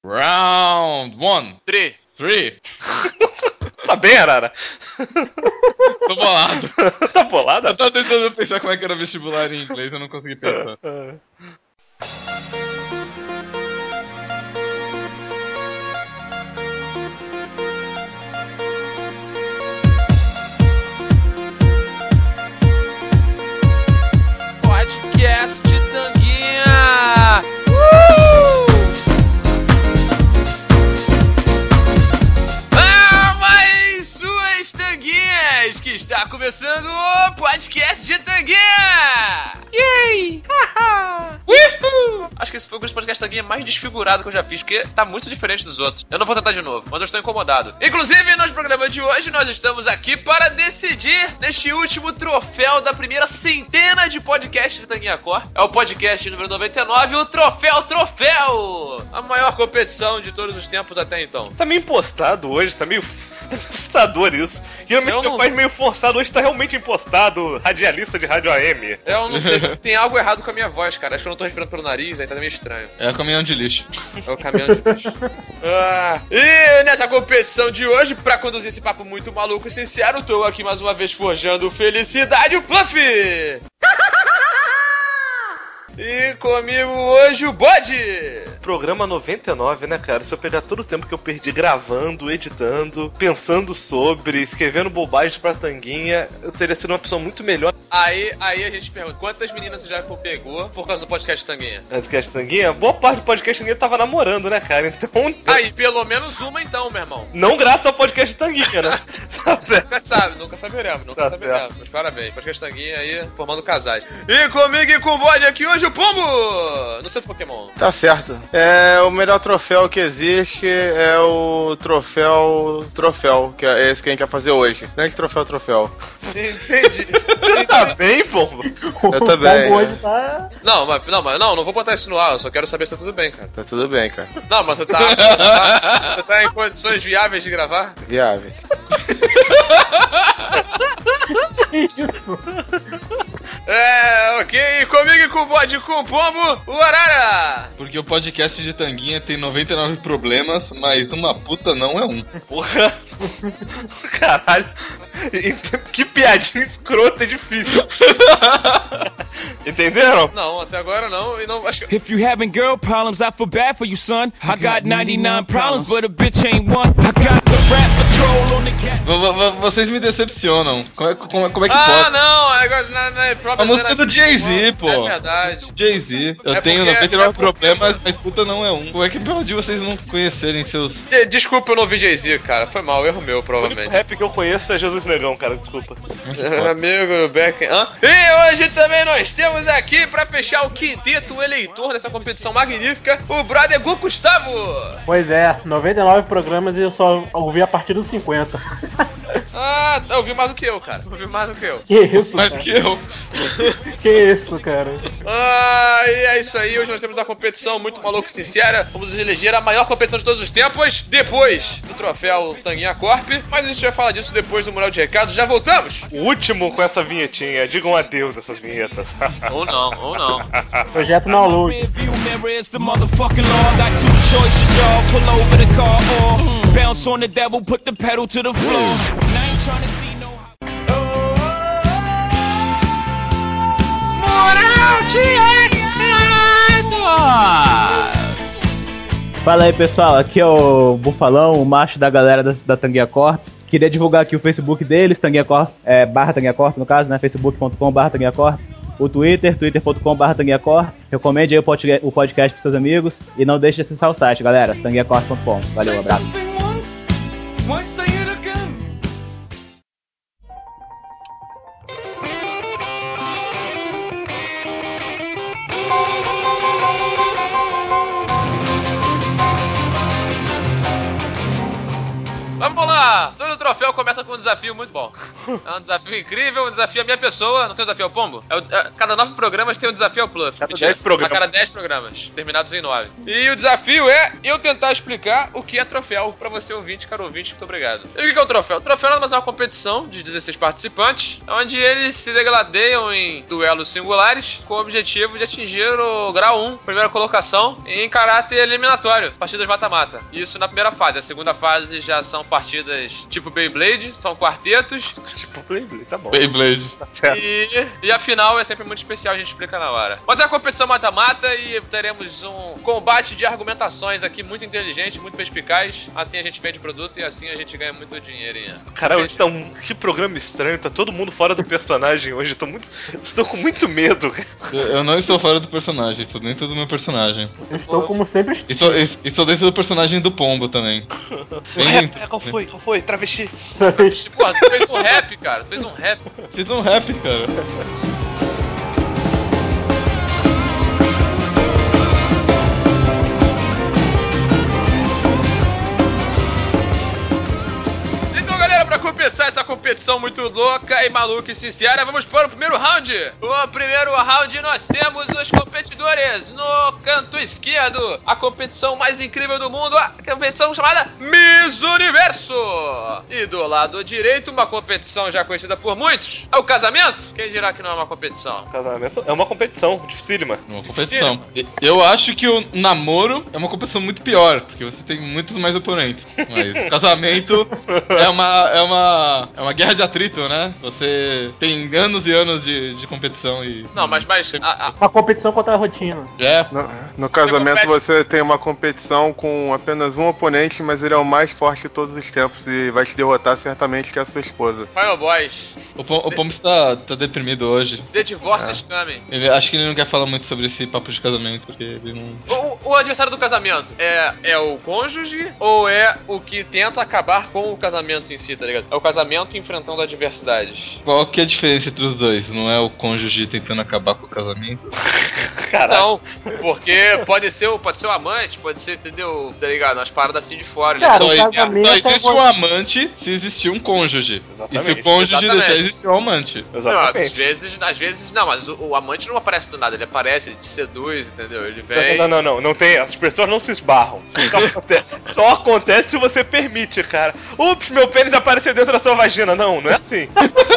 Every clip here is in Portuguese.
Round 1. 3. Tá bem, Arara? Tô bolado. Tá bolado? Eu tava tentando pensar como é que era vestibular em inglês, eu não consegui pensar. Podcast de Tanguinha! Mas suas tanguinhas, que está começando o Podcast de Tanguinha! Yay! Acho que esse foi o grande podcast Tanguinha mais desfigurado que eu já fiz, porque tá muito diferente dos outros. Eu não vou tentar de novo, mas eu estou incomodado. Inclusive, no programa de hoje, nós estamos aqui para decidir neste último troféu da primeira centena de podcasts de Tanguinha Cor. É o podcast número 99, o Troféu! A maior competição de todos os tempos até então. Tá meio impostado hoje, tá meio assustador isso. Geralmente você faz meio forçado, hoje tá realmente impostado, radialista de rádio AM. Eu não sei, tem algo errado com a minha voz, cara. Acho que eu não tô respirando pelo nariz, aí tá meio estranho. É o caminhão de lixo. É o caminhão de lixo. E nessa competição de hoje, pra conduzir esse papo muito maluco e sincero, tô aqui mais uma vez forjando felicidade, o Fluffy! E comigo hoje o Bode! Programa 99, né, cara? Se eu pegar todo o tempo que eu perdi gravando, editando, pensando sobre, escrevendo bobagens pra Tanguinha, eu teria sido uma pessoa muito melhor. Aí a gente pergunta, quantas meninas você já pegou por causa do podcast Tanguinha? Podcast Tanguinha? Boa parte do podcast Tanguinha eu tava namorando, né, cara? Então... Aí, pelo menos uma então, meu irmão. Não graças ao podcast Tanguinha, né? Tá certo. Nunca saberemos. Mas parabéns, podcast Tanguinha aí, formando casais. E comigo e com o Bode aqui hoje, o Pombo! No centro Pokémon. Tá certo. O melhor troféu que existe é o troféu, que é esse que a gente vai fazer hoje. Grande troféu. Entendi. Você tá bem, Pombo? Eu tô bem. Hoje tá... Não vou botar isso no ar, eu só quero saber se tá tudo bem, cara. Tá tudo bem, cara. Não, mas você tá em condições viáveis de gravar? Viável. Ok, comigo e com o Bode, com o Pombo, o Arara! Porque o podcast de Tanguinha tem 99 problemas, mas uma puta não é um. Porra! Caralho! Que piadinha escrota e difícil. Entenderam? Não, até agora não, e não acho que... If you having girl problems, I feel bad for you, son. I got 99 problems, but a bitch ain't one. I got the rap patrol on the cat. Vocês me decepcionam. Como é que pode? Não, é A música do Jay-Z, pô. É verdade. Jay-Z. Eu tenho 99 problemas, mas puta não é um. Como é que pode vocês não conhecerem seus... Desculpa, eu não vi Jay-Z, cara. Foi mal, erro meu, O único provavelmente. rap que eu conheço é Jesus Negão, cara, desculpa. Amigo Beck. E hoje também nós temos aqui, pra fechar o quinteto eleitor dessa competição magnífica, o brother Gu Gustavo. Pois é, 99 programas e eu só ouvi a partir dos 50. Ouviu mais do que eu, cara. Ouviu mais do que eu. Que isso, Mais cara? que eu. Que isso, cara? E é isso aí, hoje nós temos uma competição muito maluca e sincera. Vamos eleger a maior competição de todos os tempos, depois do troféu Tanguinha Corp. Mas a gente vai falar disso depois do Mural de Recados. Já voltamos? O último com essa vinhetinha. Digam adeus essas vinhetas. Ou não. Projeto Download. Rearview mirror is the motherfucking law. Got two choices, y'all. Pull over the car or bounce on the devil, put the pedal to the floor. And I ain't tryna see no... Mural de Recados! Fala aí, pessoal, aqui é o Bufalão, o macho da galera da Tanguinha Corp. Queria divulgar aqui o Facebook deles, Tanguinha Corp, barra Tanguinha Corp no caso, né, facebook.com/barra Tanguinha Corp. O Twitter, twitter.com/barra Tanguinha Corp. Recomende aí o podcast pros seus amigos e não deixe de acessar o site, galera, tanguinhacorp.com. Valeu, abraço. Vamos lá! Todo troféu começa com um desafio muito bom. É um desafio incrível, um desafio à minha pessoa. Não tem um desafio ao pombo? Cada 9 programas tem um desafio ao Pluff. Cada 10 programas. A cada 10 programas, terminados em 9. E o desafio é eu tentar explicar o que é troféu pra você ouvinte, caro ouvinte, muito obrigado. E o que é o troféu? O troféu é uma competição de 16 participantes, onde eles se degradeiam em duelos singulares com o objetivo de atingir o grau 1, primeira colocação, em caráter eliminatório, partidas mata-mata. Isso na primeira fase. A segunda fase já são partidas tipo Beyblade, são quartetos. Tipo Beyblade, tá bom. Beyblade. Tá certo. E a final é sempre muito especial, a gente explica na hora. Mas é uma competição mata-mata e teremos um combate de argumentações aqui muito inteligente, muito perspicaz. Assim a gente vende produto e assim a gente ganha muito dinheirinho. Cara, hoje tá que programa estranho, tá todo mundo fora do personagem hoje. Estou com muito medo. Eu não estou fora do personagem, estou dentro do meu personagem. Eu estou como sempre. Estou dentro do personagem do Pombo também. Bem dentro. Qual foi? Travesti. Pô, tu fez um rap, cara. Tu fez um rap. Fiz um rap, cara. Então, galera, pra começar essa competição muito louca e maluca e sincera, vamos para o primeiro round. No primeiro round nós temos os competidores no canto esquerdo, a competição mais incrível do mundo, a competição chamada Miss Universo. E do lado direito, uma competição já conhecida por muitos, é o casamento. Quem dirá que não é uma competição? Casamento é uma competição dificílima. Uma competição. Eu acho que o namoro é uma competição muito pior, porque você tem muitos mais oponentes. Mas o casamento é uma guerra de atrito, né? Você tem anos e anos de competição e... Não, mas Uma competição contra a rotina. É. No casamento você tem uma competição com apenas um oponente, mas ele é o mais forte de todos os tempos e vai te derrotar certamente, que é a sua esposa. Final Boys. O Pombo tá deprimido hoje. The Divorce is coming. Acho que ele não quer falar muito sobre esse papo de casamento, porque ele não... O adversário do casamento é o cônjuge ou é o que tenta acabar com o casamento em si, tá ligado? É o casamento enfrentando adversidades. Qual que é a diferença entre os dois? Não é o cônjuge tentando acabar com o casamento? Caralho. Não, porque pode ser o amante, pode ser, entendeu? Tá ligado? Umas paradas assim de fora. Cara, né? o casamento Só é existe um amante se existir um cônjuge. Exatamente. E se o cônjuge Exatamente. deixar existir um amante. Não, Exatamente. às vezes não, mas o amante não aparece do nada, ele aparece, ele te seduz, entendeu? Ele vem. Não tem. As pessoas não se esbarram. Só acontece se você permite, cara. Ups, meu pênis apareceu dentro da sua vagina. Não é assim.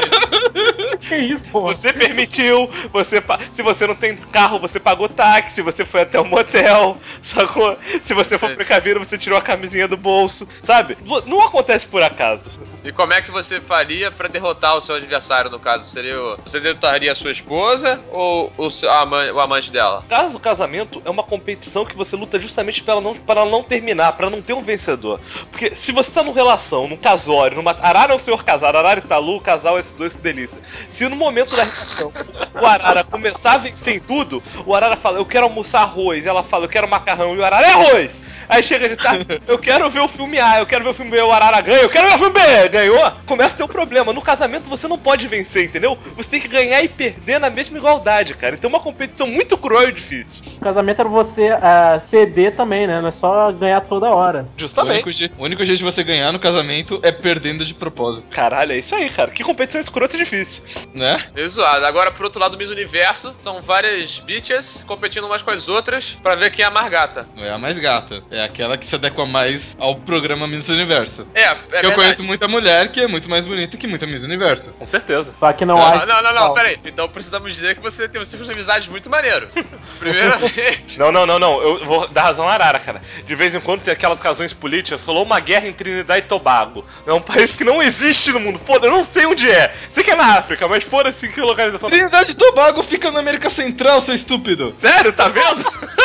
Que isso, pô? Você permitiu, se você não tem carro, você pagou táxi, você foi até o motel, sacou? Se você for precavido, você tirou a camisinha do bolso, sabe? Não acontece por acaso. E como é que você faria pra derrotar o seu adversário, no caso? Você derrotaria a sua esposa ou o amante dela? Caso o casamento é uma competição que você luta justamente para não terminar, para não ter um vencedor. Porque se você tá numa relação, num casório, Arara é o senhor casado, Arara e Talu, o casal S2, que delícia. Se no momento da relação o Arara começar a vencer em tudo, o Arara fala, eu quero almoçar arroz, ela fala, eu quero macarrão, e o Arara é arroz! Aí chega de tarde, eu quero ver o filme A, eu quero ver o filme B, o Arara ganha, eu quero ver o filme B, ganhou? Começa a ter um problema. No casamento você não pode vencer, entendeu? Você tem que ganhar e perder na mesma igualdade, cara. Então é uma competição muito cruel e difícil. O casamento era você ceder também, né? Não é só ganhar toda hora. Justamente. O único jeito de você ganhar no casamento é perdendo de propósito. Caralho, é isso aí, cara. Que competição escrota e difícil. Né? Meio zoado. Agora, pro outro lado do Miss Universo, são várias bitches competindo umas com as outras pra ver quem é a mais gata. Não é a mais gata. É aquela que se adequa mais ao programa Miss Universo. É Eu verdade. conheço muita mulher que é muito mais bonita que muita Miss Universo. Com certeza. Só que não há. Não, peraí. Então precisamos dizer que você tem umas amizades muito maneiro. Primeiramente. Não. Eu vou dar razão à Arara, cara. De vez em quando tem aquelas razões políticas. Rolou uma guerra em Trinidad e Tobago. É um país que não existe no mundo. Foda, eu não sei onde é. Sei que é na África, mas foda-se que localização. Trinidad e Tobago fica na América Central, seu estúpido. Sério, tá vendo?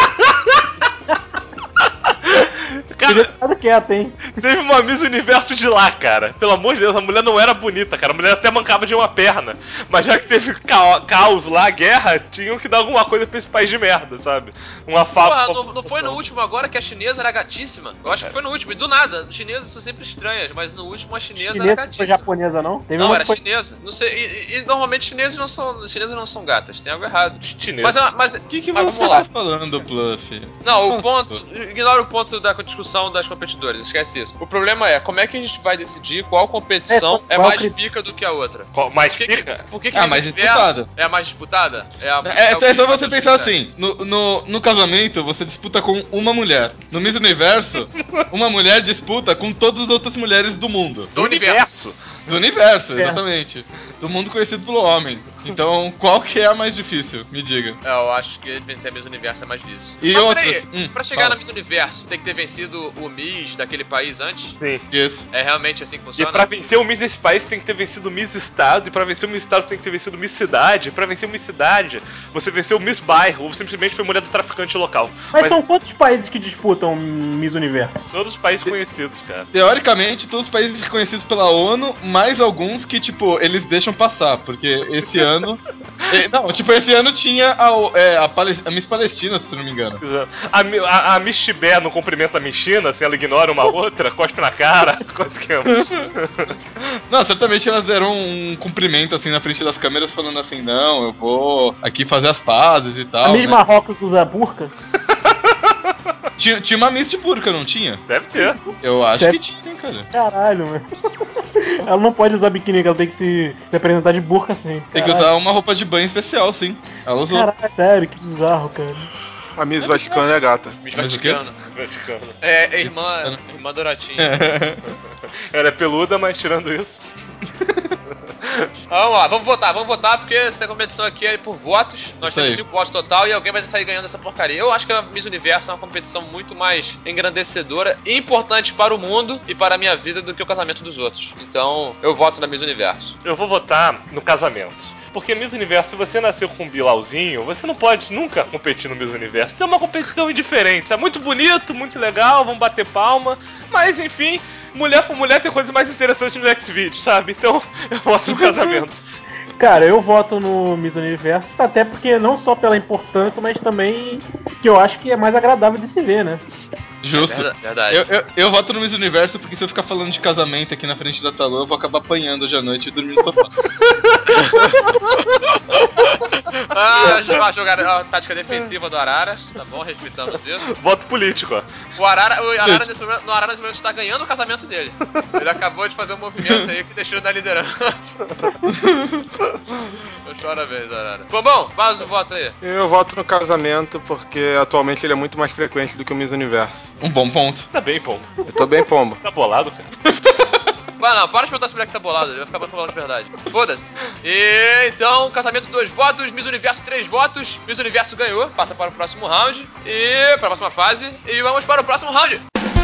Cara, Ficado quieto, hein? teve uma Miss Universo de lá, cara. Pelo amor de Deus, a mulher não era bonita, cara. A mulher até mancava de uma perna. Mas já que teve caos lá, guerra, tinham que dar alguma coisa pra esse país de merda, sabe? Uma fala. Porra, não foi no último agora que a chinesa era gatíssima? Eu acho que foi no último. E do nada, as chinesas são sempre estranhas, mas no último a chinesa era Chinesa gatíssima. foi japonesa, não? Teve Não, uma era que foi- chinesa. Não sei. E normalmente chinesas não são gatas. Tem algo errado. Chinesa. Mas O que mas você vamos lá. tá falando, Pluff? Não, o ponto. Ignora o ponto da discussão evolução das competidores, esquece isso. O problema é, como é que a gente vai decidir qual competição é qual mais pica do que a outra? Mais Por que pica? Por que Ah, Miss mais Universo disputada. é a mais disputada? É só você pensar assim, no casamento você disputa com uma mulher. No Miss Universo, uma mulher disputa com todas as outras mulheres do mundo. Do universo. Do universo, exatamente. Do mundo conhecido pelo homem. Então, qual que é a mais difícil? Me diga. Eu acho que vencer a Miss Universo é mais disso. E Mas outras? peraí, pra chegar Fala. na Miss Universo, tem que ter vencido o Miss daquele país antes? Sim. Isso. É realmente assim que E funciona? pra vencer o Miss desse país tem que ter vencido o Miss Estado, e pra vencer o Miss Estado tem que ter vencido o Miss Cidade, pra vencer o Miss Cidade você venceu o Miss Bairro, ou simplesmente foi mulher do traficante local. Mas são quantos países que disputam Miss Universo? Todos os países conhecidos, cara. Teoricamente, todos os países reconhecidos pela ONU, mais alguns que, tipo, eles deixam passar, porque esse ano... Não, tipo, esse ano tinha a Miss Palestina, se não me engano. Exato. A Miss Tibé não cumprimenta a Miss China, assim, ela ignora uma outra, cospe na cara, quase que Não, certamente elas deram um cumprimento, assim, na frente das câmeras, falando assim, não, eu vou aqui fazer as pazes e tal, A Miss né? Marrocos usa burca? Tinha uma Miss de burca, não tinha? Deve ter. Eu acho Deve- que tinha, sim, cara. Caralho, mano. Ela não pode usar biquíni, ela tem que se apresentar de burca assim. Tem que usar uma roupa de banho especial, sim. Ela usou. Caralho, sério, que bizarro, cara. A Miss Vaticana é gata. Miss Mas o quê? Vaticano. É irmã Doratinha. Ela é peluda, mas tirando isso. Vamos lá, vamos votar porque essa competição aqui é por votos. Nós Isso temos aí. 5 votos total e alguém vai sair ganhando essa porcaria. Eu acho que a Miss Universo é uma competição muito mais engrandecedora e importante para o mundo e para a minha vida do que o casamento dos outros. Então, eu voto na Miss Universo. Eu vou votar no casamento. Porque Miss Universo, se você nasceu com um bilauzinho, você não pode nunca competir no Miss Universo. Tem uma competição indiferente. É muito bonito, muito legal, vamos bater palma. Mas, enfim, mulher por mulher tem coisas mais interessantes no X-Videos, sabe? Então, eu voto no casamento. Cara, eu voto no Miss Universo, até porque não só pela importância, mas também que eu acho que é mais agradável de se ver, né? Justo. Verdade. Eu voto no Miss Universo porque se eu ficar falando de casamento aqui na frente da Talô, eu vou acabar apanhando hoje à noite e dormindo no sofá. A tática defensiva do Arara, tá bom, respeitamos isso. Voto político, ó. O Arara nesse momento está ganhando o casamento dele. Ele acabou de fazer um movimento aí que deixou ele na liderança. Parabéns, Arara. Bom, faz o voto aí. Eu voto no casamento porque atualmente ele é muito mais frequente do que o Miss Universo. Um bom ponto. Tá bem, pombo. Eu tô bem pombo. Tá bolado, cara. Vai não, para de perguntar se o moleque tá bolado, ele vai ficar falando de verdade. Foda-se. E então, casamento 2 votos, Miss Universo 3 votos. Miss Universo ganhou, passa para o próximo round. E para a próxima fase. E vamos para o próximo round.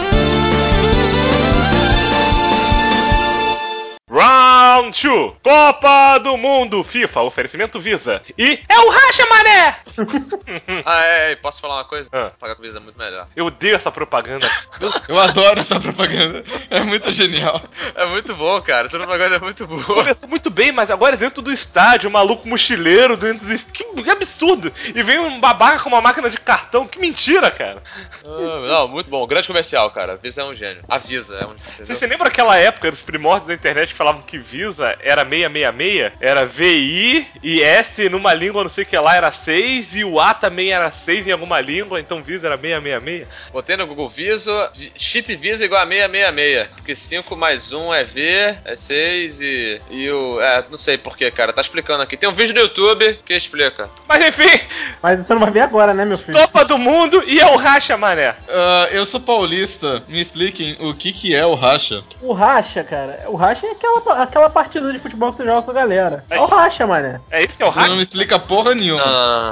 Round 2, Copa do Mundo, FIFA, oferecimento Visa. E é o racha, mané! Posso falar uma coisa? Pagar com Visa é muito melhor. Eu odeio essa propaganda. Eu adoro essa propaganda. É muito genial. É muito bom, cara. Essa propaganda é muito boa. Começou muito bem, mas agora é dentro do estádio, um maluco mochileiro dentro do estádio. Que absurdo! E vem um babaca com uma máquina de cartão. Que mentira, cara. Não, muito bom. Grande comercial, cara. A Visa é um gênio. A Visa é um gênio. Você lembra aquela época dos primórdios da internet que falavam que Visa era 666? Era VI e S numa língua não sei o que lá era 6 e o A também era 6 em alguma língua, então Visa era 666? Botei no Google Visa, chip Visa igual a 666. Porque 5 mais 1 é V, é 6 e o... não sei porquê, cara. Tá explicando aqui. Tem um vídeo no YouTube que explica. Mas enfim, Mas você não vai ver agora, né, meu filho? Copa do Mundo e é o racha, mané. Eu sou paulista, me expliquem o que é o racha. O racha, cara, o racha é aquela partida de futebol que você joga com a galera. É o racha, mané. É isso que é o Você não racha? me explica porra nenhuma.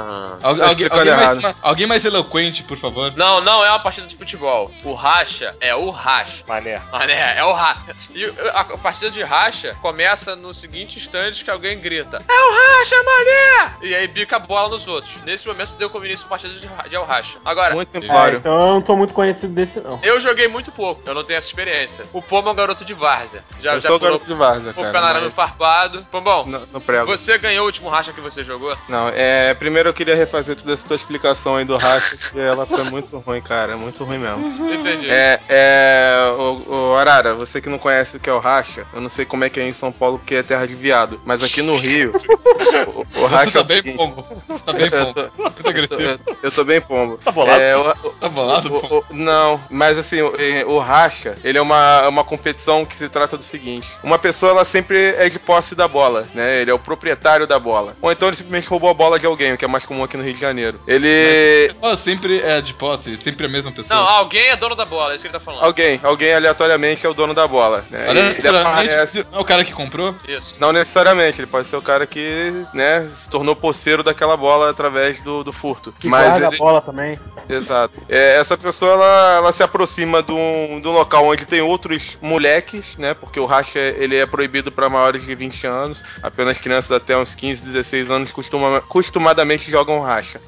Alguém mais eloquente, por favor. Não é uma partida de futebol. O racha é o racha. Mané. É o racha. E a partida de racha começa no seguinte instante que alguém grita: é o racha, mané! E aí bica a bola nos outros. Nesse momento se deu como início a partida de El Racha. Agora, Muito simplório. Então eu não tô muito conhecido desse, não. eu joguei muito pouco, eu não tenho essa experiência. O Pombo é um garoto de várzea. Eu sou o garoto de Várzea, O cara. pé no arame farpado. Pombom, No prego. você ganhou o último racha que você jogou? Não, primeiro eu queria refazer toda essa tua explicação aí do racha, porque ela foi muito ruim, cara. Muito ruim mesmo. Entendi. Ô, Arara, você que não conhece o que é o racha, eu não sei como é que é em São Paulo, porque é terra de viado, mas aqui no Rio, o racha Você é tá o bem seguinte... pombo. Tá bem pombo. Muito agressivo. Eu tô bem pombo. Tá bolado? Tá bolado, pô? Não, mas assim, o racha, ele é uma competição que se trata do seguinte: uma pessoa, ela sempre é de posse da bola, né? Ele é o proprietário da bola. Ou então ele simplesmente roubou a bola de alguém, o que é mais comum aqui no Rio de Janeiro. Ele... Sempre é de posse, sempre a mesma pessoa. Não, alguém é dono da bola, é isso que ele tá falando. Alguém aleatoriamente é o dono da bola, né? Olha, E ele aparece... não é o cara que comprou? Isso. Não necessariamente, ele pode ser o cara que, né, se tornou posseiro daquela bola através do furto. Que Mas guarda ele... a bola também. Exato. Essa pessoa, ela se aproxima de um local onde tem outros moleques, né? Porque o racha, ele é proibido para maiores de 20 anos. Apenas crianças até uns 15, 16 anos costumadamente jogam racha.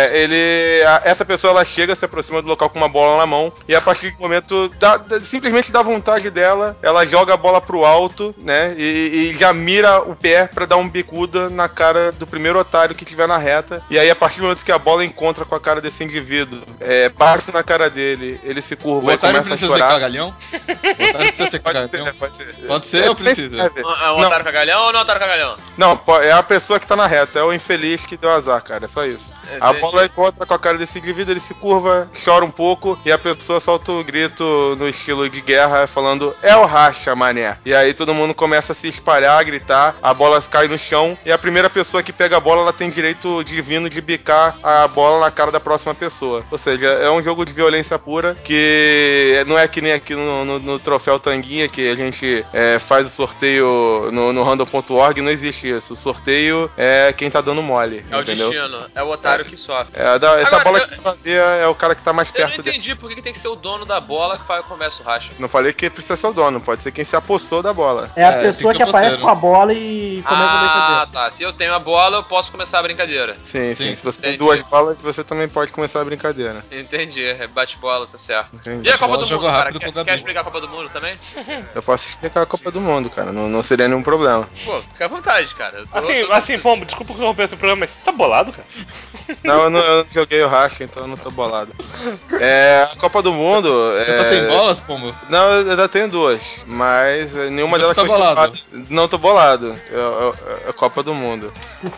Essa pessoa, ela chega, se aproxima do local com uma bola na mão e a partir do momento, simplesmente da vontade dela, ela joga a bola pro alto, né? E já mira o pé para dar um bicuda na cara do primeiro otário que tiver na reta. E aí, a partir do momento que a bola encontra com a cara desse indivíduo, bate na cara dele, ele se curva e começa a chorar. Cagalhão? O otário precisa ser cagalhão? Pode ser. Pode ser ou precisa? É um otário cagalhão ou não é um otário cagalhão? Não, é a pessoa que tá na reta, é o infeliz que deu azar, cara, é só isso. A bola encontra com a cara desse indivíduo, ele se curva, chora um pouco e a pessoa solta um grito no estilo de guerra, falando: é o racha, mané. E aí todo mundo começa a se espalhar, a gritar, a bola cai no chão e a primeira pessoa que pega a bola, ela tem direito divino de bicar a bola na cara da próxima pessoa. Ou seja, é um jogo de violência pura, que não é que nem aqui no Troféu Tanguinha, que a gente faz o sorteio no random.org, não existe isso. O sorteio é quem tá dando mole, É entendeu? o destino, é o otário que sofre. Essa Agora, bola que tá vazia é o cara que tá mais Eu não perto dele. entendi por que tem que ser o dono da bola que começa o racha. Não falei que precisa ser o dono, pode ser quem se apossou da bola. É a tem pessoa que que ser aparece você, com a bola e começa a brincadeira. Tá. Se eu tenho a bola, eu posso começar a brincadeira. Sim. Sim, Se você tem entendi. 2 bolas, você também pode começar a brincadeira. Entendi, é bate-bola, tá certo. Entendi. E a Copa Bola do joga Mundo, cara? rápido pro Gabi. Quer explicar a Copa do Mundo também? Eu posso explicar a Copa do Mundo, cara. Não seria nenhum problema. Pô, fica à vontade, cara. Eu tô- Assim, Pombo, desculpa interromper esse programa, mas você tá bolado, cara? Não, eu não joguei o racha, então eu não tô bolado. A Copa do Mundo. Você só tem bolas, pombo? Não, eu ainda tenho 2, mas nenhuma Então delas você tá foi bolado. chupada. Não tô bolado. É Copa do Mundo.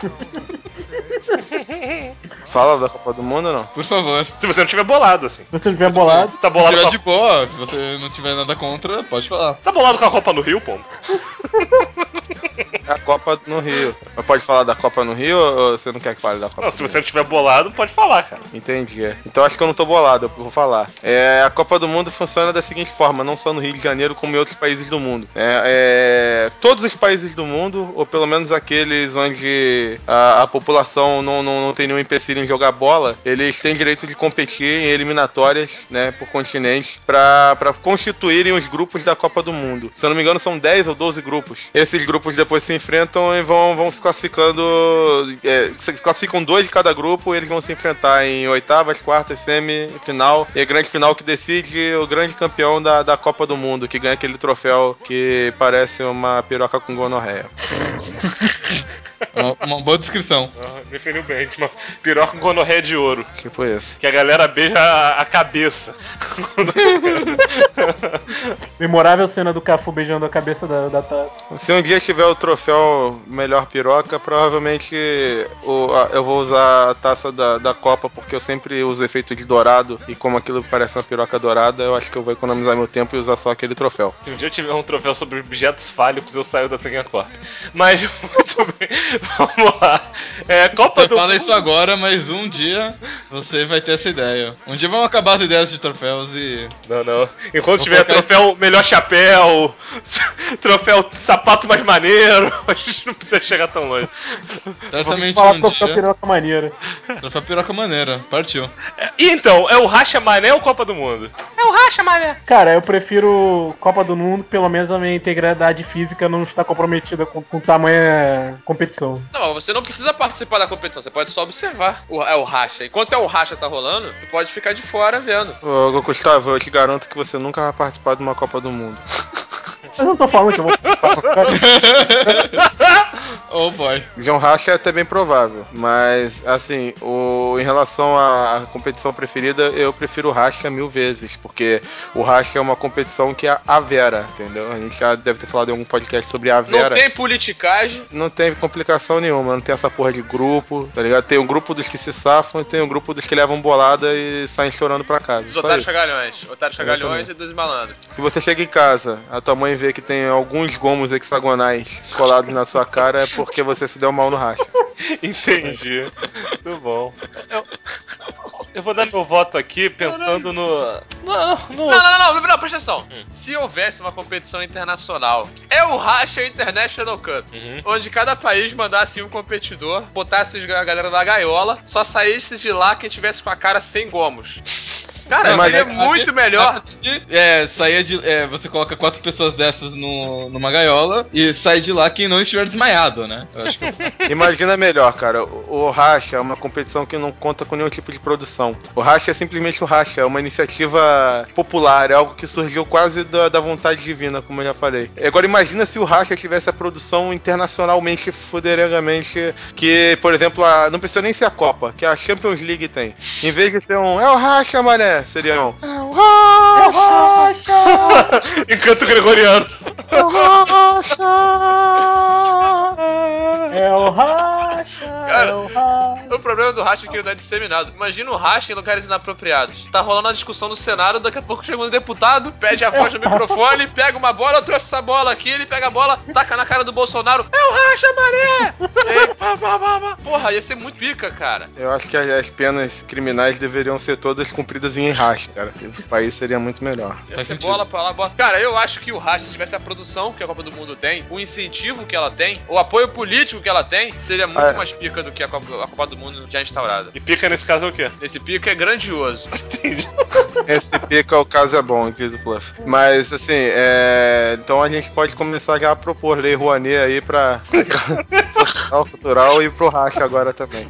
Fala da Copa do Mundo ou não? Por favor. Se você não tiver bolado, assim. Se você não tiver bolado, Você tá Se bolado tiver com de boa, se você não tiver nada contra, pode falar. Tá bolado com a Copa no Rio, Pombo? É a Copa no Rio. Mas pode falar da Copa no Rio ou você não quer que fale da Copa Não, do se Mundo? você não tiver bolado, pode falar, cara. Entendi. Então acho que eu não tô bolado, eu vou falar. A Copa do Mundo funciona da seguinte forma, não só no Rio de Janeiro, como em outros países do mundo. Todos os países do mundo, ou pelo menos aqueles onde a população não tem nenhum empecilho em jogar bola, eles têm direito de competir em eliminatórias, né, por continente, pra constituírem os grupos da Copa do Mundo. Se eu não me engano, são 10 ou 12 grupos. Esses grupos depois se enfrentam e vão se classificando. Se classificam 2 de cada grupo, eles vão se enfrentar em oitavas, quartas, semifinal e a grande final que decide o grande campeão da Copa do Mundo, que ganha aquele troféu que parece uma piroca com gonorreia. Uma boa descrição. Definiu bem, uma piroca com gonorreia de ouro. Tipo isso. Que a galera beija a cabeça. memorável cena do Cafu beijando a cabeça da Tati. Se um dia tiver o troféu melhor piroca, provavelmente eu vou usar a taça da Copa, porque eu sempre uso efeito de dourado, e como aquilo parece uma piroca dourada, eu acho que eu vou economizar meu tempo e usar só aquele troféu. Se um dia eu tiver um troféu sobre objetos fálicos, eu saio da Tanguinha Corp. Mas, muito bem, vamos lá. Copa Você do fala Mundo. isso agora, mas um dia você vai ter essa ideia. Um dia vão acabar as ideias de troféus e... Não. Enquanto Vou tiver colocar troféu melhor chapéu, troféu sapato mais maneiro, a gente não precisa chegar tão longe. Certamente Fala um troféu dia... piroca maneira. Troféu piroca maneira. Partiu. E então, é o Racha Mané ou Copa do Mundo? Cara, eu prefiro Copa do Mundo, pelo menos a minha integridade física não está comprometida com tamanha competição. Não, você não precisa participar da competição, você pode só observar o racha. Enquanto o racha tá rolando, tu pode ficar de fora vendo. Ô, Gustavo, eu te garanto que você nunca vai participar de uma Copa do Mundo. Eu não tô falando que eu vou. Oh boy. João Racha é até bem provável, mas assim, em relação à competição preferida, eu prefiro o Racha 1000 vezes, porque o Racha é uma competição que é a Vera, entendeu? A gente já deve ter falado em algum podcast sobre a Vera. Não tem politicagem. Não tem complicação nenhuma, não tem essa porra de grupo, tá ligado? Tem o grupo dos que se safam e tem o grupo dos que levam bolada e saem chorando pra casa. Dos Só otários isso. cagalhões. Otários cagalhões Exatamente. e dos malandros. Se você chega em casa, a tua mãe vê que tem alguns gomos hexagonais colados na sua cara, é porque você se deu mal no Racha. Entendi. Muito bom. Eu vou dar meu voto aqui pensando no. Não, presta atenção. Se houvesse uma competição internacional, é o Racha International Cup, onde cada país mandasse um competidor, botasse a galera na gaiola, só saísse de lá quem tivesse com a cara sem gomos. Cara, Mas seria muito melhor. Você coloca 4 pessoas dessas numa gaiola e sai de lá quem não estiver desmaiado, né? Eu acho que... Imagina melhor, cara. O Racha é uma competição que não conta com nenhum tipo de produção. O Racha é simplesmente o Racha, é uma iniciativa popular, é algo que surgiu quase da vontade divina, como eu já falei. Agora imagina se o Racha tivesse a produção internacionalmente, fuderengamente, que, por exemplo, não precisa nem ser a Copa, que a Champions League tem. Em vez de ser é o Racha, mané, seria um... É o Racha! Encanto gregoriano. É o Racha! É o Racha! Cara, É o Racha! o problema do Racha é que ele não é disseminado. Imagina o Racha em lugares inapropriados. Tá rolando uma discussão no Senado, daqui a pouco chega um deputado, pede a voz no microfone, pega uma bola, eu trouxe essa bola aqui, ele pega a bola, taca na cara do Bolsonaro. É o Racha, mané! Porra, ia ser muito pica, cara. Eu acho que as penas criminais deveriam ser todas cumpridas em Racha, cara. O país seria muito melhor. Ia Faz ser sentido. bola pra lá, bola. Cara, eu acho que o Racha, se tivesse a produção que a Copa do Mundo tem, o incentivo que ela tem, o apoio político que ela tem, seria muito mais pica do que a Copa do Mundo já instaurada. E pica nesse caso é o quê? Esse pica é grandioso. Entendi. Esse pica, o caso é bom, Incrível Bluff. Mas, assim, então a gente pode começar já a propor Lei Rouanet aí pra social, cultural e pro Racha agora também.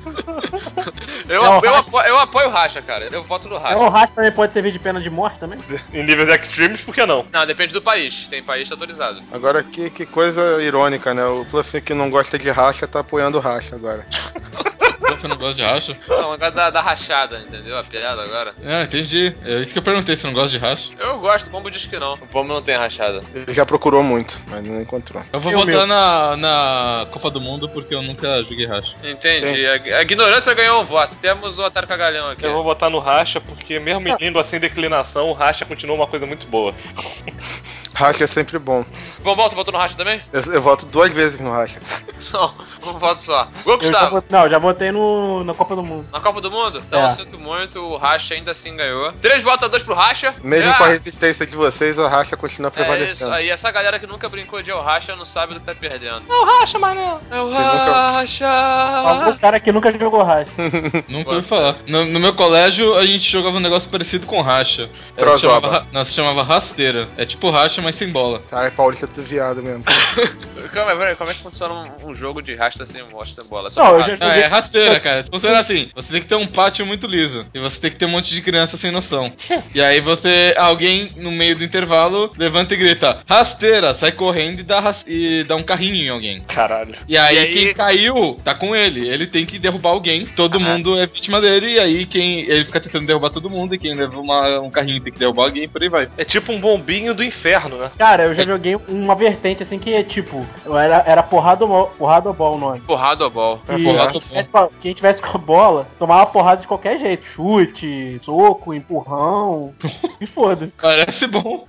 Eu apoio o Racha, cara. Eu voto no É Racha. o Racha também pode servir de pena de morte também? Em níveis extremes, por que não? Não, depende do país. Tem país autorizado. Agora, que coisa irônica, né? O Bluff que não gosta de Racha tá apoiando o Racha agora. Você não gosta de racha? Não, agora da rachada, entendeu? A piada agora. Ah, entendi. É isso que eu perguntei, você não gosta de racha? Eu gosto, o Pombo diz que não. O Pombo não tem rachada. Ele já procurou muito, mas não encontrou. Eu vou E o votar na Copa do Mundo porque eu nunca joguei racha. Entendi. A ignorância ganhou um voto. Temos o Otário Cagalhão aqui. Eu vou botar no Racha, porque mesmo indo assim em declinação, o Racha continua uma coisa muito boa. Racha é sempre bom. Bom, você votou no Racha também? Eu voto 2 vezes no Racha. Não, um voto só. Gol, Eu já Gustavo. já votei na Copa do Mundo. Na Copa do Mundo? Então eu sinto muito, o Racha ainda assim ganhou. 3 votos a 2 pro Racha. Mesmo com a resistência de vocês, a Racha continua É isso prevalecendo. aí, essa galera que nunca brincou de El Racha não sabe do que tá perdendo. É o Racha, mané! É o Você nunca- Racha! Algum cara que nunca jogou Racha. Nunca ouvi falar. No meu colégio, a gente jogava um negócio parecido com racha. Trozoba. Se chamava rasteira. É tipo racha, mas sem bola. Cara, Paulista é tudo viado mesmo. Calma, como é que funciona um jogo de racha sem mostra bola? Só Não, com eu racha. já- Ah, é rasteira, cara. Funciona assim. Você tem que ter um pátio muito liso. E você tem que ter um monte de criança sem noção. E aí alguém, no meio do intervalo, levanta e grita, rasteira, sai correndo e dá um carrinho em alguém. Caralho. E aí, E aí- quem caiu, tá com ele. Ele tem que derrubar alguém. Todo mundo é vítima dele. E aí ele fica tentando derrubar todo mundo. E quem leva um carrinho tem que derrubar alguém e por aí vai. É tipo um bombinho do inferno, né? Cara, eu já joguei uma vertente assim que é tipo, era porrada ou ball o nome. Porrada ou bol. E porrada ou quem tivesse com a bola, tomava porrada de qualquer jeito. Chute, soco, empurrão. E foda. Parece bom.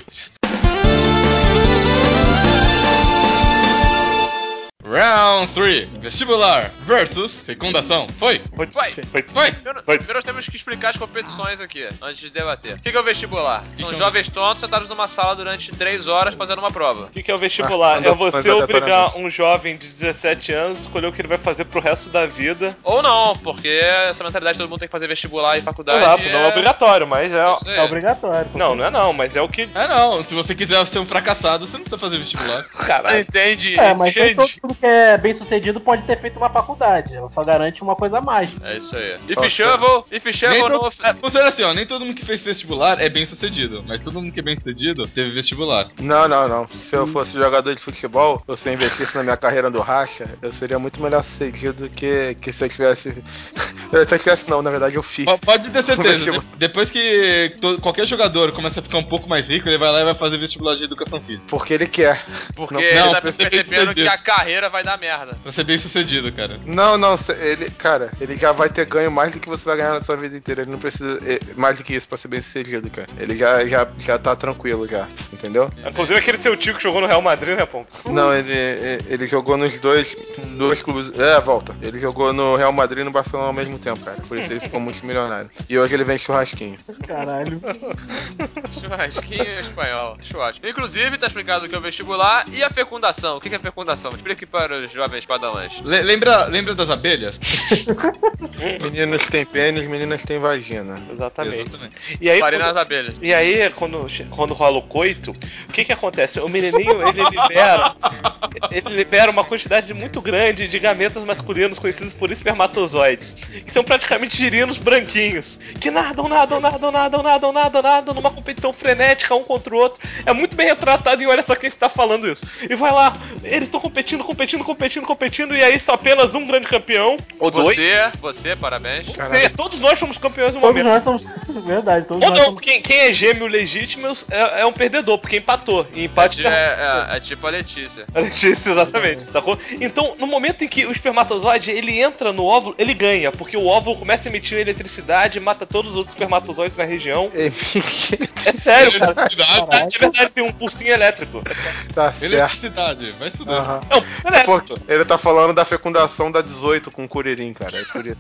Round 3. Vestibular versus fecundação. Foi? Vai. Foi. Primeiro nós temos que explicar as competições aqui, antes de debater. O que é o vestibular? São jovens tontos sentados numa sala durante 3 horas fazendo uma prova. O que é o vestibular? Ah, É você conduções obrigar aleatoriamente. um jovem de 17 anos a escolher o que ele vai fazer pro resto da vida. Ou não, porque essa mentalidade de todo mundo tem que fazer vestibular e faculdade. Exato, não é obrigatório, mas é. Isso aí. É obrigatório. Não, não é não, mas é o que. É não, se você quiser ser um fracassado, você não precisa fazer vestibular. Caralho. Entendi, É, mas foi entendi. todo que é bem sucedido pode ter feito uma faculdade. Ela só garante uma coisa a mais. É isso aí. Nossa. If Shovel não... Funciona assim, ó, nem todo mundo que fez vestibular é bem sucedido, mas todo mundo que é bem sucedido teve vestibular. Não. Se eu fosse jogador de futebol, ou se eu investisse na minha carreira no racha, eu seria muito melhor sucedido que se eu tivesse... Se eu tivesse não, na verdade eu fiz. Pode ter certeza, Vestibular. depois que qualquer jogador começa a ficar um pouco mais rico, ele vai lá e vai fazer vestibular de educação física. Porque ele quer. Porque Não, ele tá pra ser bem percebendo que sucedido. a carreira vai dar merda. Pra ser bem sucedido, cara. Não, ele já vai ter ganho mais do que você vai ganhar na sua vida inteira. Ele não precisa mais do que isso pra ser bem sucedido, cara. Ele já tá tranquilo já, entendeu? Inclusive aquele seu tio que jogou no Real Madrid, né, Pombo? Não, ele jogou nos dois clubes. Volta. Ele jogou no Real Madrid e no Barcelona ao mesmo tempo, cara. Por isso ele ficou multimilionário. E hoje ele vende churrasquinho. Caralho. Churrasquinho espanhol. Churrasco. Inclusive, tá explicado o que é o vestibular e a fecundação. O que é fecundação? Explique para os jovens padawans. Lembra das abelhas? Meninas têm pênis, meninas têm vagina. Exatamente. Exatamente. E aí, Parei nas abelhas. E aí, quando rola o coito, o que acontece? O menininho, ele libera uma quantidade muito grande de gametas masculinos conhecidos por espermatozoides, que são praticamente girinos branquinhos, que nadam numa competição frenética um contra o outro. É muito bem retratado e olha só quem está falando isso. E vai lá, eles estão competindo, e aí só apenas um grande campeão, ou dois. Você, parabéns. Todos nós somos campeões no Todos momento. nós somos. Verdade, todos Ou nós não, somos. quem é gêmeo legítimo é um perdedor, porque empatou. E empate É tipo a Letícia. Letícia, exatamente, sacou? Então, no momento em que o espermatozoide ele entra no óvulo, ele ganha, porque o óvulo começa a emitir eletricidade e mata todos os outros espermatozoides na região. É sério, cara. Eletricidade. É verdade, tem um pulsinho elétrico. Tá certo. Eletricidade, vai estudar. Aham. É um pulso elétrico. Pô, ele tá falando da fecundação da 18 com o Curirim, cara. É por isso.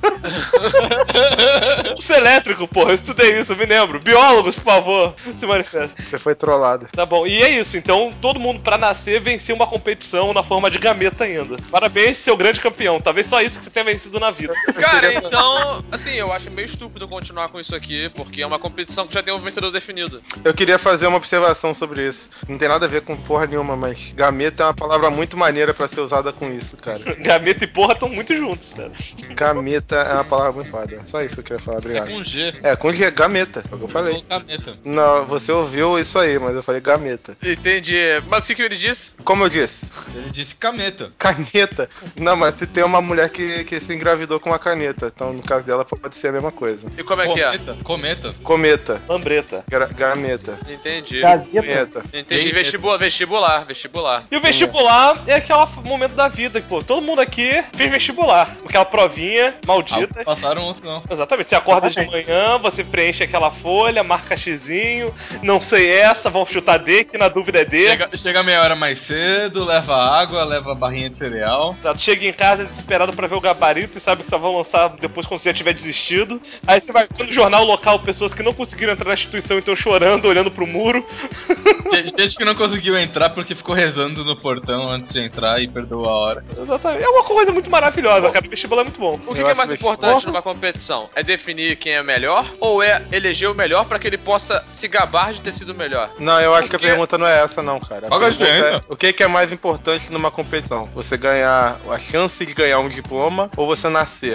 Pulso elétrico, porra. Eu estudei isso, eu me lembro. Biólogos, por favor, se manifestem. Você foi trollado. Tá bom, e é isso. Então, todo mundo pra nascer venceu uma competição na forma de gameta ainda. Parabéns, seu grande campeão. Talvez só isso que você tenha vencido na vida. Cara, então, assim, eu acho meio estúpido continuar com isso aqui, porque é uma competição que já tem um vencedor definido. Eu queria fazer uma observação sobre isso. Não tem nada a ver com porra nenhuma, mas gameta é uma palavra muito maneira pra ser usada com isso, cara. Gameta e porra estão muito juntos, cara. Gameta é uma palavra muito foda. Só isso que eu queria falar, É obrigado. com G. É, com G, gameta, é o que eu falei. Gameta. Não, você ouviu isso aí, mas eu falei gameta. Entendi. Mas o que ele disse? Como eu disse, Ele disse cameta. caneta. Não, mas tem uma mulher que se engravidou com uma caneta. Então, no caso dela, pode ser a mesma coisa. E como é que é? Cometa. Cometa. Lambreta. Gameta. Entendi. Gazeta. Cometa. Entendi. Vestibular. E o vestibular é aquele momento da vida que, pô, todo mundo aqui fez vestibular. Aquela provinha maldita. Passaram outro não. Exatamente, você acorda de manhã, você preenche aquela folha, marca xizinho, não sei essa, vão chutar D, que na dúvida é D. Chega meia hora mais cedo, leva água, leva barrinha de cereal. Exato, chega em casa desesperado pra ver o gabarito e sabe que só vão lançar depois quando você já tiver desistido. Aí você vai ver no jornal local pessoas que não conseguiram entrar na instituição e estão chorando, olhando pro muro. Gente que não conseguiu entrar porque ficou rezando no portão antes de entrar e perdeu a hora. Exatamente, é uma coisa muito maravilhosa, cara, o vestibular é muito bom. O que Eu é acho mais vestibular- importante numa competição? É definir quem é melhor ou é eleger o melhor pra que ele possa se gabar de ter sido o melhor? Não, eu acho que a Porque- pergunta não é essa, não, cara. Qual é a pergunta diferença? o que é mais importante numa competição? Você ganhar a chance de ganhar um diploma ou você nascer?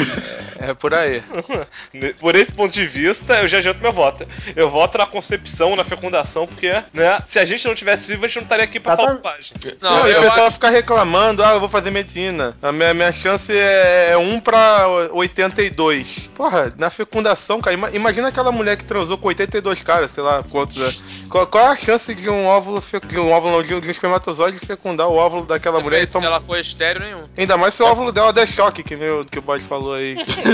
É por aí. Por esse ponto de vista, eu já adianto meu voto. Eu voto na concepção, na fecundação, porque, né, se a gente não tivesse vivo, a gente não estaria aqui pra Tá, faltagem. Não, e o eu pessoal acho... fica reclamando, eu vou fazer medicina. A minha chance é 1 pra 82. Porra, na fecundação, cara, imagina aquela mulher que transou com 82 caras, sei lá quantos é. Qual é a chance de um óvulo, de um espermatozoide fecundar o óvulo daquela mulher e Depende se ela foi estéreo nenhum. Ainda mais se o óvulo dela der choque, que o Bode falou aí.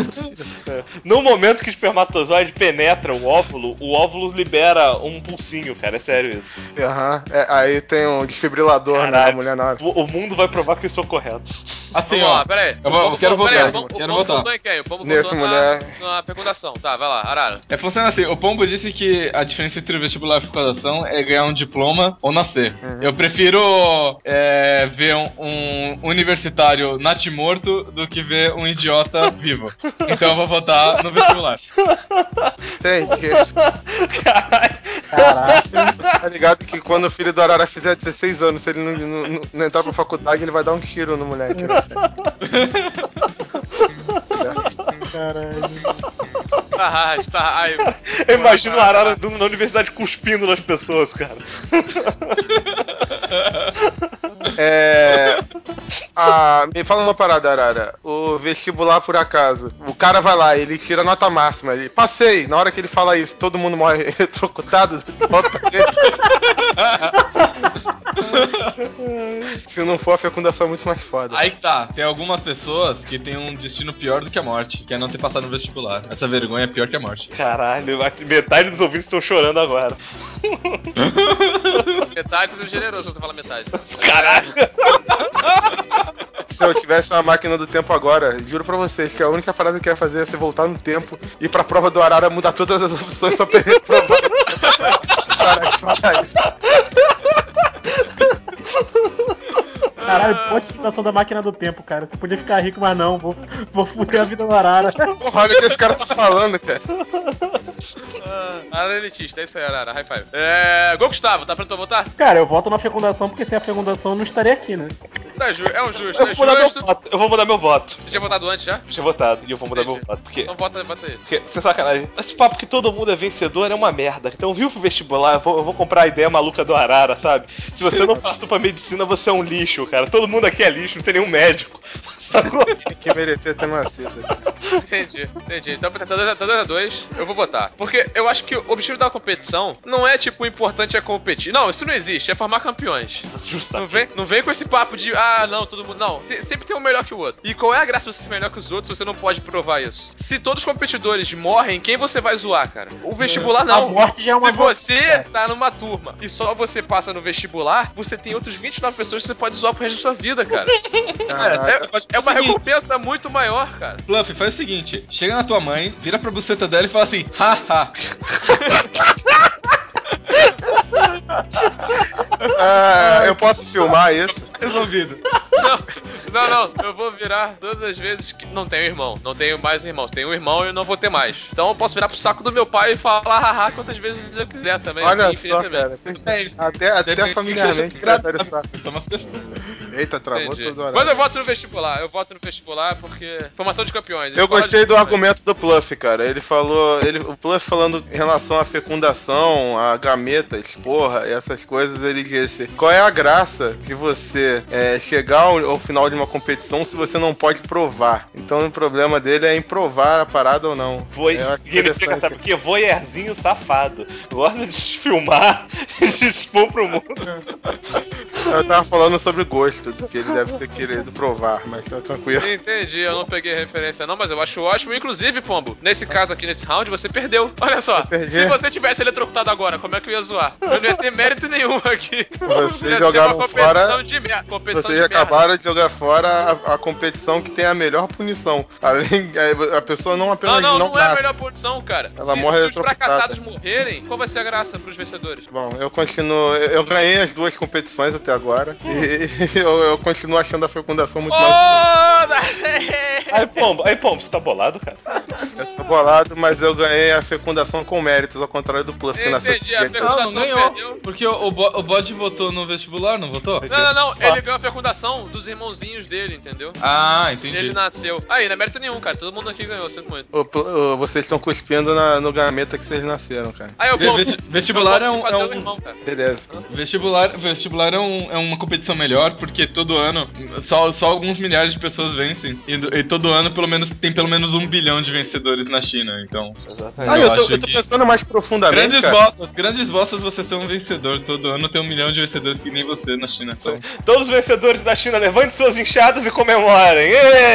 No momento que o espermatozoide penetra o óvulo libera um pulsinho, cara, é sério isso. Aham. Aí tem um desfibrilador, né, Caralho. da mulher na hora. O mundo vai provar que isso é correto. Assim, Vamos ó. lá, peraí. Eu quero votar. Quero O pombo votar. votou em quem? O pombo Nesse votou mulher. na fecundação. Tá, vai lá, Arara. Funciona assim, o Pombo disse que a diferença entre o vestibular e a fecundação é ganhar um diploma ou nascer. Eu prefiro ver um universitário natimorto do que ver um idiota vivo. Então eu vou votar no vestibular. Gente, Caralho. Caraca. tá ligado que quando o filho do Arara fizer 16 anos, se ele não entrar pra faculdade, ele vai dar um tiro no moleque. Né? Caralho. Ai, Eu imagino o Arara na universidade cuspindo nas pessoas, cara. Me fala uma parada, Arara. O vestibular, por acaso, o cara vai lá, ele tira a nota máxima, ele passei. Na hora que ele fala isso, todo mundo morre eletrocutado. Se não for, a fecundação é muito mais foda. Aí tá, tem algumas pessoas que têm um destino pior do que a morte, que é não ter passado no vestibular. Essa vergonha é pior que a morte. Caralho, metade dos ouvintes estão chorando agora. Metade tá sendo generoso quando você fala metade. Caralho! Se eu tivesse uma máquina do tempo agora, juro pra vocês que a única parada que eu ia fazer é você voltar no tempo e ir pra prova do Arara mudar todas as opções só pra ele provar. Caralho, boa utilização da máquina do tempo, cara. Você podia ficar rico, mas não. Vou fuder a vida do Arara. Porra, olha o que esse cara tá falando, cara. Arara elitista, é isso aí, Arara. High five. Gustavo, tá pronto pra votar? Cara, eu voto na fecundação porque sem a fecundação eu não estaria aqui, né? É um justo, Eu vou mudar meu voto. Você tinha votado antes já? Tinha votado e eu vou mudar meu voto. Porque, Então vota aí. porque, sem sacanagem, esse papo que todo mundo é vencedor é uma merda. Então, viu pro vestibular, eu vou comprar a ideia maluca do Arara, sabe? Se você não passou pra medicina, você é um lixo, cara. Todo mundo aqui é lixo, não tem nenhum médico. Sacou? Tem que merecer ter nascido. Entendi. Então, tá 2x2, eu vou votar. Porque eu acho que o objetivo da competição não é, tipo, o importante é competir. Não, isso não existe, é formar campeões. Não vem com esse papo de, não, todo mundo. Não, sempre tem um melhor que o outro. E qual é a graça de você ser melhor que os outros se você não pode provar isso? Se todos os competidores morrem, quem você vai zoar, cara? O vestibular não. A morte já é uma Se você tá numa turma e só você passa no vestibular, você tem outros 29 pessoas que você pode zoar pro resto da sua vida, cara. É uma recompensa muito maior, cara. Fluffy, faz o seguinte: chega na tua mãe, vira pra buceta dela e fala assim, haha. Eu posso filmar isso? Resolvido. Não, eu vou virar todas as vezes que não tenho irmão, não tenho mais irmãos, tenho um irmão e eu não vou ter mais. Então eu posso virar pro saco do meu pai e falar haha quantas vezes eu quiser também. Olha assim, só, cara. Até familiarmente prefere essa. Eita, travou Entendi. tudo. Mas eu voto no vestibular porque formação de campeões. Eu gostei do argumento do Pluff, cara. Ele falou, o Pluff falando em relação à fecundação, a gametas, porra, e essas coisas, ele disse: qual é a graça de você chegar ao final de uma competição se você não pode provar? Então o problema dele é em provar a parada ou não. Significa, sabe o quê? Voyeurzinho safado. Gosta de se filmar e se expor pro mundo. Eu tava falando sobre gosto, que ele deve ter querido provar, mas tá tranquilo. Entendi, eu não peguei referência não, mas eu acho ótimo. Inclusive, Pombo, nesse caso aqui, nesse round, você perdeu. Olha só, se você tivesse eletrocutado agora, como é que eu ia zoar? Eu não ia ter mérito nenhum aqui. Vocês jogaram fora. Vocês acabaram de jogar fora a competição que tem a melhor punição. Além, a pessoa não apenas não nasce. É a melhor punição, cara. Ela morre se os fracassados morrerem, qual vai ser a graça pros vencedores? Bom, eu continuo. Eu ganhei as duas competições até agora. E eu continuo achando a fecundação muito mais. Aí, Pombo, você tá bolado, cara? Eu tô bolado, mas eu ganhei a fecundação com méritos, ao contrário do Pluff que nasceu. Entendi, a fecundação perdeu. Porque o bode votou no vestibular, não votou? Não, ele ganhou a fecundação dos irmãozinhos dele, entendeu? Ah, entendi. Ele nasceu. Aí, não é mérito nenhum, cara. Todo mundo aqui ganhou, sinto muito. Vocês estão cuspindo no gameta que vocês nasceram, cara. Aí eu vestibular é um irmão, cara. Beleza. Vestibular é uma competição melhor, porque todo ano só alguns milhares de pessoas vencem. E todo ano tem pelo menos 1 bilhão de vencedores na China, então. Eu tô pensando mais profundamente. Grandes bostas, você ser um vencedor. Todo ano tem 1 milhão de vencedores que nem você na China. Então. Todos os vencedores da China, levante suas enxadas e comemorem.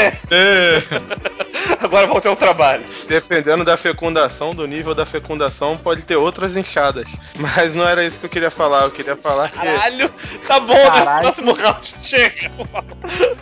Agora vão ter um trabalho. Dependendo da fecundação, do nível da fecundação, pode ter outras enxadas. Mas não era isso que eu queria falar. Eu queria falar que... Caralho, tá bom, no próximo round. Chega, por favor.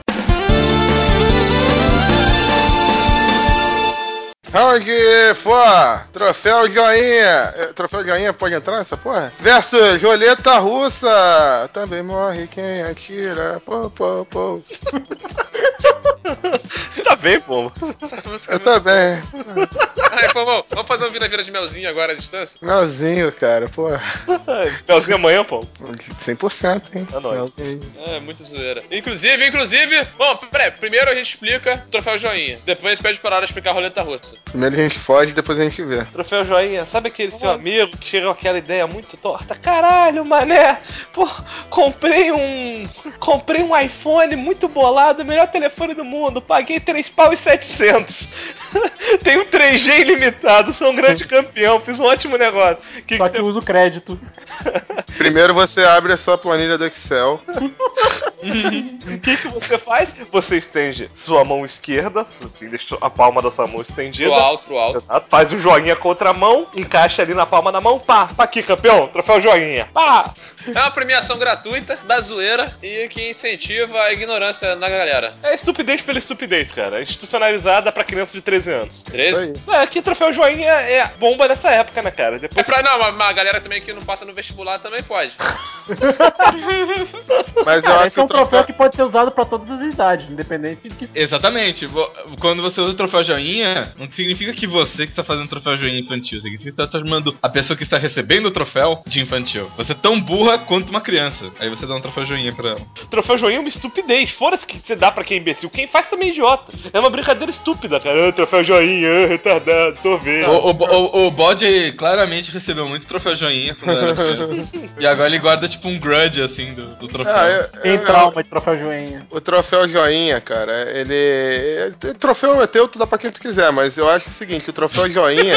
Round for troféu joinha. Troféu joinha pode entrar nessa porra? Versus roleta russa. Também morre quem atira. Pô. Tá bem, pô. Essa música é Eu muito também. Aí, pô, vamos fazer um vira-vira de melzinho agora à distância? Melzinho, cara, pô. Melzinho amanhã, pô. 100%, hein? É nóis. Melzinho. É, muito zoeira. Inclusive... Bom, peraí. Primeiro a gente explica o troféu joinha. Depois a gente pede pra Lara explicar a roleta russa. Primeiro a gente foge, depois a gente vê. Troféu joinha, sabe aquele seu amigo que chega com aquela ideia muito torta? Caralho, mané, pô, comprei um iPhone muito bolado, o melhor telefone do mundo, paguei 3.700. Tenho 3G ilimitado, sou um grande campeão, fiz um ótimo negócio. Só que eu uso crédito. Primeiro você abre a sua planilha do Excel. O que você faz? Você estende sua mão esquerda, assim, deixa a palma da sua mão estendida. Pro alto. Exato. Faz o joinha com outra mão, encaixa ali na palma da mão, pá, tá aqui, campeão, troféu joinha, pá. É uma premiação gratuita, da zoeira, e que incentiva a ignorância na galera. É estupidez pela estupidez, cara. Institucionalizada pra criança de 13 anos. 13? É, que troféu joinha é bomba nessa época, né, cara? É Depois pra não, mas a galera também que não passa no vestibular também pode. Mas eu Cara, acho esse que é o um troféu troféu. que pode ser usado pra todas as idades, independente de que. Exatamente. Quando você usa o troféu joinha, não significa que você que tá fazendo o troféu joinha infantil. Significa que você tá chamando a pessoa que está recebendo o troféu de infantil. Você é tão burra quanto uma criança. Aí você dá um troféu joinha pra ela. troféu joinha é uma estupidez. Fora-se que você dá pra quem é imbecil. Quem faz também é idiota. É uma brincadeira estúpida, cara. Troféu joinha, retardado, sorvete. O bode claramente recebeu muito troféu joinha quando era criança. E agora ele guarda tipo um grudge assim do troféu. Tem trauma de troféu joinha. O troféu joinha, cara, ele. O troféu é teu, tu dá pra quem tu quiser, mas eu acho o seguinte, o troféu joinha,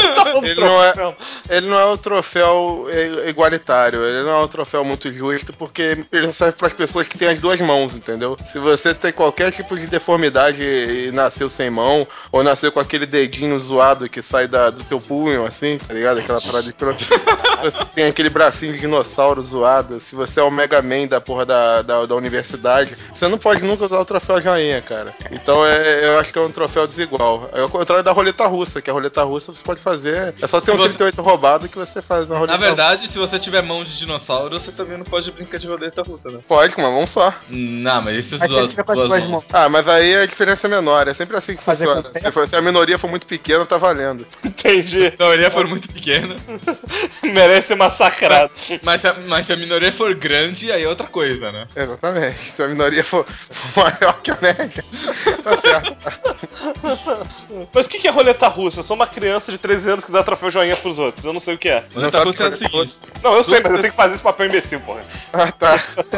ele não é o troféu igualitário, ele não é um troféu muito justo, porque ele serve pras pessoas que têm as duas mãos, entendeu? Se você tem qualquer tipo de deformidade e nasceu sem mão, ou nasceu com aquele dedinho zoado que sai do teu punho, assim, tá ligado? Aquela parada de você tem aquele bracinho de dinossauro zoado, se você é o Mega Man da porra da universidade, você não pode nunca usar o troféu joinha, cara. Então eu acho que é um troféu desigual. É ao contrário da roleta russa, que a roleta russa você pode fazer, é só ter um 38 roubado que você faz uma roleta Na verdade, se você tiver mão de dinossauro, você também não pode brincar de roleta russa, né? Pode, com uma mão só. Não, mas isso Mas você fica com as duas mãos. Ah, mas aí a diferença é menor, é sempre assim que Fazer funciona. com Se a minoria for muito pequena, tá valendo. Entendi. A minoria for muito pequena. Merece ser massacrado. Mas se a minoria for grande, aí é outra coisa, né? Exatamente. Se a minoria for maior que a média, tá certo. Mas o que é roleta russa? Eu sou uma criança de 13 anos que dá troféu joinha pros outros. Eu não sei o que é. Roleta sabe russa é o que seguinte. Não, eu sei, mas eu tenho que fazer esse papel imbecil, porra. Ah, tá.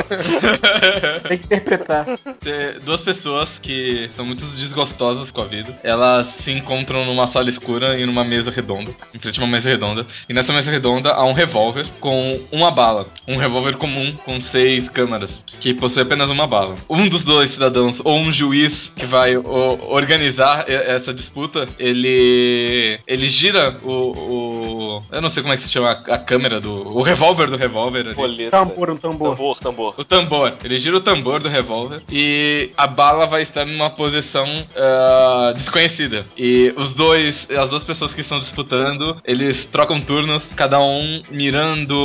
Tem que interpretar. Duas pessoas que são muito desgostosas com a vida, elas se encontram numa sala escura e numa mesa redonda, em frente a uma mesa redonda, e nessa mesa redonda há um revólver com uma bala, um revólver comum com 6 câmaras, que possui apenas uma bala. Um dos dois cidadãos, ou um juiz que vai organizar essa disputa, ele gira eu não sei como é que se chama a câmera o revólver do revólver ali. Roleta. Um tambor. Tambor. O tambor. Ele gira o tambor do revólver e a bala vai estar numa posição desconhecida. E as duas pessoas que estão disputando, eles trocam turnos, cada um mirando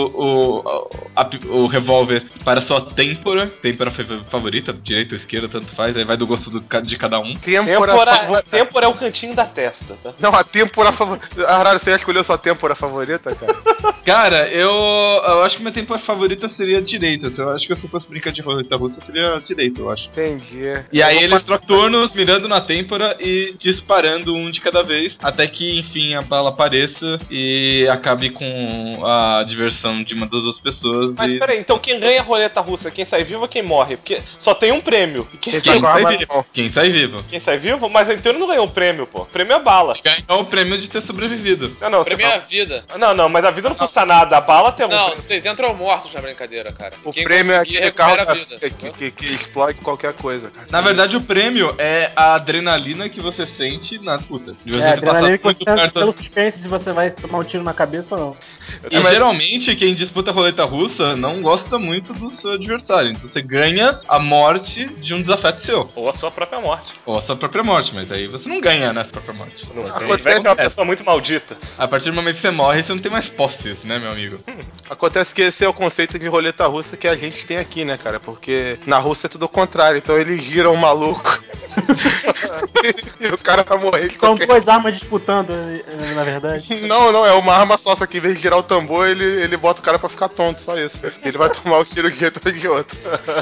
o revólver para sua têmpora favorita, direita ou esquerda, tanto faz, aí vai do gosto de cada um. Têmpora é o cantinho da testa, tá? Não, a têmpora favorita. Arara, você já escolheu sua têmpora favorita, cara? Cara, eu acho que minha têmpora favorita seria direita. Eu acho que se eu fosse brincar de roleta russa, seria direita, eu acho. Entendi. E aí eles trocam turnos, mirando na têmpora e disparando um de cada vez, até que, enfim, a bala apareça e acabe com a diversão de uma das duas pessoas. Mas peraí, então quem ganha a roleta russa? Quem sai vivo ou quem morre? Porque só tem um prêmio. Quem sai vivo? Quem sai vivo? Quem sai vivo? Mas então ele não ganhou um prêmio, pô. O prêmio é bala. Ganhou o prêmio de ter sobrevivido. Não, O prêmio é a vida. Não, mas a vida não custa nada. A bala tem algum Não, prêmio. vocês entram mortos na brincadeira, cara. O Quem prêmio é conseguir aquele carro recupera da a vida. vida que explode qualquer coisa, cara. Na verdade, o prêmio é a adrenalina que você sente na disputa. De você É, ter passado adrenalina que muito você perto. pelo suspense se você vai tomar um tiro na cabeça ou não. E geralmente quem disputa roleta russa russa não gosta muito do seu adversário. Então você ganha a morte de um desafeto seu. Ou a sua própria morte. Ou a sua própria morte, mas aí você não ganha nessa própria morte. Não sei, Acontece- vai ser uma pessoa muito maldita. A partir do momento que você morre, você não tem mais posses, né, meu amigo? Acontece que esse é o conceito de roleta russa que a gente tem aqui, né, cara? Porque na Rússia é tudo o contrário. Então eles giram o maluco. E o cara vai morrer de São qualquer... duas armas disputando, na verdade. Não, é uma arma só que em vez de girar o tambor, ele bota o cara pra ficar tonto, só isso. Ele vai tomar o tiro de um jeito ou de outro.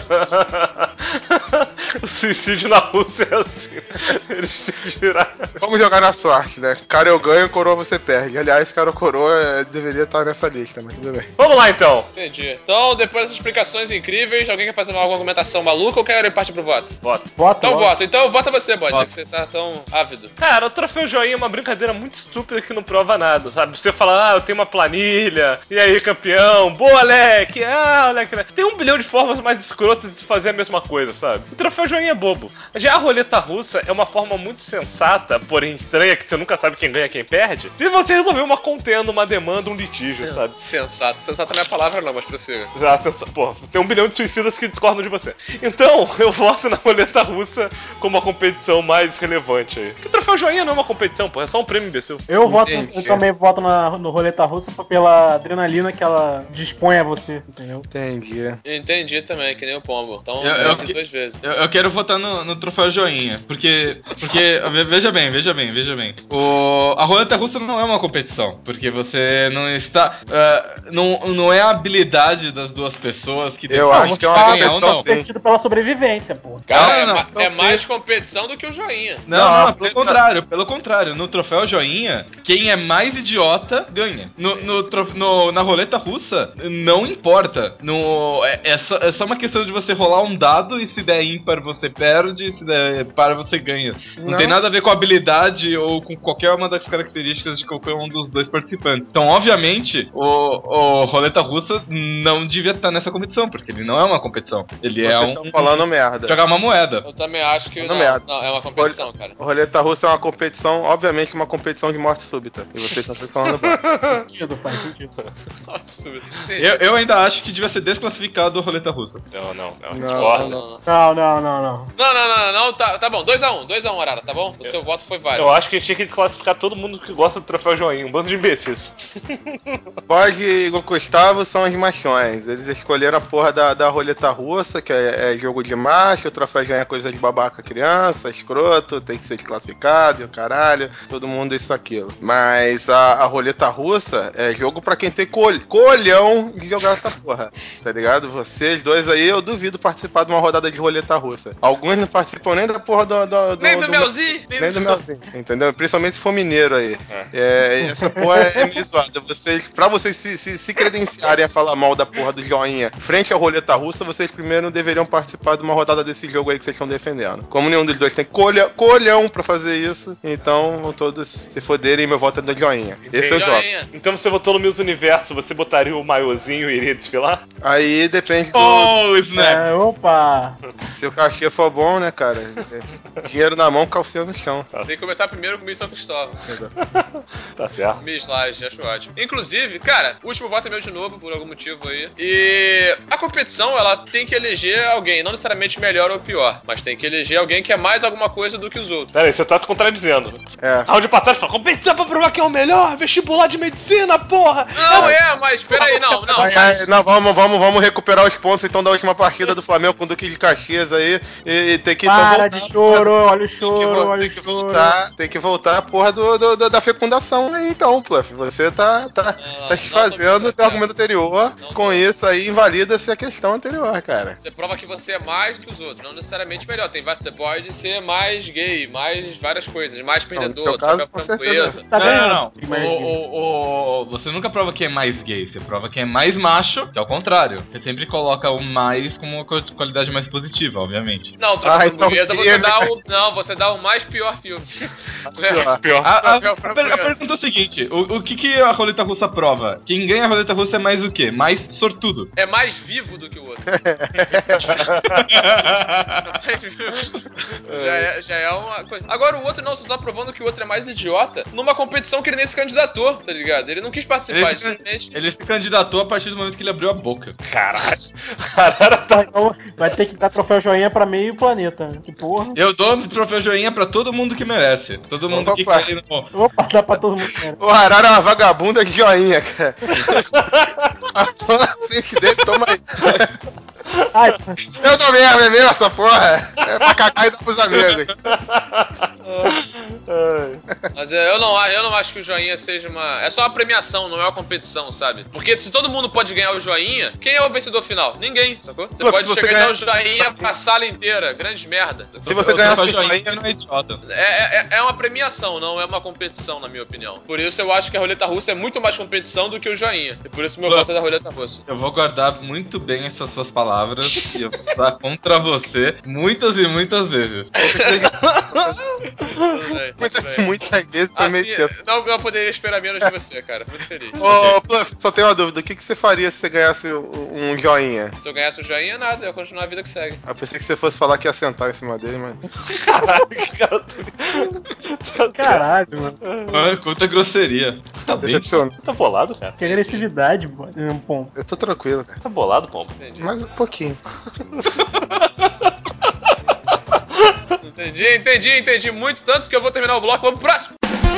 O suicídio na Rússia é assim. Eles se giraram. Vamos jogar na sorte, né? Cara eu ganho, coroa você perde. Aliás, cara ou coroa deveria estar nessa lista, mas tudo bem. Vamos lá então. Entendi. Então, depois dessas explicações incríveis, alguém quer fazer alguma argumentação maluca ou quer partir pro voto? Voto. Voto, Então voto. voto. Então vota você, Bode, já que você tá tão ávido. Cara, o troféu joinha é uma brincadeira muito estúpida que não prova nada, sabe? Você fala, eu tenho uma planilha, e aí, campeão, boa, Alec, Alec. Tem 1 bilhão de formas mais escrotas de se fazer a mesma coisa, sabe? O troféu joinha é bobo. Já a roleta russa é uma forma muito sensata, porém estranha, que você nunca sabe quem ganha e quem perde, de você resolver uma contenda, uma demanda, um litígio, sabe? Sensato. Sensato não é a palavra não, mas prossiga. Já, pô, tem 1 bilhão de suicidas que discordam de você. Então, eu voto na roleta russa como a competição mais relevante aí. Porque o troféu joinha não é uma competição, pô, é só um prêmio imbecil. Eu Entendi. também voto no roleta russa pela adrenalina que ela dispõe a você, entendeu? Entendi. Entendi também, que nem o pombo. Então, Eu- entendi 2 vezes. Eu quero votar no troféu joinha, porque veja bem. A roleta russa não é uma competição, porque você não está, não é a habilidade das duas pessoas que Eu decide acho que é uma quem ganha ou competição, não. sim. Competido pela sobrevivência, pô. Cara, Não, é mais competição do que o joinha. Não, Não, pelo contrário. No troféu joinha, quem é mais idiota ganha. Na roleta russa, não importa. É só uma questão de você rolar um dado e se der ímpar você perde, e se der par você ganha. Não tem nada a ver com a habilidade ou com qualquer uma das características de qualquer um dos dois participantes. Então, obviamente, o roleta russa não devia estar nessa competição, porque ele não é uma competição. Ele é Vocês estão falando merda. jogar uma moeda. Eu também acho que Não, não, merda. é uma competição, cara. A roleta russa é uma competição, obviamente, uma competição de morte súbita. E vocês estão falando bosta. Faz sentido. Eu ainda acho que devia ser desclassificado a roleta russa. Não, Não, discordo. Não. Tá bom, 2x1, Arara, tá bom? O seu voto foi válido. Eu acho que a gente tinha que desclassificar todo mundo que gosta do troféu joinha, um bando de imbecis. Bode e Gustavo são os machões. Eles escolheram a porra da roleta russa, que é jogo de macho, o troféu já é coisa de babaca criança, escroto, tem que ser desclassificado e o caralho, todo mundo isso aquilo. Mas a roleta russa é jogo pra quem tem colhão de jogar essa porra, tá ligado? Vocês dois aí, eu duvido participar de uma rodada de roleta russa. Alguns não participam nem da porra Nem do Melzinho! nem do melzinho, entendeu? Principalmente se for mineiro aí. Essa porra é meio zoada. Pra vocês se credenciarem a falar mal da porra do joinha frente à roleta russa, vocês primeiro deveriam participar de uma rodada desse jogo aí que vocês estão defendendo. Como nenhum dos dois tem colhão pra fazer isso, então vão todos se foderem e meu voto é do joinha. Esse é o jogo. Joinha. Então você votou no Miss Universo, você botaria o maiozinho e iria desfilar? Aí depende do... Oh, Snap! Opa! Se o cachê for bom, né, cara? Dinheiro na mão, calcinha no chão. Tem que começar primeiro com o Miss São Cristóvão. Tá certo. Miss Laje, acho ótimo. Inclusive, cara, o último voto é meu de novo, por algum motivo aí. E a competição, ela tem que eleger alguém, não necessariamente melhor ou pior, mas tem que eleger alguém que é mais alguma coisa do que os outros. Pera aí, você tá se contradizendo. É. Round pra trás fala, competição pra provar quem é o melhor, vestibular de medicina, porra! Não, mas peraí, não. Não, vamos recuperar os pontos então da última partida do Flamengo com o Duque de Caxias aí e tem que Para então, de choro, olha o choro, olha tem o que choro. tem que voltar a porra da fecundação aí então, Pluff. Você tá se fazendo o teu argumento anterior, com isso aí invalida-se a questão anterior, cara. Você prova que você é mais do que os outros, não necessariamente melhor. Você pode ser mais gay, mais várias coisas, mais perdedor, teu caso, troféu com framboesa. certeza. Tá Não. ganhando. Você nunca prova que é mais gay, você prova que é mais macho, que é o contrário. Você sempre coloca o mais como uma qualidade mensagem mais positiva, obviamente. Não, Troféu então Hamburguesa você dá o... Não, você dá o mais pior filme. Pior. A Troféu Hamburguesa. pergunta é o seguinte: o que a roleta russa prova? Quem ganha a roleta russa é mais o quê? Mais sortudo. É mais vivo do que o outro. já é uma coisa. Agora o outro não, você tá provando que o outro é mais idiota numa competição que ele nem se candidatou, tá ligado? Ele não quis participar, simplesmente. Ele se candidatou a partir do momento que ele abriu a boca. Caralho. Arara tá. Então vai ter que dar troféu joinha pra meio planeta. Que porra. Eu dou o troféu joinha pra todo mundo que merece. Todo mundo que Opa. quer ir no... Opa, dá pra todo mundo. Cara. O Arara é uma vagabunda de joinha, cara. Passou na frente dele, toma aí. Ai, Eu tô mesmo, é mesmo essa porra. É pra cagar e dar pros amigos. Mas eu não acho que o joinha seja uma... É só uma premiação, não é uma competição, sabe? Porque se todo mundo pode ganhar o joinha, quem é o vencedor final? Ninguém, sacou? Você Pô, pode se você chegar e ganhar- dar o joinha pra sala inteira. Grande merda. Sacou? Se você O ganhar troféu esse joinha não é idiota. É uma premiação, não é uma competição, na minha opinião. Por isso eu acho que a roleta russa é muito mais competição do que o joinha. E por isso meu voto é da roleta russa. Eu vou guardar muito bem essas suas palavras e eu vou usar contra você muitas e muitas vezes. Muitas vezes foi meio tempo. Assim, não, eu poderia esperar menos de você, cara. Muito feliz. Ô, Pluff, só tenho uma dúvida. O que você faria se você ganhasse um joinha? Se eu ganhasse o joinha, nada. Eu continuar a vida que segue. Eu pensei que você fosse falar que ia sentar em cima dele, mas... caralho, mano. Mano, quanta grosseria. Tá bem? Decepcionou. Tá bolado, cara? Que agressividade, mano. É um ponto. Eu tô tranquilo, cara. Tá bolado, Pombo? Entendi. Mais um pouquinho. Entendi muito, tanto que eu vou terminar o bloco. Vamos pro próximo.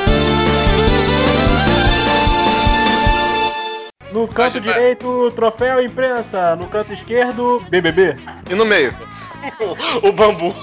No canto Vai. direito, troféu imprensa. No canto esquerdo, BBB. E no meio? O bambu.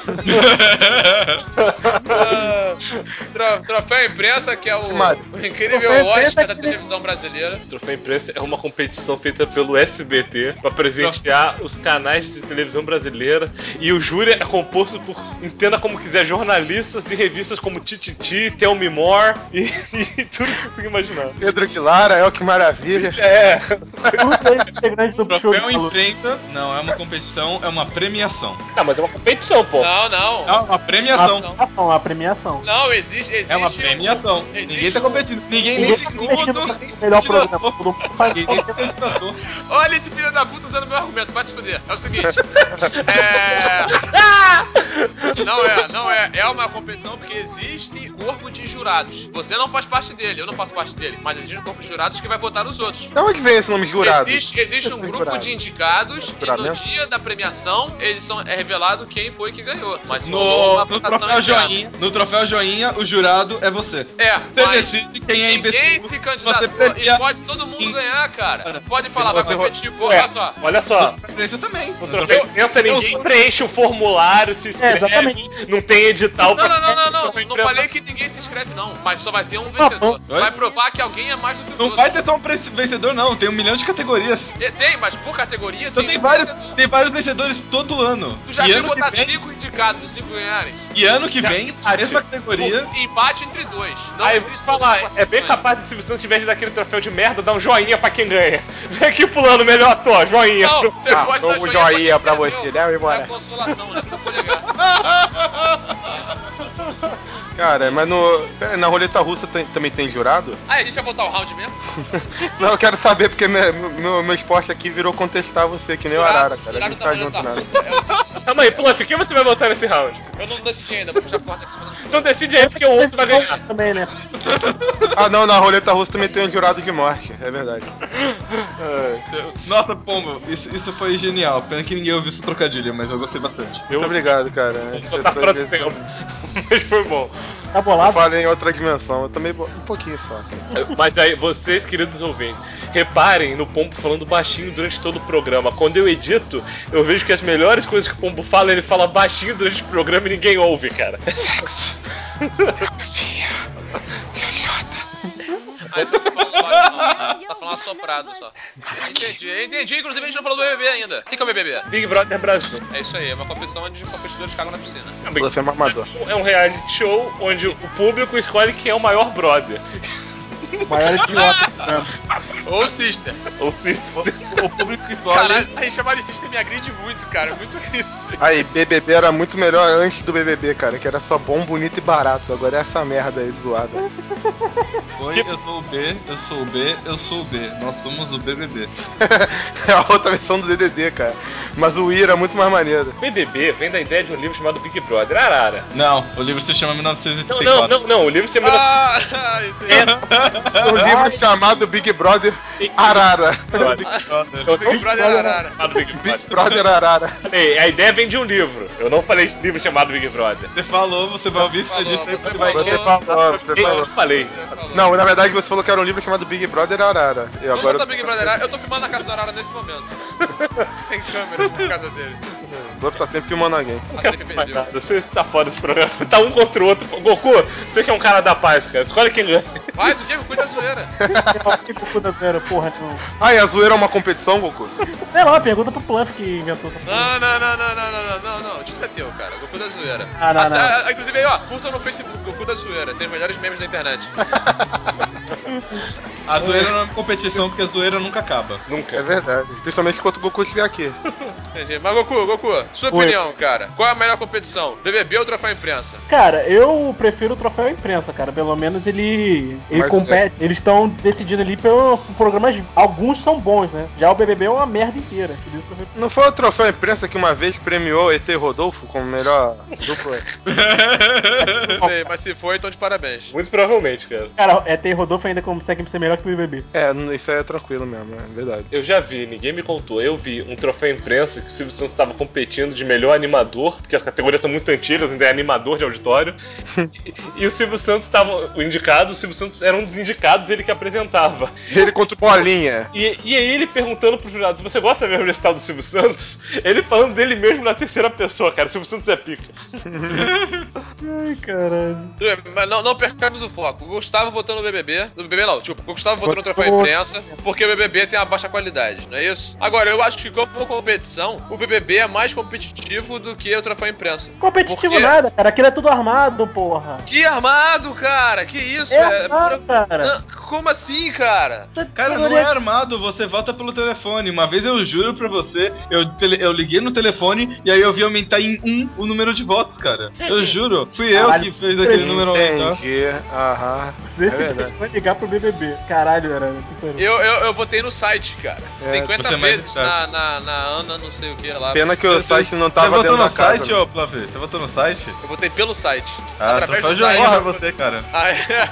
Troféu imprensa, que é o incrível Troféu imprensa Oscar da que- televisão brasileira. O Troféu Imprensa é uma competição feita pelo SBT pra presentear os canais de televisão brasileira. E o júri é composto por, entenda como quiser, jornalistas de revistas como Tititi, Tell Me More e tudo que você imaginar. Pedro de Lara, El que Maravilha. É. Tudo integrante do show de Troféu calor. imprensa não é uma competição, é uma premiação. Ah, mas é uma competição, pô. Não. Não, uma premiação. A premiação. Não, existe É uma premiação. existe Ninguém tá competindo. Ninguém nem Ninguém tá competindo pra ser o melhor programa. Todo mundo faz Ninguém nem se candidatou. Olha esse filho da puta usando meu argumento, vai se fuder. É o seguinte. Não é. É uma competição porque existe corpo de jurados. Você não faz parte dele, eu não faço parte dele. Mas existe um corpo de jurados que vai votar nos outros. De onde vem esse nome jurado? Existe um grupo jurado. de indicados e no Juramento? dia da premiação é revelado quem foi que ganhou. Mas rolou uma No votação troféu interna. joinha, no troféu joinha, o jurado é você. É, Você mas decide quem é ninguém imbecil. se candidatou premia- e pode todo mundo ganhar, cara. Pode falar, vai você competir com... Ué, Olha só. olha só. Imprensa também. O Troféu Imprensa, ninguém preenche o formulário, se inscreve, exatamente. não tem edital pra... Não falei que ninguém se inscreve, não. Mas só vai ter um vencedor. Oi? Vai provar que alguém é mais do que os Não outros. vai ter só um vencedor, não. Tem 1 milhão de categorias. Tem, mas por categoria Então tem tem um vários, vencedor. tem vários vencedores todo ano. Tu já E viu ano que botar vem, 5 indicados, os 5 ganharem? e ano que vem, a empate. mesma categoria. Empate entre dois. Não Aí eu entre vou te todos falar, os é bem participantes. capaz de, se você não tiver daquele troféu de merda, dar um joinha pra quem ganha. Vem aqui pulando, melhor ator, joinha. Não, você pode dar um joinha pra quem você, perdeu. né, embora? É consolação, né? Pra polegar. Cara, mas na roleta russa também tem jurado? Ah, a gente vai voltar o round mesmo? Não, eu quero saber porque meu esporte aqui virou contestar você, que nem o Arara, cara. A gente tá junto nada. Calma aí, Pluff, quem você vai votar nesse round? Eu não decidi ainda, vou puxar a porta aqui. Então decide aí, porque o outro vai ganhar. Também, né? Ah, não, na roleta russa também tem um jurado de morte, é verdade. Nossa, Pombo, isso foi genial. Pena que ninguém ouviu esse trocadilho, mas eu gostei bastante. Muito obrigado, cara. Só tá pra tempo. Mas foi bom. Tá Eu bolado? falei em outra dimensão, eu também um pouquinho só. Assim. Mas aí, vocês, queridos ouvintes, reparem no Pombo falando baixinho durante todo o programa. Quando eu edito, eu vejo que as melhores coisas que o Pombo fala, ele fala baixinho durante o programa e ninguém ouve, cara. É sexo. Ah, isso eu tô falando baixo, não. Tá falando assoprado só. Entendi. Inclusive a gente não falou do BBB ainda. O que é o BBB? Big Brother Brasil. É isso aí, é uma competição onde os competidores cagam na piscina. Você é um amador. É um reality show onde o público escolhe quem é o maior brother. Maior idiota. Ou Sister. Ou Sister. O público que escolhe. Caralho, aí chamar de Sister me agride muito, cara. Muito isso. Aí, BBB era muito melhor antes do BBB, cara, que era só bom, bonito e barato. Agora é essa merda aí zoada. Oi, eu sou o B, eu sou o B, eu sou o B. Nós somos o BBB. É a outra versão do DDD, cara. Mas o I era muito mais maneiro. BBB vem da ideia de um livro chamado Big Brother Arara. Não, o livro se chama 1984. Não, o livro se chama... Isso Um livro chamado Big Brother Arara. Big Brother Arara. Big Brother Arara. Ei, a ideia vem de um livro. Eu não falei de livro chamado Big Brother. Você falou, você vai ouvir, Falou, você disse, você você vai falou. Você Eu falou. falei. Não, na verdade você falou que era um livro chamado Big Brother Arara. E Vamos agora botar Big Brother Arara. Eu tô filmando a casa do Arara nesse momento. Tem câmera na casa dele. o Gordo tá sempre filmando alguém. Não quero mais nada. Você tá foda esse programa. Tá um contra o outro. Goku, você que é um cara da paz, cara. Escolhe quem ganha. Faz o quê? Cuida da zoeira. Que Goku da zoeira, porra, não. Ah, e a zoeira é uma competição, Goku? Sei lá, pergunta pro Planf que inventou essa porra. Não. O time é teu, cara. Goku da zoeira. Não. Inclusive aí, ó, curta no Facebook, Goku da zoeira. Tem os melhores memes da internet. A zoeira não é uma competição, porque a zoeira nunca acaba. Nunca. É verdade. Principalmente enquanto o Goku estiver aqui. Entendi. Mas Goku, sua opinião, cara. Qual é a melhor competição? BBB ou Troféu Imprensa? Cara, eu prefiro o troféu imprensa, cara. Pelo menos ele Mas compete. Eles estão decidindo ali pelos programas. Alguns são bons, né? Já o BBB é uma merda inteira. Por isso que eu Não foi o Troféu Imprensa que uma vez premiou ET Rodolfo como melhor dupla? Não sei, mas se foi, então de parabéns. Muito provavelmente, cara. Cara, ET e Rodolfo ainda conseguem ser melhor que o BBB. É, isso aí é tranquilo mesmo, é verdade. Eu já vi, ninguém me contou. Eu vi um troféu imprensa que o Silvio Santos estava competindo de melhor animador, porque as categorias são muito antigas, ainda é animador de auditório. e o Silvio Santos estava o indicado, o Silvio Santos era um dos indicados, ele que apresentava. Ele contra o Bolinha. E aí ele perguntando pros jurados, você gosta mesmo desse tal do Silvio Santos? Ele falando dele mesmo na terceira pessoa, cara. O Silvio Santos é pica. Ai, caralho. Mas não percamos o foco. O Gustavo votou no BBB. No BBB não, tipo, o Gustavo votou no Troféu Imprensa porque o BBB tem uma baixa qualidade, não é isso? Agora, eu acho que como competição, o BBB é mais competitivo do que o Troféu Imprensa. Competitivo Porque- nada, cara. Aquilo é tudo armado, porra. Que armado, cara! Que isso? É armado, cara. Não, como assim, cara? Cara, não é armado, você volta pelo telefone. Uma vez eu juro pra você, eu liguei no telefone e aí eu vi aumentar em 1 o número de votos, cara. Eu juro, fui eu Caralho, que fez aquele número aumentar. Entendi, aham. É verdade. Vai ligar pro BBB. Caralho, era. Eu votei no site, cara. É, 50 você é mais vezes esperto. na Ana, não sei o que lá. Pena que o site não Você tava votou dentro no da casa. site, ô Plavê? Você votou no site? Eu votei pelo site. Ah, Através troféu do joinha site. pra você, cara. Ah, é.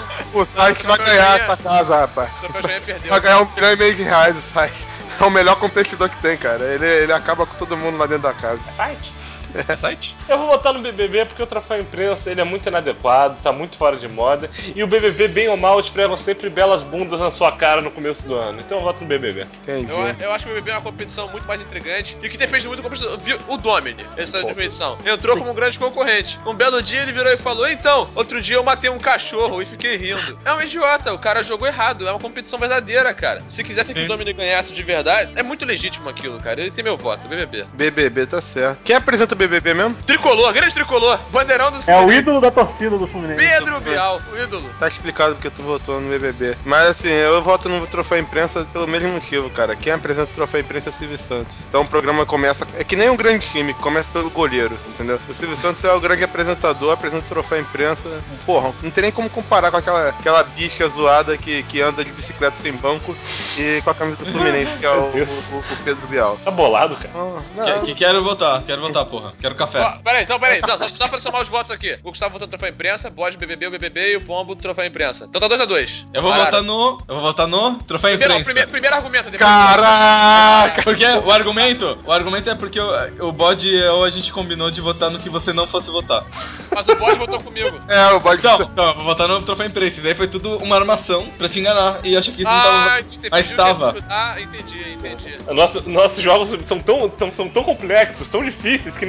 O site vai ganhar essa casa, rapaz. O Troféu Joinha perdeu. Vai ganhar R$1,5 milhão o site. É o melhor competidor que tem, cara. Ele acaba com todo mundo lá dentro da casa. Site? É site? Eu vou votar no BBB porque o troféu imprensa ele é muito inadequado, tá muito fora de moda. E o BBB, bem ou mal, esfregam sempre belas bundas na sua cara no começo do ano. Então eu voto no BBB. Entendi. Eu acho que o BBB é uma competição muito mais intrigante e que depende muito da competição. O Domini, esse da competição, entrou como um grande concorrente. Um belo dia ele virou e falou: então, outro dia eu matei um cachorro e fiquei rindo. É um idiota, o cara jogou errado. É uma competição verdadeira, cara. Se quisessem que o Domini ganhasse de verdade, é muito legítimo aquilo, cara. Ele tem meu voto, BBB. BBB, tá certo. Quem apresenta o BBB mesmo? Tricolor, grande tricolor, bandeirão do É o Fluminense. ídolo da torcida do Fluminense. Pedro Bial, o ídolo. Tá explicado porque tu votou no BBB. Mas assim, eu voto no Troféu Imprensa pelo mesmo motivo, cara. Quem apresenta o Troféu Imprensa é o Silvio Santos. Então o programa começa... É que nem um grande time, que começa pelo goleiro, entendeu? O Silvio Santos é o grande apresentador, apresenta o Troféu Imprensa. Porra, não tem nem como comparar com aquela bicha zoada que anda de bicicleta sem banco e com a camisa do Fluminense, que é o Pedro Bial. Tá bolado, cara. Quero votar, porra. Quero café. Ó, peraí. Não, só pra somar os votos aqui. O Gustavo votou no Troféu Imprensa, Bode, BBB, o BBB e o Pombo, Troféu Imprensa. Então tá 2-2. Eu vou votar no troféu imprensa. Primeiro argumento. Depois Caraca! Porque o argumento é porque o Bode ou a gente combinou de votar no que você não fosse votar. Mas o Bode votou comigo. É, o bode... Então, eu vou votar no troféu imprensa. Isso daí foi tudo uma armação pra te enganar. E eu achei que isso não tava. Você Mas fingiu que ia tava. entendi. Nossos jogos são tão complexos, tão difíceis, que nem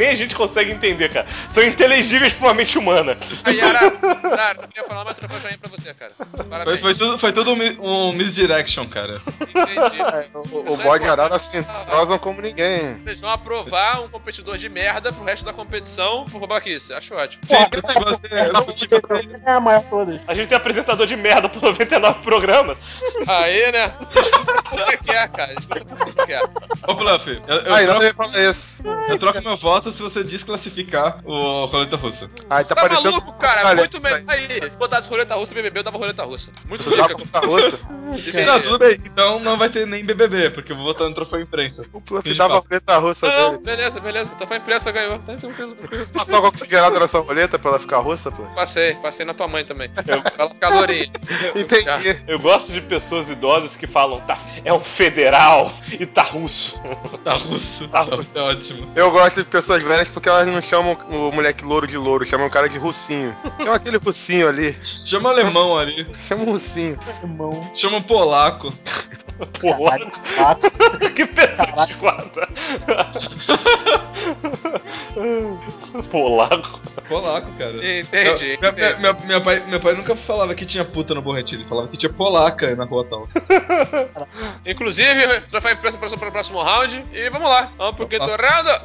nem a gente consegue entender, cara. São inteligíveis pra uma mente humana. Aí, Yara, eu queria falar uma troféu joinha pra você, cara. Parabéns. Foi tudo um misdirection, cara. Entendi. O bode arara se entrosam como ninguém. Vocês vão aprovar um competidor de merda pro resto da competição por babaquice. Acho ótimo. É a maior todas. A gente tem apresentador de merda por 99 programas. Aí, né? Desculpa por que é, cara. Desculpa por que é. Ô, Bluff, Não ia falar isso. eu troco meu voto se você desclassificar o Roleta Russa. Ai, tá Tá parecendo. maluco, cara? Olha, Muito melhor. Aí, se botasse roleta russa BBB, eu dava roleta russa. Muito Tu dá rica. pra russa? Não, tudo bem. Então não vai ter nem BBB, porque eu vou votar no troféu imprensa. O Pluff dava a roleta russa Não, dele. beleza. Então foi imprensa, ganhou. Tá tranquilo. Passou água oxigenada nessa roleta pra ela ficar russa, pô? Passei na tua mãe também. Pra ela ficar lourinha. Entendi. Eu gosto de pessoas idosas que falam, tá, é um federal e tá russo. Tá russo. Tá russo. É ótimo. Eu gosto de pessoas velhas porque elas não chamam o moleque louro de louro, chamam o cara de russinho. Chama aquele russinho ali. Chama o alemão ali. Chama um russinho. Irmão. Chama o polaco. Porra, que pessoa de guarda. Polaco. Polaco, cara. Entendi. Meu pai nunca falava que tinha puta no Borretti, ele falava que tinha polaca na rua tal. Inclusive, troféu imprensa para o próximo round. E vamos lá. Vamos pro quinto round.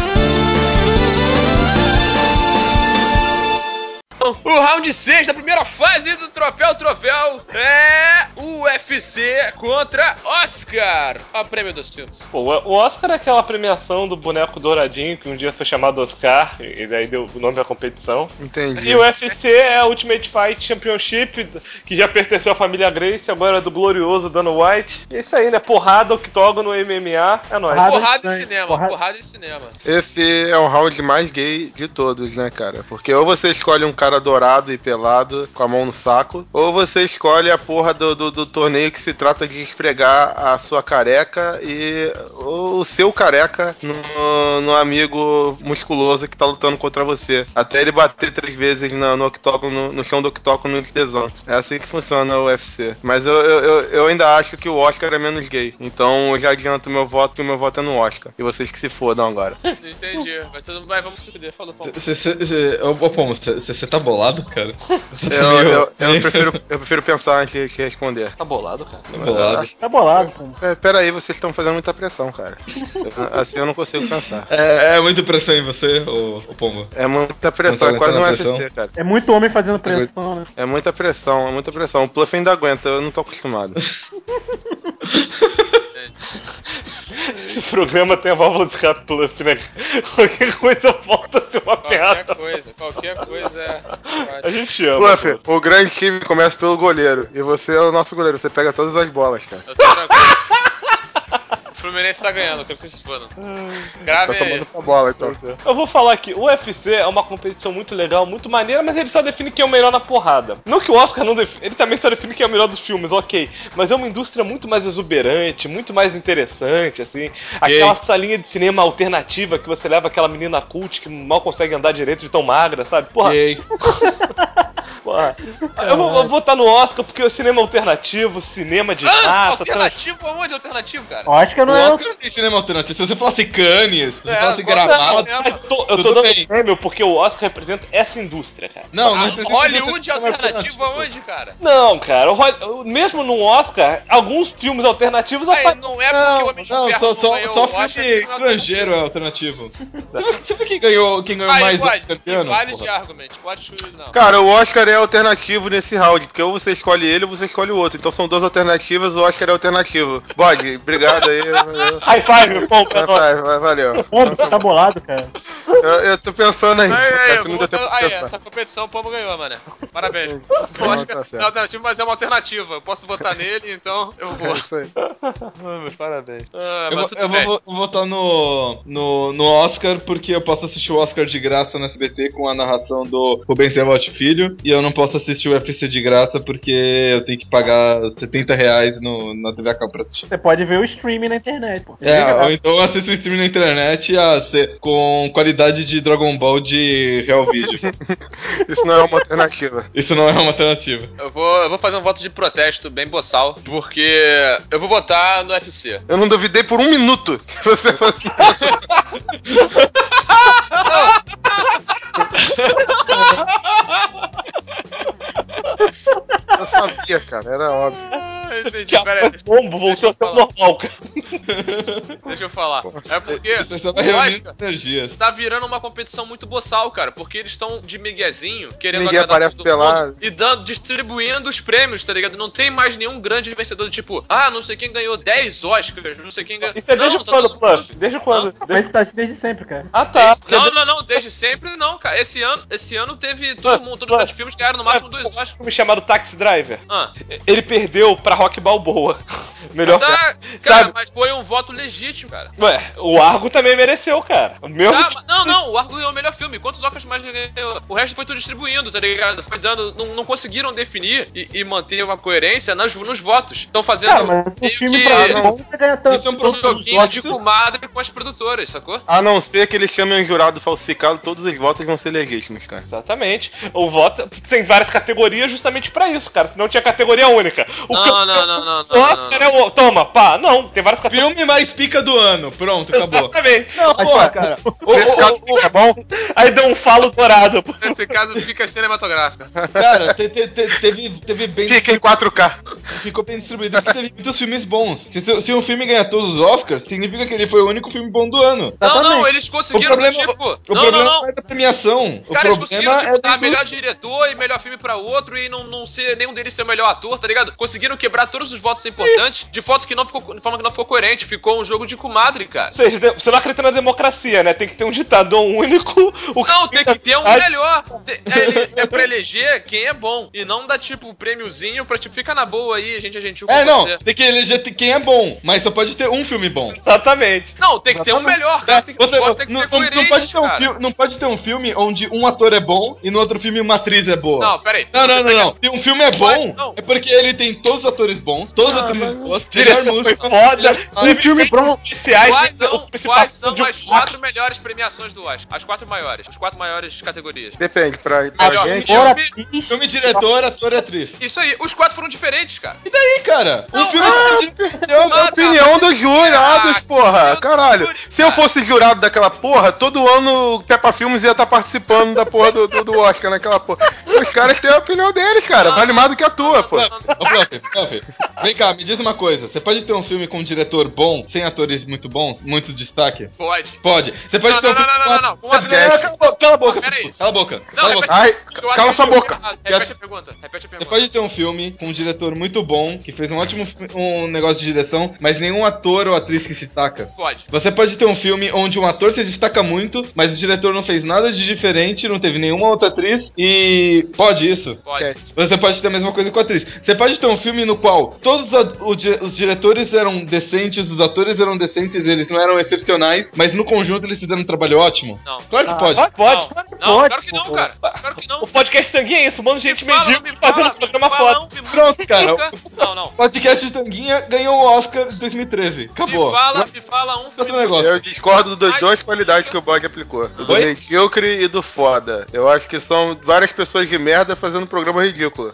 O round 6 da primeira fase do troféu é o UFC contra Oscar, o prêmio dos filmes. Pô, o Oscar é aquela premiação do boneco douradinho que um dia foi chamado Oscar, e daí deu o nome da competição. Entendi. E o UFC é a Ultimate Fight Championship, que já pertenceu à família Gracie, agora é do glorioso Dana White. E é isso aí, né? Porrada, octógono, MMA, é nóis. Porrada em cinema. Esse é o round mais gay de todos, né, cara? Porque ou você escolhe um cara dourado e pelado com a mão no saco, ou você escolhe a porra do torneio que se trata de esfregar a sua careca e o seu careca no amigo musculoso que tá lutando contra você. Até ele bater 3 vezes no octógono, no chão do octógono de tesão. É assim que funciona o UFC. Mas eu ainda acho que o Oscar é menos gay. Então eu já adianto meu voto, que o meu voto é no Oscar. E vocês que se fodam agora. Entendi. Vai, vamos se fuder. Falou, Paulo. Ô, Pombo, você tá bolado, cara? Eu prefiro pensar antes de responder. Tá bolado, cara. Bolado. Tá bolado, pô. Pera aí, vocês estão fazendo muita pressão, cara. Assim eu não consigo pensar. É muita pressão em você, ô Pombo? É muita pressão, Não é tá quase um aguentando a UFC, cara. É muito homem fazendo pressão, né? É muita pressão, é muita pressão. O Pluff ainda aguenta, eu não tô acostumado. Esse programa tem a válvula de escape Pluff, né? Qualquer coisa volta a ser uma piada. Qualquer coisa é. A gente ama. Pluff, o grande time começa pelo goleiro. E você é o nosso goleiro, você pega todas as bolas, cara. Eu tô tranquilo. O Fluminense tá ganhando, eu quero que vocês se fodam. Tá Grave aí. tomando com a bola, então. Eu vou falar que o UFC é uma competição muito legal, muito maneira, mas ele só define quem é o melhor na porrada. Não que o Oscar não define, ele também só define quem é o melhor dos filmes, ok. Mas é uma indústria muito mais exuberante, muito mais interessante, assim. Aquela salinha de cinema alternativa que você leva aquela menina cult que mal consegue andar direito de tão magra, sabe? Porra. Porra. Eu vou votar no Oscar porque o cinema alternativo, cinema de massa... Alternativo? Aonde é alternativo, cara? Oscar não O é. Oscar tem cinema alternativo. Se você falasse Cannes, se você falasse agora- Gramado... Não, Mas eu tô Tudo dando bem. prêmio porque o Oscar representa essa indústria, cara. Não, Ah, representa Hollywood cinema alternativo aonde, cara? Não, cara, mesmo no Oscar, alguns filmes alternativos Aí, aparecem. não é porque o Homem de Ferro não ganhou só o Oscar filme que não é estrangeiro é alternativo. Você viu quem ganhou mais Oscar esse ano? Vários de Porra? argumentos. Não. Cara, o Oscar é alternativo nesse round, porque ou você escolhe ele ou você escolhe o outro. Então são duas alternativas, o Oscar é alternativo. Bode, obrigado aí. High five, pô, pra nós. Valeu. Pombo, tá bolado, cara. Eu tô pensando aí. Aí, Assim não deu tempo de pensar. essa competição o Pombo ganhou, mano. Parabéns. Não, Eu acho que tá não certo. é alternativo, mas é uma alternativa. Eu posso votar nele, então eu vou. É isso aí. Parabéns. Mas tudo bem. Vou votar no Oscar porque eu posso assistir o Oscar de graça no SBT com a narração do Rubens Evald Filho e eu não posso assistir o UFC de graça porque eu tenho que pagar R$70 na TV a cabo pra assistir. Você pode ver o streaming na internet, pô. Ou então eu assisto o stream na internet com qualidade de Dragon Ball de Real Video. Isso não é uma alternativa. Isso não é uma alternativa. Eu vou fazer um voto de protesto bem boçal, porque eu vou votar no UFC. Eu não duvidei por um minuto que você fosse. cara. Era óbvio. Entendi, pera aí. Bombo voltou até o normal, cara. Deixa eu falar. É porque Você tava o reunindo Oscar energias. tá virando uma competição muito boçal, cara. Porque eles estão de miguezinho, querendo Ninguém agradar aparece todo pelado. mundo e distribuindo os prêmios, tá ligado? Não tem mais nenhum grande vencedor, tipo, não sei quem ganhou 10 Oscars, não sei quem ganhou. Isso é desde não, tá quando, todo Fluff? mundo- Desde quando? Mas tá assim desde sempre, cara. Ah, tá. Não, desde sempre não, cara. Esse ano teve todo mundo, todos os grandes filmes ganharam no máximo 2 Oscars. Um filme chamado Taxi Driver. Ah, Ele perdeu pra Rock Balboa. Melhor tá, cara, sabe? mas foi um voto legítimo, cara. Ué, o Argo também mereceu, cara. O meu. Não, o Argo ganhou o melhor filme. Quantos Oscars mais ganhou? O resto foi tudo distribuindo, tá ligado? Foi dando. Não conseguiram definir e manter uma coerência nos votos. Estão fazendo. Cara, mas o meio filme que pra mim não vai ganhar tanto. Isso é um um produto joguinho de comadre com as produtoras, sacou? A não ser que eles chamem um jurado falsificado, todos os votos vão ser legítimos, cara. Exatamente. O voto tem várias categorias justamente pra isso, cara. Senão tinha categoria única. Não. O Oscar é o. Toma, pá. Não, tem várias categorias. Filme mais pica do ano. Pronto, acabou. Exatamente. Não, porra, cara. Nesse caso, é bom? Aí deu um falo dourado. Nesse caso, fica cinematográfica. Cara, teve bem. Fica em 4K. Ficou bem distribuído porque teve muitos filmes bons. Se um filme ganhar todos os Oscars, significa que ele foi o único filme bom do ano. Não, eles O conseguiram, problema, tipo. o problema não é da premiação. O Cara, eles conseguiram, problema tipo, dar do- melhor diretor e melhor filme pra outro e não ser nenhum deles ser o melhor ator, tá ligado? Conseguiram quebrar todos os votos importantes de foto que não ficou, de forma que não ficou coerente. Ficou um jogo de comadre, cara. Ou seja, você não acredita na democracia, né? Tem que ter um ditador único. Não, tem que ter um melhor. É pra eleger quem é bom. E não dar, tipo, prêmiozinho pra, tipo, fica na boa aí, a gente é gentil com você. Tem que eleger quem é bom, mas só pode ter um filme bom. Exatamente. Não, tem que ter um melhor, cara. Os votos tem que ser coerentes, cara. Não pode ter um filme onde um ator é bom e no outro filme uma atriz é boa. Não, peraí. Não. Se um filme é Quais bom, são? é porque ele tem todos os atores bons, todos os atores bons, Diretor foi música, foda. melhor Filme bom. Especiais. Quais são as 4 melhores premiações do Oscar? As 4 maiores. As 4 maiores categorias. Depende, pra Melhor gente. filme. filme, diretor, ator e atriz. Isso aí, os 4 foram diferentes, cara. E daí, cara? Não, Um filme não, É a opinião dos jurados, porra. Caralho. Se eu fosse jurado daquela porra, todo ano o Peppa Filmes ia estar participando da porra do Oscar naquela porra. Os caras têm a opinião deles, cara. Vale mais do que a tua, pô. Fluffy, vem cá, me diz uma coisa. Você pode ter um filme com um diretor bom, sem atores muito bons, muito destaque? Pode. Pode. Você pode ter um filme Não. com Cala a boca. Pera aí. Cala a boca. Não, Cala a boca. Ai, cala sua boca. Repete a pergunta. Você pode ter um filme com um diretor muito bom, que fez um ótimo negócio de direção, mas nenhum ator ou atriz que se destaca. Pode. Você pode ter um filme onde um ator se destaca muito, mas o diretor não fez nada de diferente, não teve nenhuma outra atriz e... Pode isso? Pode. Você pode ter a mesma coisa com a atriz. Você pode ter um filme no qual todos os diretores eram decentes, os atores eram decentes, eles não eram excepcionais, mas no conjunto eles fizeram um trabalho ótimo? Não. Claro que pode. Pode. Não, claro que não, cara. Claro que não. O podcast Tanguinha é isso, um monte de gente Me fala, mendigo me fazendo fala, programa me fala foda. um, me Pronto, cara. Não, não. O podcast de Tanguinha ganhou o Oscar em 2013. Acabou. Me fala um Outro negócio. Eu discordo das duas qualidades que o Bode aplicou. Do Oi? medíocre e do foda. Eu acho que são várias pessoas de merda fazendo programa ridículo.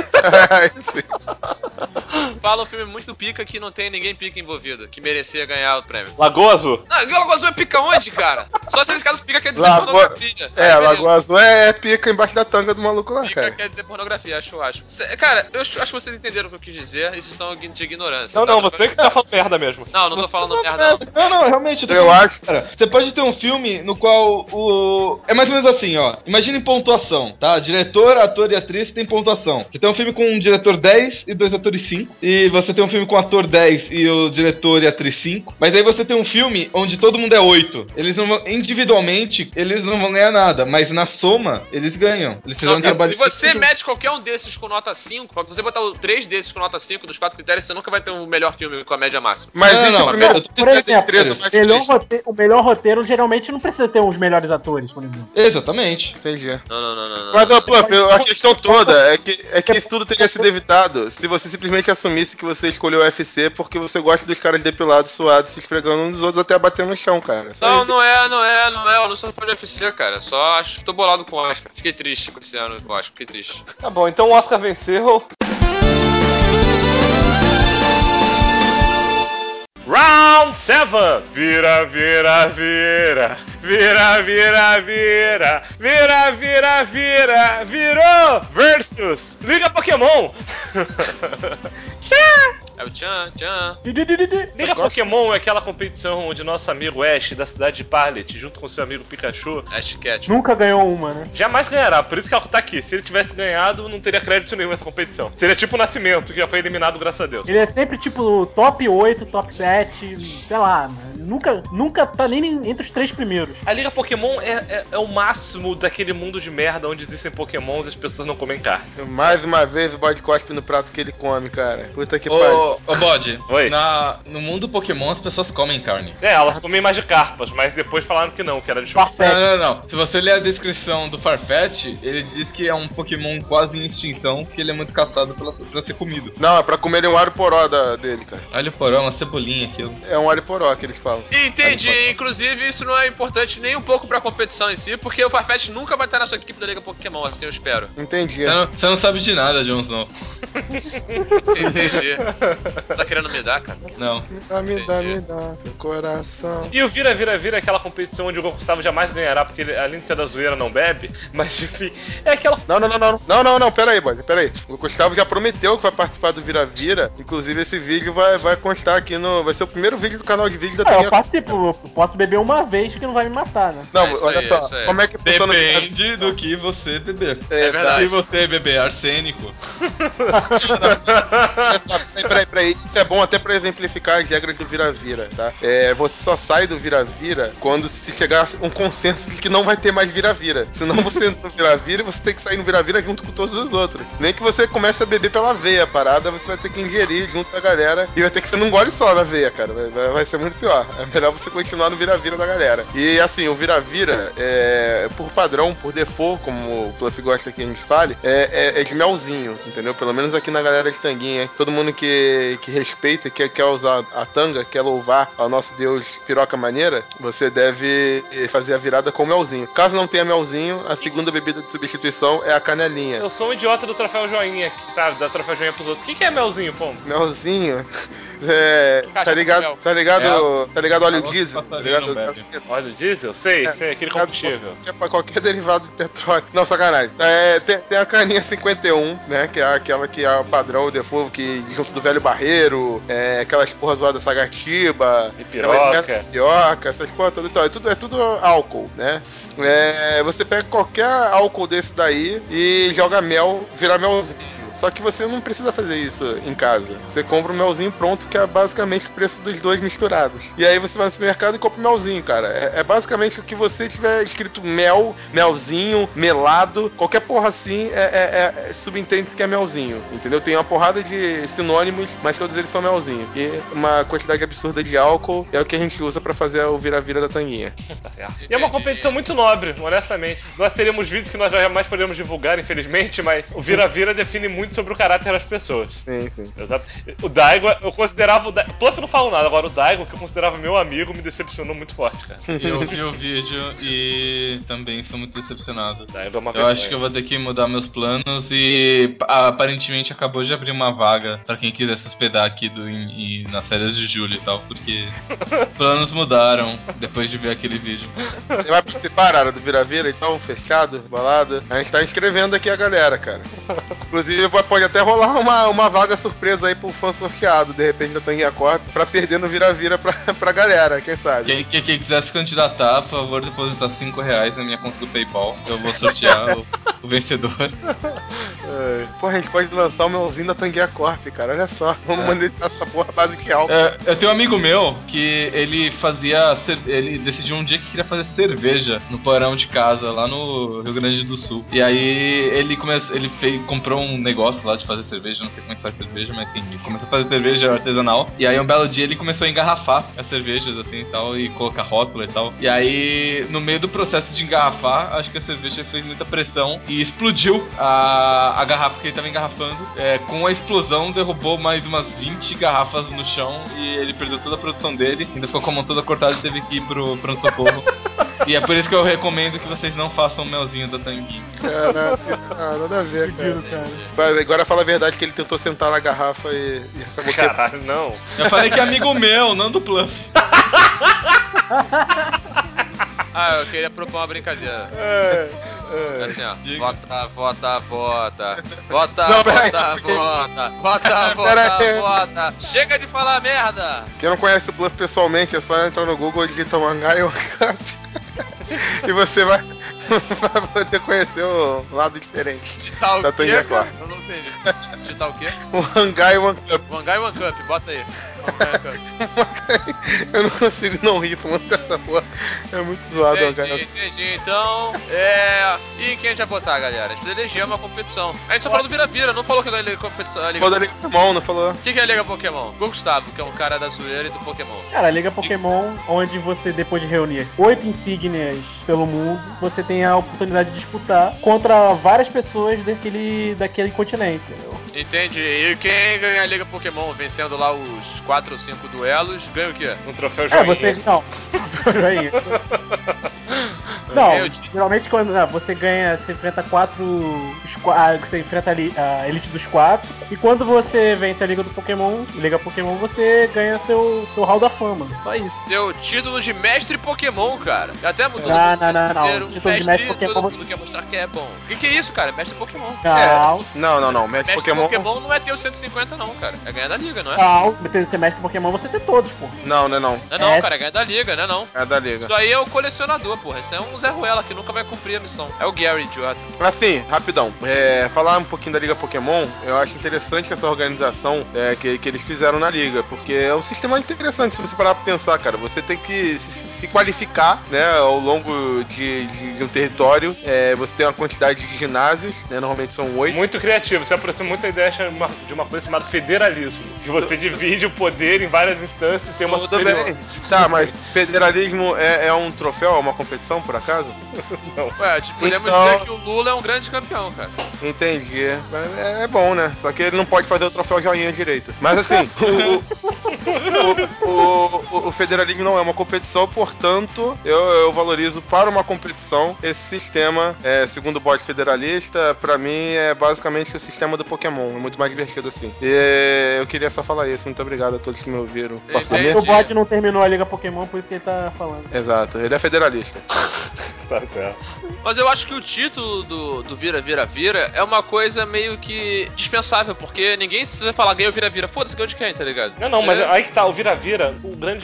Fala um filme muito pica que não tem ninguém pica envolvido, que merecia ganhar o prêmio. Lagoa Azul. Não, Lagoa Azul é pica onde, cara? Só se eles caras pica quer dizer Lagoa- pornografia. Aí, beleza. Lagoa Azul é pica embaixo da tanga do maluco lá, Pica cara. quer dizer pornografia, acho. Cara, eu acho que vocês entenderam o que eu quis dizer, isso são de ignorância. Não, tá? não, você que tá falando merda mesmo. Não tô falando merda, não. Não, realmente. Eu acho. Cara, você pode ter um filme no qual o... É mais ou menos assim, ó. Imagine pontuação, tá? Diretor, ator e atriz tem pontuação. Você tem um filme com um diretor 10 e dois atores 5. E você tem um filme com ator 10 e o diretor e atriz 5. Mas aí você tem um filme onde todo mundo é 8. Eles não vão... Individualmente, eles não vão ganhar nada. Mas na soma, eles ganham. Eles fizeram um trabalho... Se você mete qualquer um desses com nota 5, se você botar 3 desses com nota 5 dos 4 critérios, você nunca vai ter o melhor filme com a média máxima. Mas Não, isso não, é primeiro não, Por exemplo, destreza mais triste. o melhor roteiro geralmente não precisa ter os melhores atores, por exemplo. Exatamente. Entendi. Não. Mas, pô, a questão toda é que isso tudo teria sido evitado se você simplesmente assumisse que você escolheu o UFC porque você gosta dos caras depilados, suados, se esfregando uns dos outros até bater no chão, cara. Só Não, isso. não é. Eu não sou fã de UFC, cara. Só acho que tô bolado com o Oscar. Fiquei triste com esse ano com o Oscar, fiquei triste. Tá bom, então o Oscar venceu. Round 7. Vira, vira, vira. Vira, vira, vira. Vira, vira, vira. Virou versus Liga Pokémon. É o tchan, tchan. Liga Pokémon é aquela competição onde nosso amigo Ash, da cidade de Parlet, junto com seu amigo Pikachu, Ash Cat. Nunca ganhou uma, né? jamais ganhará. Por isso que ela tá aqui. Se ele tivesse ganhado, não teria crédito nenhum nessa competição. Seria tipo o Nascimento, que já foi eliminado, graças a Deus. Ele é sempre tipo top 8, top 7, sei lá, nunca tá nem entre os 3 primeiros. A Liga Pokémon é o máximo daquele mundo de merda onde existem Pokémons e as pessoas não comem carne. Mais uma vez o bode cospe no prato que ele come, cara. Puta que pariu. Ô, Bode, Oi. no mundo Pokémon as pessoas comem carne. Elas comem mais de carpas, mas depois falaram que não, que era de churrasco. Não. Se você ler a descrição do Farfetch, ele diz que é um Pokémon quase em extinção, porque ele é muito caçado pra ser comido. Não, é pra comerem um Ariporó dele, cara. Olha o porão, uma cebolinha aquilo. É um Ariporó que eles falam. Entendi, inclusive isso não é importante nem um pouco pra competição em si, porque o Farfetch nunca vai estar na sua equipe da Liga Pokémon, assim eu espero. Entendi. Você não sabe de nada, Jon Snow. Entendi. Você tá querendo me dar, cara? Não. Me dá, meu coração. E o Vira, Vira, Vira é aquela competição onde o Gustavo jamais ganhará, porque ele, além de ser da zoeira, não bebe. Mas enfim, é aquela. Não, pera aí, bode, pera aí. O Gustavo já prometeu que vai participar do Vira Vira. Inclusive esse vídeo vai constar aqui no... Vai ser o primeiro vídeo do canal de vídeo da Eu Tanguia. participo, eu posso beber uma vez que não vai me matar, né? Não, É isso olha aí, só, isso aí. como é que funciona o Vira Depende do que você beber. É verdade. Se você beber arsênico, Peraí, isso é bom até pra exemplificar as regras do vira-vira, tá? Você só sai do vira-vira quando se chegar a um consenso de que não vai ter mais vira-vira. Senão você entra no vira-vira e você tem que sair no vira-vira junto com todos os outros. Nem que você comece a beber pela veia a parada, você vai ter que ingerir junto da galera e vai ter que ser num gole só na veia, cara. Vai ser muito pior. É melhor você continuar no vira-vira da galera. E assim, o vira-vira, por padrão, por default, como o Fluffy gosta que a gente fale, é de melzinho, entendeu? Pelo menos aqui na galera de Tanguinha. Todo mundo que respeita e quer usar a tanga, quer louvar ao nosso deus piroca maneira, você deve fazer a virada com melzinho. Caso não tenha melzinho, a segunda bebida de substituição é a canelinha. Eu sou um idiota do troféu joinha, que sabe, dá troféu joinha pros outros. O que é melzinho, pô? Melzinho. Caixa Tá de ligado? papel. Tá ligado? Tá ligado óleo Nossa, diesel? Tá passarinho ligado? não bebe. Óleo diesel? Sei, aquele combustível. É pra qualquer derivado de petróleo. Não, sacanagem. Tem a caninha 51, né? Que é aquela que é o padrão, o default, que junto do velho barreiro, aquelas porra zoada sagatiba, pioca, essas porra todas. Então, é tudo álcool, né? Você pega qualquer álcool desse daí e joga mel, vira melzinho. Só que você não precisa fazer isso em casa. Você compra um melzinho pronto, que é basicamente o preço dos dois misturados. E aí você vai no supermercado e compra um melzinho, cara. É basicamente o que você tiver escrito mel, melzinho, melado, qualquer porra assim, subentende-se que é melzinho, entendeu? Tem uma porrada de sinônimos, mas todos eles são melzinho. E uma quantidade absurda de álcool é o que a gente usa pra fazer o vira-vira da Tanguinha. E é uma competição muito nobre, honestamente. Nós teríamos vídeos que nós jamais podemos divulgar, infelizmente, mas o vira-vira define muito sobre o caráter das pessoas. Sim. Exato. O Daigo, eu considerava o Daigo... Pluff não falo nada, agora o Daigo, que eu considerava meu amigo, me decepcionou muito forte, cara. eu vi o vídeo e também sou muito decepcionado. Daigo é uma Eu vergonha. acho que eu vou ter que mudar meus planos e aparentemente acabou de abrir uma vaga pra quem quiser se hospedar aqui nas férias de julho e tal, porque planos mudaram depois de ver aquele vídeo. Você vai participar, Ara, do vira-vira, então? Fechado? Balada? A gente tá inscrevendo aqui a galera, cara. Inclusive, pode até rolar uma vaga surpresa aí pro fã sorteado, de repente, da Tanguinha Corp, pra perder no vira-vira pra galera, quem sabe? Quem quiser se candidatar, por favor, depositar R$5 na minha conta do PayPal. Eu vou sortear o vencedor. Pô, a gente pode lançar o melzinho da Tanguinha Corp, cara, olha só. Vamos monetizar essa porra base de álcool. Eu tenho um amigo meu que ele ele decidiu um dia que queria fazer cerveja no porão de casa, lá no Rio Grande do Sul. E aí ele comprou um negócio lá de fazer cerveja, não sei como é que faz cerveja, mas enfim, ele começou a fazer cerveja artesanal. E aí um belo dia ele começou a engarrafar as cervejas assim e tal, e colocar rótulo e tal. E aí, no meio do processo de engarrafar, acho que a cerveja fez muita pressão e explodiu a garrafa que ele tava engarrafando. Com a explosão, derrubou mais umas 20 garrafas no chão e ele perdeu toda a produção dele. Ainda ficou com a mão toda cortada e teve que ir pro pronto-socorro. E é por isso que eu recomendo que vocês não façam o melzinho da Tanguinha. Cara, nada a ver, Fudido, cara. cara. Agora fala a verdade que ele tentou sentar na garrafa e acabou quebrando. Caralho, não. Eu falei que é amigo meu, não do Pluff. Ah, eu queria propor uma brincadeira. É assim, ó. Diga. Vota, vota, vota. Vota, Não, peraí. vota, vota. Vota, Peraí. vota, vota. Chega de falar merda. Quem não conhece o Bluff pessoalmente, é só entrar no Google, digita Mangai e Cup. E você vai poder conhecer o lado diferente Digitar o da quê, Tanguinha cara? Corp. Eu não entendi. Digitar o quê? O Hangai One Cup. One Guy, One Cup. Bota aí. One Guy, One Cup. Eu não consigo não rir falando dessa porra. É muito zoado o Hangai One Cup. Entendi. Então, E quem a gente vai votar, galera? A gente precisa eleger uma competição. A gente só falou do Vira-Vira, não falou que a competição. Falou da Liga Pokémon, não falou? O que é a Liga Pokémon? Gustavo, que é um cara da zoeira e do Pokémon. Cara, a Liga Pokémon, onde você, depois de reunir 8 insígnias pelo mundo, você tem a oportunidade de disputar contra várias pessoas daquele continente, entendeu? Entendi. E quem ganha a Liga Pokémon vencendo lá os 4 ou 5 duelos, ganha o quê? Um troféu É, joinha. você. Não. Joinha. Não, geralmente quando você ganha, você enfrenta você enfrenta a Elite dos 4. E quando você vence a Liga Pokémon, você ganha seu Hall da Fama. Só isso. Seu título de mestre Pokémon, cara. Já até mudou. Não. Ser um Título de mestre todo Pokémon. mundo quer mostrar que é bom. O que é isso, cara? Mestre Pokémon. Não. Mestre Mestre Pokémon. Pokémon não é ter os 150 não, cara. É ganhar da Liga, não é? Não, depende de ser mestre Pokémon, você tem todos, pô. Não. Não, cara, é ganhar da Liga, não é não. É da Liga. Isso aí é o colecionador, porra. Isso é um Zé Ruela que nunca vai cumprir a missão. É o Gary, idiota. Assim, rapidão. Falar um pouquinho da Liga Pokémon, eu acho interessante essa organização que eles fizeram na Liga, porque é um sistema interessante se você parar pra pensar, cara. Você tem que se qualificar, né, ao longo de um território. Você tem uma quantidade de ginásios, né, normalmente são 8. Muito criativo, você aproxima muito a ideia de uma coisa chamada federalismo. Que você divide o poder em várias instâncias e tem uma Tudo superior. bem. Tá, mas federalismo é um troféu, é uma competição, por acaso? Ué, podemos Então- dizer que o Lula é um grande campeão, cara. Entendi. É bom, né? Só que ele não pode fazer o troféu joinha direito. Mas assim, o federalismo não é uma competição, portanto, eu valorizo para uma competição esse sistema, segundo o bode federalista, pra mim é basicamente o sistema do Pokémon. É muito mais divertido assim. E eu queria só falar isso. Muito obrigado a todos que me ouviram. Posso Entendi. comer? O bot não terminou a Liga Pokémon, por isso que ele tá falando. Exato, ele é federalista. Tá certo. Mas eu acho que o título do Vira é uma coisa meio que dispensável, porque ninguém se vai falar ganhou Vira-Vira, foda-se, ganhou de quem, tá ligado? Não, mas aí que tá, o Vira-Vira,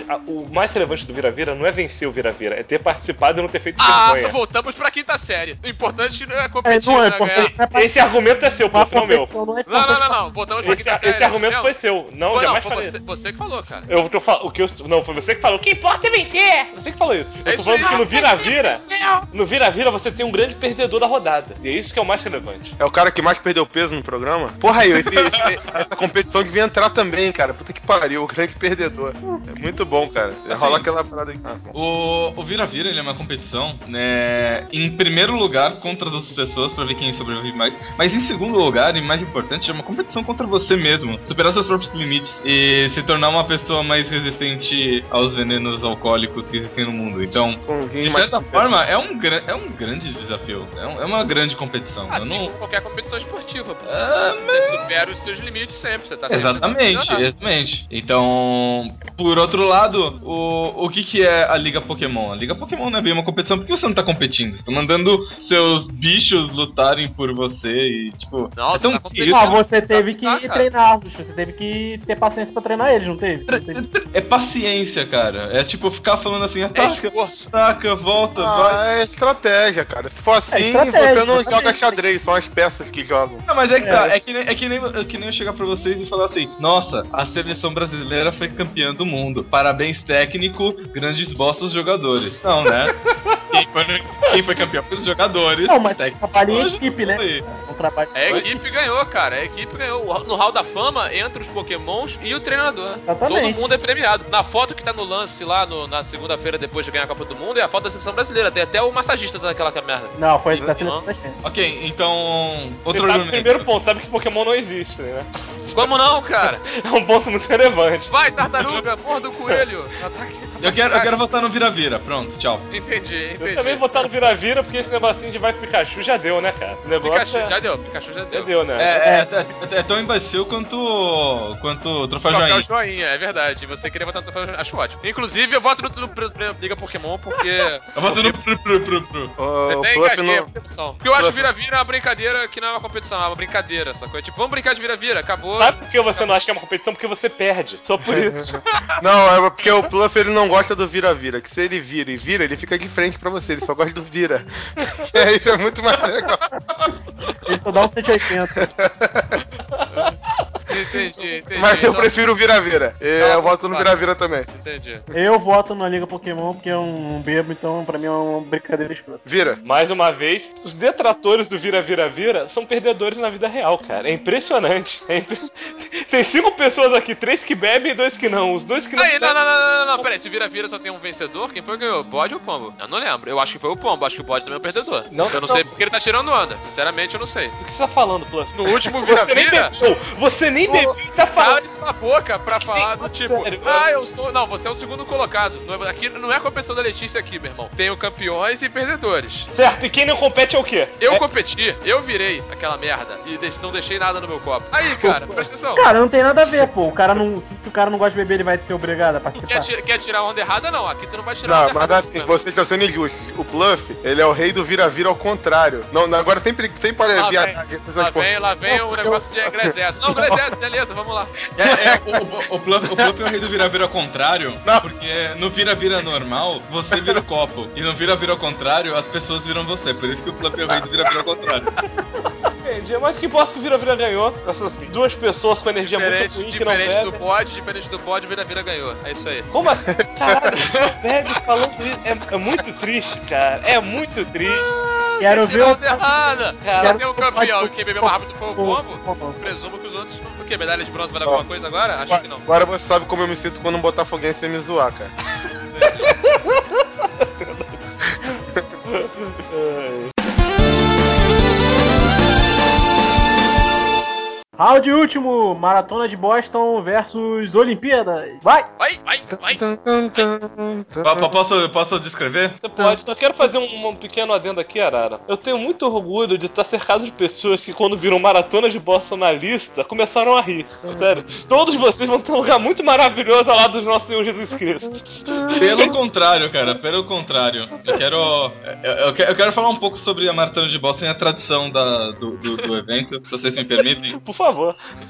o mais relevante do Vira-Vira não é vencer o Vira-Vira, é ter participado e não ter feito vergonha. Voltamos pra quinta série. O importante não é competir, não é né, importante. ganhar. Esse argumento é seu, Pluff, não meu. Competição não é Não. Voltamos pra quinta série. Esse argumento não. foi seu. Não, Foi, jamais foi falei. você que falou, cara. Eu tô falando. Não, foi você que falou. O que importa é vencer! Você que falou isso. Eu tô isso falando aí. que no Vira-Vira. No Vira-Vira você tem um grande perdedor da rodada. E é isso que é o mais relevante. É o cara que mais perdeu peso no programa? Porra, aí, essa competição devia entrar também, cara. Puta que pariu, o grande perdedor. É muito bom, cara. Rola aquela parada aí. O Vira-Vira, ele é uma competição, né, em primeiro lugar contra as outras pessoas pra ver quem sobrevive mais, mas em segundo lugar, e mais importante, é uma competição contra você mesmo, superar seus próprios limites e se tornar uma pessoa mais resistente aos venenos alcoólicos que existem no mundo. Então, de certa forma, é um grande desafio, é uma grande competição. Assim Eu não... como qualquer competição esportiva. Pô. Você supera os seus limites sempre, você tá sempre Exatamente. Então, por outro lado, o que é a Liga Pokémon? A Liga Pokémon não é bem uma competição porque você não tá competindo. Você tá mandando seus bichos lutarem por você e, tipo... Não, é tão você tá competindo. simples. Você teve que cara. treiná-los, você teve que ter paciência pra treinar eles, não teve? É paciência, cara. É tipo ficar falando assim, É ataca, esforço. volta, vai. É estratégia, cara. Se for assim, estratégia, você não exatamente. joga xadrez, são as peças que jogam. Não, mas é que tá, é que nem eu chegar pra vocês e falar assim, nossa, a seleção brasileira foi campeã do mundo. Parabéns, técnico, grandes bostas jogadores. Não, né? Quem foi campeão foi os jogadores. Não, mas técnico, trabalho em hoje, equipe, né? aí. Um trabalho. A equipe ganhou, cara. A equipe ganhou. No Hall da Fama, entre os Pokémons e o treinador. Exatamente. Todo mundo é premiado. Na foto que tá no lance lá na segunda-feira depois de ganhar a Copa do Mundo, é a foto da seleção brasileira. Tem até o massagista daquela merda. Não, foi da Não. seleção da gente. Ok, então. Outro Você sabe, argumento. primeiro ponto, sabe que Pokémon não existe, né? Como não, cara? É um ponto muito relevante. Vai, tartaruga, morda o coelho. Ataque. Eu quero votar no vira-vira. Pronto, tchau. Entendi. Eu também vou votar no vira-vira, porque esse negocinho de vai pro Pikachu já deu, né, cara? O negócio Pikachu já deu. já deu, né? É tão imbecil quanto o troféu Troféu joinha. joinha, é verdade. Você queria votar no troféu joinha, acho ótimo. Inclusive, eu voto no Liga Pokémon porque... Eu voto no O Até Fluff engasguei a não... competição. Porque eu acho vira-vira uma brincadeira que não é uma competição, é uma brincadeira, sacou? É tipo, vamos brincar de vira-vira, acabou. Sabe por que você não acha que é uma competição? Porque você perde. Só por isso. Não, é porque o Fluff ele não gosta do vira-vira. Que se ele vira e vira, ele fica de frente pra você. Ele só gosta do vira. E aí é muito mais legal. Ele só dá um 180. Entendi. Mas eu Então- prefiro o vira-vira. Eu voto no Tá. vira-vira também. Entendi. Eu voto na Liga Pokémon porque é um bebo, então pra mim é uma brincadeira escrota. Vira. Mais uma vez, os detratores do vira-vira-vira são perdedores na vida real, cara. É impressionante. Tem 5 pessoas aqui, 3 que bebem e 2 que não. Os 2 que não Aí, bebem... não, peraí, se vira-vira só tem um vencedor, quem foi que ganhou? O Bode ou o Pombo? Eu não lembro. Eu acho que foi o Pombo, acho que o Bode também é o perdedor. Eu não sei porque ele tá tirando onda. Sinceramente, eu não sei. Do que você tá falando, Fluff? No último Você nem vira-vira... bebeu! Você nem bebeu e tá falando! Cala sua boca pra falar do tipo, Sério, eu sou. Não, você é o segundo colocado. Aqui não é a competição da Letícia aqui, meu irmão. Tem o campeões e perdedores. Certo, e quem não compete é o quê? Eu competi, eu virei aquela merda e não deixei nada no meu copo. Aí, cara, presta atenção. Cara, não tem nada a ver, pô. Se o cara não gosta de beber, ele vai ser obrigado a Tu participar. quer tirar onda errada, não. Aqui tu não vai tirar Não, onda mas errada. assim, vocês estão sendo injustos. O Bluff, ele é o rei do vira-vira ao contrário. Não, agora sempre pode Lá havia vem, essas lá vem o negócio de Egreses. Não, Egreses, beleza, vamos lá. O Plup é o rei do vira-vira ao contrário, porque no vira-vira normal, você vira o copo. E no vira-vira ao contrário, as pessoas viram você. Por isso que o Plup é o rei do vira-vira ao contrário. Entendi, mas o que importa é que o vira-vira ganhou. Essas 2 pessoas com energia muito ruim que não Diferente bebem. do bode, vira-vira ganhou. É isso aí. Como assim? Caralho, não bebe falando isso. É muito triste, cara. É muito triste. Quero ver Tirar o... onda errada. Cara, Já tem um campeão e quem bebeu mais rápido foi o Pombo. Pombo. Presumo que os outros. O quê? Medalha de bronze vale alguma coisa agora? Acho que não. Agora você sabe como eu me sinto quando um botafoguense vem me zoar, cara. Round último, Maratona de Boston versus Olimpíadas. Vai! Vai! Posso descrever? Você pode. Só quero fazer um pequeno adendo aqui, Arara. Eu tenho muito orgulho de estar cercado de pessoas que, quando viram Maratona de Boston na lista, começaram a rir. Sério. Todos vocês vão ter um lugar muito maravilhoso ao lado do nosso Senhor Jesus Cristo. Pelo contrário, cara, pelo contrário. Eu quero falar um pouco sobre a Maratona de Boston e a tradição do evento, se vocês me permitem. Por favor.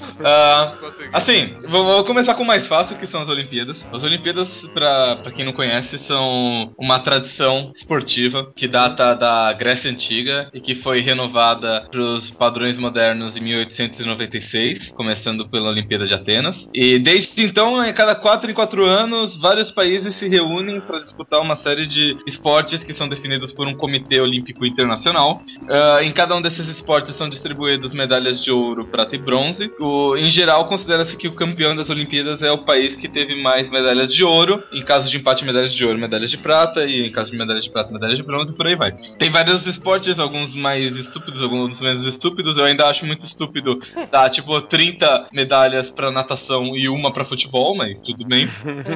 Assim, vou começar com o mais fácil, que são as Olimpíadas. As Olimpíadas, pra quem não conhece, são uma tradição esportiva que data da Grécia Antiga e que foi renovada pros padrões modernos em 1896, começando pela Olimpíada de Atenas. E desde então, a cada 4 em 4 anos, vários países se reúnem para disputar uma série de esportes que são definidos por um Comitê Olímpico Internacional. Em cada um desses esportes são distribuídos medalhas de ouro, prata e bronze. Em geral, considera-se que o campeão das Olimpíadas é o país que teve mais medalhas de ouro. Em caso de empate, medalhas de ouro, medalhas de prata. E em caso de medalhas de prata, medalhas de bronze, e por aí vai. Tem vários esportes, alguns mais estúpidos, alguns menos estúpidos. Eu ainda acho muito estúpido dar, tipo, 30 medalhas pra natação e uma pra futebol, mas tudo bem.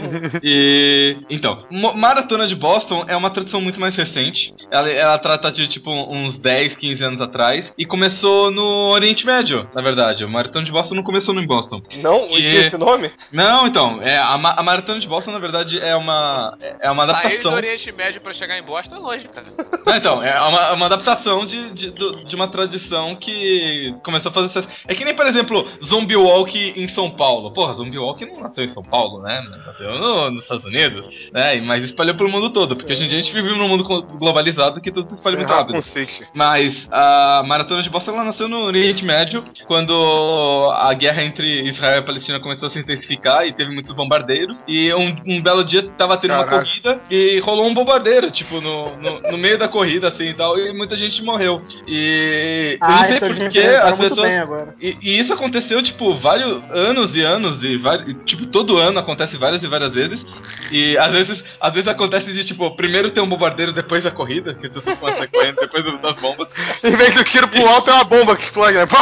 Então, Maratona de Boston é uma tradição muito mais recente. Ela trata de, tipo, uns 10, 15 anos atrás. E começou no Oriente Médio, na verdade. A Maratona de Boston não começou em Boston. Não? Tinha esse nome? Não, então. A Maratona de Boston, na verdade, é uma adaptação. Sair do Oriente Médio pra chegar em Boston é longe, cara. Não, então, é uma adaptação de uma tradição que começou a fazer sucesso. É que nem, por exemplo, Zombie Walk em São Paulo. Porra, Zombie Walk não nasceu em São Paulo, né? Nasceu nos Estados Unidos, né? Mas espalhou pelo mundo todo, porque hoje em dia a gente vive num mundo globalizado que tudo se espalha muito rápido. Mas a Maratona de Boston, ela nasceu no Oriente Médio, quando a guerra entre Israel e Palestina começou a se intensificar e teve muitos bombardeiros. E um belo dia tava tendo uma corrida e rolou um bombardeiro, tipo, no meio da corrida, assim e tal, e muita gente morreu. E eu não sei porquê as pessoas. E isso aconteceu, tipo, vários anos e anos, tipo, todo ano acontece várias e várias vezes. E às vezes acontece de, tipo, primeiro tem um bombardeiro depois da corrida, que as pessoas começam correndo depois das bombas. Em vez do tiro pro alto, é uma bomba que explode, né?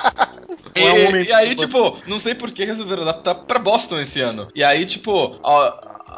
E aí, tipo, não sei por que resolveram adaptar pra Boston esse ano. E aí, tipo,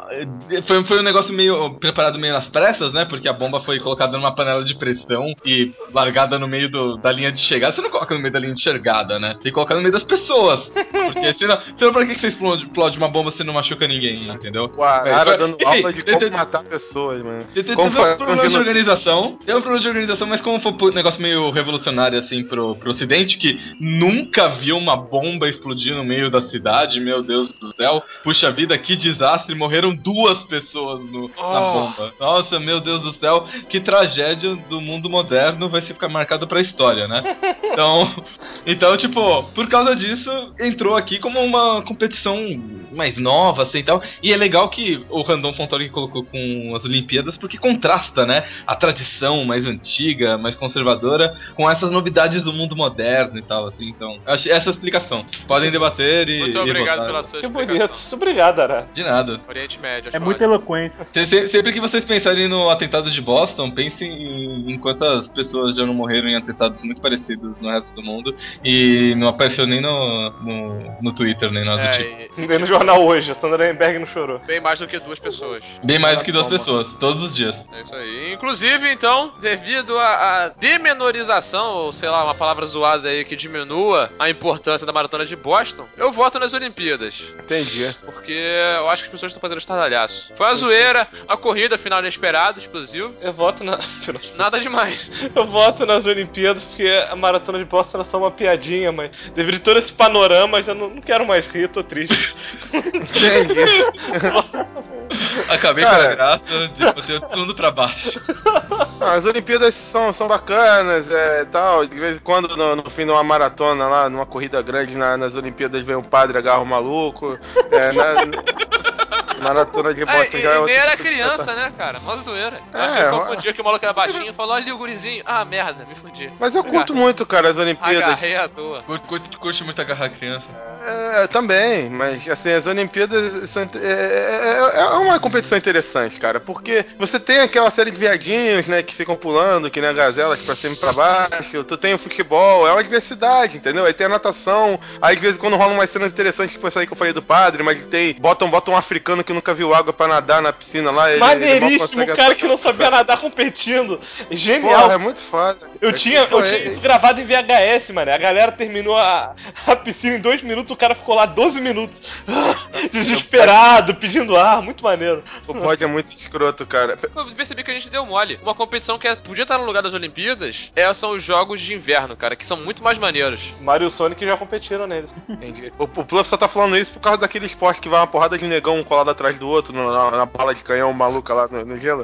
Foi um negócio meio preparado meio nas pressas, né? Porque a bomba foi colocada numa panela de pressão e largada no meio da linha de chegada. Você não coloca no meio da linha de chegada, né? Tem que colocar no meio das pessoas. Porque senão pra que você explode uma bomba se não machuca ninguém, entendeu? O Arara dando Enfim, aula de como matar pessoas, mano. Teve Como um fazer problema de genocídio. organização. Teve um problema de organização, mas como foi um negócio meio revolucionário, assim, pro ocidente, que nunca viu uma bomba explodir no meio da cidade, meu Deus do céu. Puxa vida, que desastre, morreram 2 pessoas na bomba. Nossa, meu Deus do céu, que tragédia do mundo moderno vai ficar marcado pra história, né? Então, tipo, por causa disso, entrou aqui como uma competição mais nova, assim, e tal. E é legal que o Random Fontori colocou com as Olimpíadas, porque contrasta, né? A tradição mais antiga, mais conservadora, com essas novidades do mundo moderno e tal, assim. Então, achei essa explicação. Podem debater e Muito obrigado votar. pela sua Que explicação. bonito. Obrigado, Arara. De nada. Oriente Médio, É muito eloquente. Sempre que vocês pensarem no atentado de Boston, pensem em quantas pessoas já não morreram em atentados muito parecidos no resto do mundo. E não apareceu nem no Twitter, nem nada do tipo. Nem no jornal hoje, a Sandra Nemberg não chorou. Bem mais do que 2 pessoas. Bem mais do que 2 pessoas, todos os dias. É isso aí. Inclusive, então, devido à demenorização, ou sei lá, uma palavra zoada aí que diminua a importância da maratona de Boston, eu voto nas Olimpíadas. Entendi. Porque eu acho que as pessoas estão fazendo estardalhaço. Foi a zoeira, a corrida, final inesperado, explosivo. Eu voto na. Nada demais. Eu voto nas Olimpíadas porque a maratona de Boston era só uma piadinha, mas devido a todo esse panorama, já não quero mais rir, tô triste. Entendi. Acabei com a graça de botar tudo pra baixo. As Olimpíadas são bacanas, tal. De vez em quando, no fim de uma maratona lá, numa corrida grande nas Olimpíadas, vem um padre, agarra o maluco. Maratona de Boston já é e outra nem era tipo de criança, né, cara? Mó zoeira. É, Eu confundi que o maluco era baixinho e falou, ali o gurizinho. Ah, merda, me fudi. Mas eu curto muito, cara, as Olimpíadas. Agarrei à toa. Curte muito agarrar a criança. Também, mas assim, as Olimpíadas é uma competição interessante, cara, porque você tem aquela série de viadinhos, né, que ficam pulando, que nem gazelas pra cima e pra baixo, tu tem o futebol, é uma diversidade, entendeu? Aí tem a natação, aí de vez em quando rolam umas cenas interessantes, tipo essa aí que eu falei do padre, mas botam um africano que nunca viu água pra nadar na piscina lá. Maneiríssimo, o cara que não sabia nadar competindo. Genial. Porra, é muito foda. Eu tinha isso gravado em VHS, mano. A galera terminou a piscina em 2 minutos, o cara ficou lá 12 minutos. Desesperado, pedindo ar, muito maneiro. O bode é muito escroto, cara. Eu percebi que a gente deu mole. Uma competição que podia estar no lugar das Olimpíadas são os jogos de inverno, cara, que são muito mais maneiros. Mario e o Sonic já competiram neles. Entendi. O Pluff só tá falando isso por causa daquele esporte que vai uma porrada de negão um colado atrás do outro na bala de canhão maluca lá no gelo.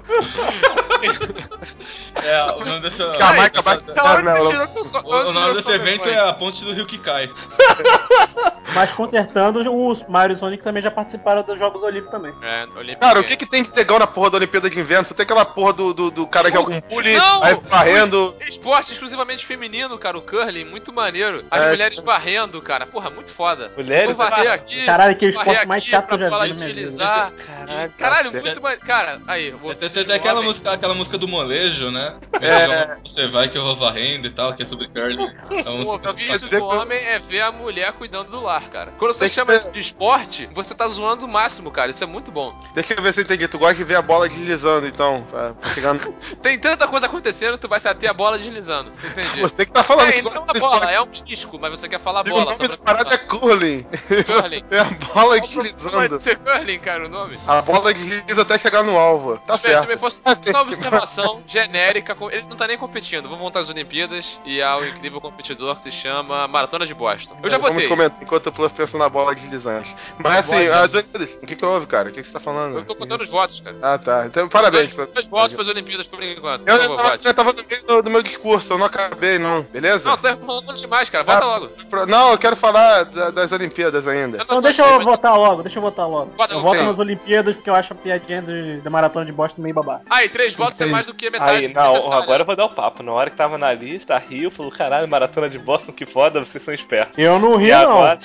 O nome dessa... Jamaica bate O nome desse evento é a ponte do rio que cai. Mas consertando, os Mario e Sonic também já participaram dos Jogos Olímpicos também. Cara, o que tem de negão na porra da Olimpíada de Inverno? Você tem aquela porra do cara de algum pule, aí varrendo. Esporte exclusivamente feminino, cara, o curling, muito maneiro. As mulheres varrendo, cara, porra, muito foda. Mulheres varrer aqui. Caralho, que esporte mais chato que eu já vi na minha vida. Caralho, muito maneiro. Cara, aí, eu vou... Tem aquela música do molejo, né? Você vai que eu vou varrendo e tal, que é sobre curling. Então, o ofício do homem é ver a mulher cuidando do lar, cara. Quando você chama isso de esporte, você tá zoando o máximo, cara. Isso é muito bom. Deixa eu ver se eu entendi. Tu gosta de ver a bola deslizando, então. Chegando... Tem tanta coisa acontecendo, tu vai saber a bola deslizando. Entendi. Você que tá falando. Não é uma bola, é um disco, mas você quer falar bola. O nome da parada é curling. É a bola deslizando. Pode ser curling, cara, o nome. A bola desliza até chegar no alvo. Tá certo. Também fosse só uma observação genérica. Ele não tá nem competindo. Vamos montar as Olimpíadas e há o incrível competidor que se chama Maratona de Boston. Eu já botei. Vamos comentar enquanto o Pluff pensa na bola deslizante. Mas assim, as Olimpíadas. O que houve, cara? O que você tá falando? Eu tô contando os votos, cara. Ah, tá. Então, parabéns. 2 votos pras Olimpíadas por enquanto. Eu tava no meio do meu discurso, eu não acabei, não. Beleza? Não, tá falando demais, cara. Vota logo. Não, eu quero falar das Olimpíadas ainda. Então deixa eu votar logo. Eu voto Sim. nas Olimpíadas porque eu acho a piadinha da Maratona de Boston meio babaca. Aí, 3 votos é mais do que metade. Aí, não, agora eu vou dar o papo. Na hora que tava na lista, a Rio falou, caralho, Maratona de Boston, que foda, vocês são espertos. Eu não ri, não.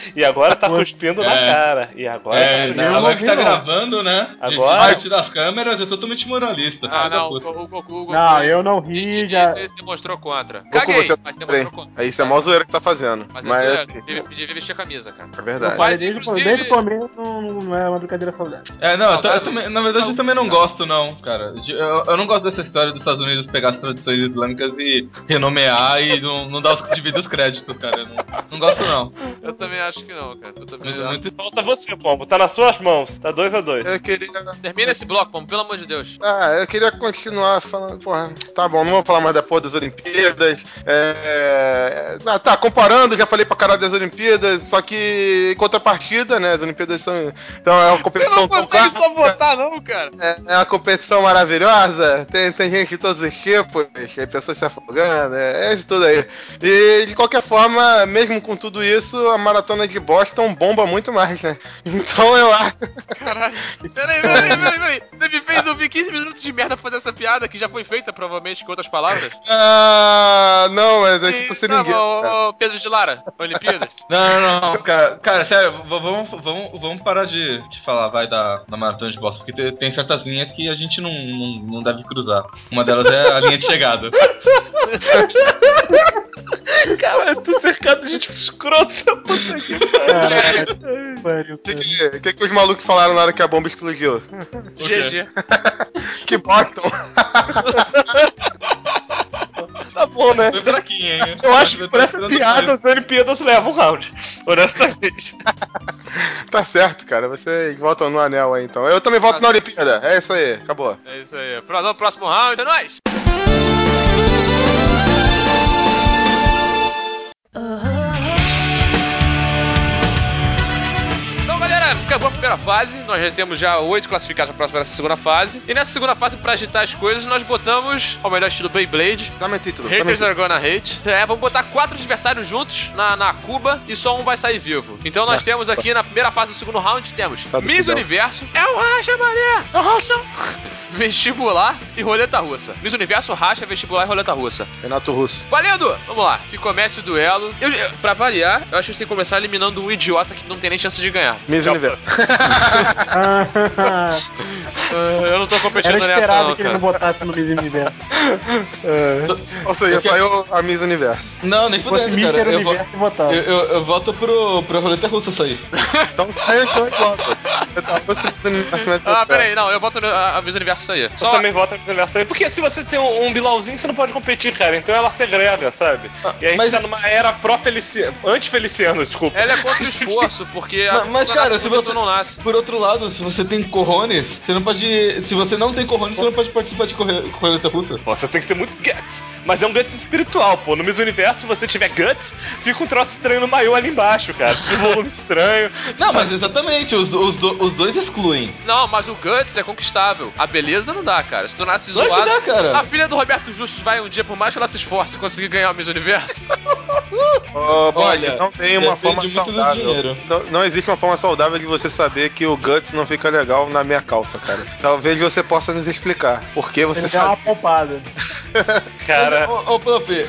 E agora tá cuspindo na cara. E agora agora que tá gravando, né? Agora- Parte das câmeras é totalmente moralista. Ah, filho da não, puta. o Goku. Não, eu não ri, já. Você se demonstrou contra. Goku, Caguei, você mas Peraí. demonstrou contra. Aí isso é mó zoeira que tá fazendo. Mas, Mas é assim, devia vestir a camisa, cara. é verdade. Mas, Desde inclusive- o começo não é uma brincadeira saudável. Não, eu Saudade. também, na verdade eu também não gosto, não, cara. Eu não gosto dessa história dos Estados Unidos pegar as tradições islâmicas e renomear e não dar os devidos créditos, cara. Eu não gosto, não. Eu também acho que não, cara. Eu também não. Muito- Falta você, Pombo. Tá nas suas mãos. Tá 2-2. Eu queria. Termina esse bloco, Pombo, pelo amor de Deus. Eu queria continuar falando. Porra, tá bom, não vou falar mais da porra das Olimpíadas. Tá, comparando, já falei pra caralho das Olimpíadas, só que em contrapartida, né? As Olimpíadas são. Então é uma Você competição. não tão consegue clássica, só votar, não, cara. É uma competição maravilhosa, tem gente de todos os tipos, tem pessoas se afogando, é isso tudo aí. E de qualquer forma, mesmo com tudo isso, a maratona de Boston bomba muito mais, né? Então eu acho. Caralho. Peraí. Você me fez ouvir 15 minutos de merda pra fazer essa piada que já foi feita, provavelmente, com outras palavras. Não, mas é tipo seringueira. Ô, Pedro de Lara, Olimpíadas. Não, cara, sério, vamos parar de falar, vai, da maratona de Boston, porque tem certas linhas que a gente não deve cruzar. Uma delas é a linha de chegada. Cara, eu tô cercado de gente escrota. Puta que pariu. Pariu, O que os malucos falaram na hora que a bomba explodiu? GG. Que Boston! Tá bom, né? Foi fraquinho, hein? Eu acho que por essa piada as Olimpíadas levam um round. Honestamente. Tá certo, cara. Vocês votam no anel aí então. Eu também voto na Olimpíada. É isso aí, acabou. É isso aí. Próximo round, é nóis. Então, galera, acabou a primeira fase. Nós já temos 8 classificados para essa segunda fase. E nessa segunda fase, pra agitar as coisas, nós botamos, ao melhor estilo Beyblade, Dá meu título. dá meu Haters título. are gonna hate. Vamos botar 4 adversários juntos na Cuba e só um vai sair vivo. Então nós temos aqui na primeira fase do segundo round, temos Tá do Miss Fidel. Universo, é o Racha, mané! É o Racha! Vestibular e roleta russa. Miss Universo, Racha, vestibular e roleta russa. Renato Russo. Valendo! Vamos lá, que comece o duelo. Pra variar, eu acho que a gente tem que começar eliminando um idiota que não tem nem chance de ganhar. Miss Universo. Eu não tô competindo Era nessa, esperado não, que ele não cara. botasse no Miss Universo. Ou seja, saiu a Miss Universo. Não, nem Se fosse fudendo, cara. Mister Universo, eu botava. Eu voto pra roleta russa sair. Então saiu os dois logo. Renato Russo e Miss Universo. Peraí, não, eu voto a Miss Universo sair. Eu Só também voto na Miss aí. Porque se você tem um Bilauzinho, você não pode competir, cara. Então ela segrega, sabe? E a gente mas- tá numa era anti-Feliciano, desculpa. ela é contra o esforço, porque a Mas, pessoa cara, nasce se quando você não nasce. Por outro lado, se você tem cojones, você não pode. Se você não tem cojones, você não pode participar de roleta russa. Pô, você tem que ter muito guts. Mas é um guts espiritual, pô. No Miss Universo, se você tiver guts, fica um troço estranho no maiô ali embaixo, cara. Um volume estranho. Não, mas exatamente, os dois excluem. Não, mas o Guts é conquistável. A beleza não dá, cara. Se tu nasce Claro que zoado. dá, cara. A filha do Roberto Justus vai um dia, por mais que ela se esforce, conseguir ganhar o Miss Universo. Olha, não tem uma depende forma muito do saudável. dinheiro. Não existe uma forma saudável de você saber que o Guts não fica legal na minha calça, cara. Talvez você possa nos explicar por que você Ele dá uma sabe. poupada. Cara, Ô, Puff,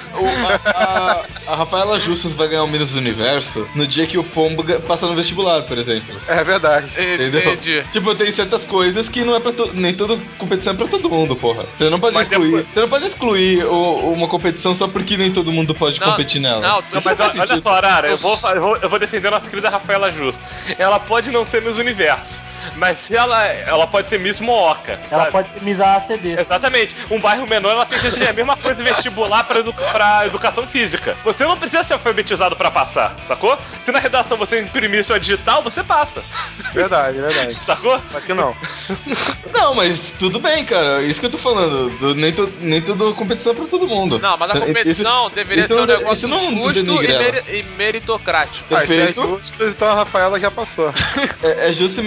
a Rafaela Justus vai ganhar o Miss Universo no dia que o Pombo passa no vestibular, por exemplo. É verdade. Entendeu? Entendi. Tipo, tem certas coisas que não é pra nem toda competição é pra todo mundo, porra. Você não pode Mas excluir. Você não pode excluir uma competição só porque nem todo mundo pode competir nela. Não, Não, mas olha só, Arara, eu vou defender a nossa querida Rafaela Justo. Ela pode não ser Miss Universo, mas se ela pode ser Miss Mooca. Ela sabe? pode misar a CD. Exatamente. Um bairro menor, ela tem que ser a mesma coisa vestibular pra educação física. Você não precisa ser alfabetizado pra passar, sacou? Se na redação você imprimir sua digital, você passa. Verdade. Sacou? Aqui não. Não, mas tudo bem, cara. Isso que eu tô falando. Nem tudo competição é pra todo mundo. Não, mas a competição deveria ser um negócio justo e meritocrático. Se é Perfeito. justo, então a Rafaela já passou. É justo e meritocrático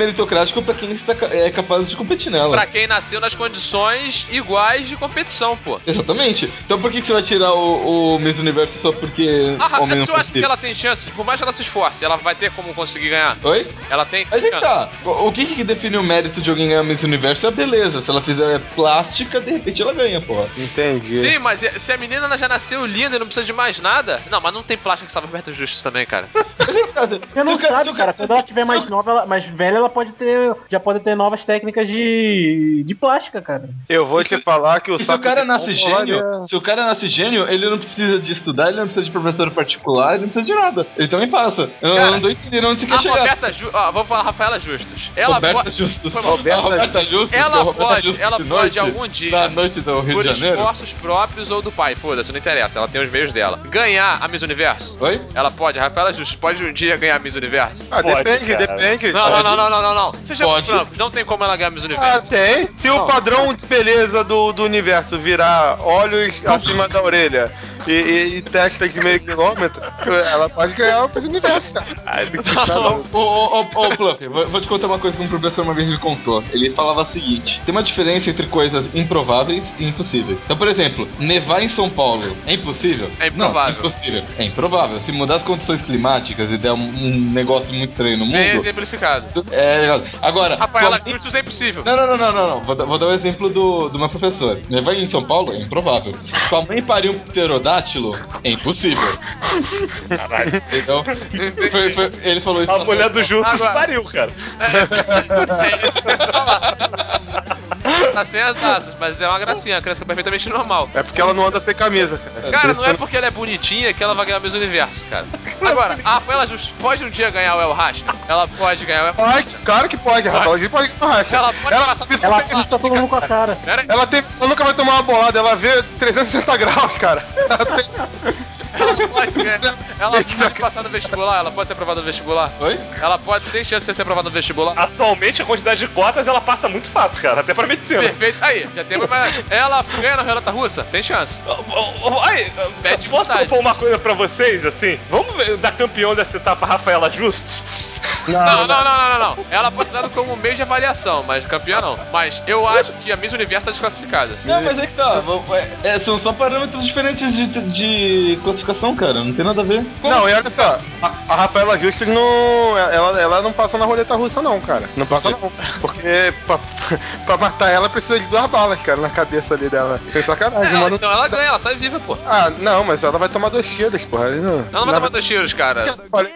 prático pra quem é capaz de competir nela. Pra quem nasceu nas condições iguais de competição, pô. Exatamente. Então por que você vai tirar o Miss Universo só porque homem não Tu acha que participa? ela tem chance? Por mais que ela se esforce, ela vai ter como conseguir ganhar? Oi? Ela tem Mas aí chance. tá. O que define o mérito de alguém ganhar Miss Universo é a beleza. Se ela fizer plástica, de repente ela ganha, porra. Entendi. Sim, mas se a menina ela já nasceu linda e não precisa de mais nada... Não, mas não tem plástica que salva perto justos também, cara. Você não sabe, cara. Quando ela tiver mais nova, mais velha, ela já pode ter novas técnicas de plástica, cara. Eu vou te falar que o E se o saco cara de nasce pão gênio, olha- se o cara nasce gênio, ele não precisa de estudar, ele não precisa de professor particular, ele não precisa de nada. Ele também passa. Eu Cara, não tô entendendo onde você quer A chegar. Roberta vamos falar Rafaela Justus. Ela Roberta pode... Justus. Foi mal. Roberta Justus. Ela Roberta pode, Justus ela de pode noite, algum dia, na noite do Rio por de Janeiro. esforços próprios ou do pai, foda-se, não interessa, ela tem os meios dela. Ganhar a Miss Universo? Oi? Ela pode, a Rafaela Justus pode um dia ganhar a Miss Universo? Ah, Pode, depende, cara. depende. Não. Seja Pode. franco, não tem como ela ganhar a Miss Ah, Universo. tem. Se o padrão de beleza do universo virar olhos acima da orelha e testa de meio quilômetro, ela pode ganhar o Miss Universo, cara. Ô, Fluffy, vou te contar uma coisa que um professor uma vez me contou. Ele falava o seguinte: tem uma diferença entre coisas improváveis e impossíveis. Então, por exemplo, nevar em São Paulo é impossível? É improvável. Não, é impossível. É improvável. Se mudar as condições climáticas e der um negócio muito estranho no Bem mundo. exemplificado. É legal. Agora. Rafaela sua- Justus é impossível. Não. Vou dar o exemplo do meu professor. Nevar em São Paulo é improvável. Sua mãe pariu um pterodátilo é impossível. Caralho. Então, ele falou isso. A mulher do Justus Agora- pariu, cara. É isso que eu ia falar. Tá sem as asas, mas é uma gracinha, a criança é perfeitamente normal. É porque ela não anda sem camisa, cara. Cara, não é porque ela é bonitinha que ela vai ganhar o Miss Universo, cara. Agora, a Rafaela Justus pode um dia ganhar o El Rastro? Ela pode ganhar o El Pode, claro que pode, Rafael. A gente pode racha. Ela pode passar por Ela cima. assusta todo mundo com a cara. Pera aí, Ela nunca vai tomar uma bolada, ela vê 360 graus, cara. ela pode ganhar. Ela pode passar no vestibular? Ela pode ser aprovada no vestibular? Oi? Ela pode ter chance de ser aprovada no vestibular? Atualmente a quantidade de cotas ela passa muito fácil, cara. Até pra medicina. Perfeito. Aí, já temos uma... Ela ganha na roleta russa? Tem chance. Aí, Pede posso vontade. propor uma coisa pra vocês, assim? Vamos dar campeão dessa etapa Rafaela Justus? Não. Ela pode ser dada como meio de avaliação, mas campeã não. Mas eu acho que a Miss Universo tá desclassificada. Não, mas é que tá. São só parâmetros diferentes de classificação, cara. Não tem nada a ver. Não, e olha só, a Rafaela Justus não. Ela não passa na roleta russa, não, cara. Não passa, não. Porque pra matar ela precisa de 2 balas, cara, na cabeça ali dela. Tem sacanagem, mano. Então ela ganha, ela sai viva, pô. Ah, não, mas ela vai tomar 2 tiros, porra. Ela não vai tomar 2 tiros, cara.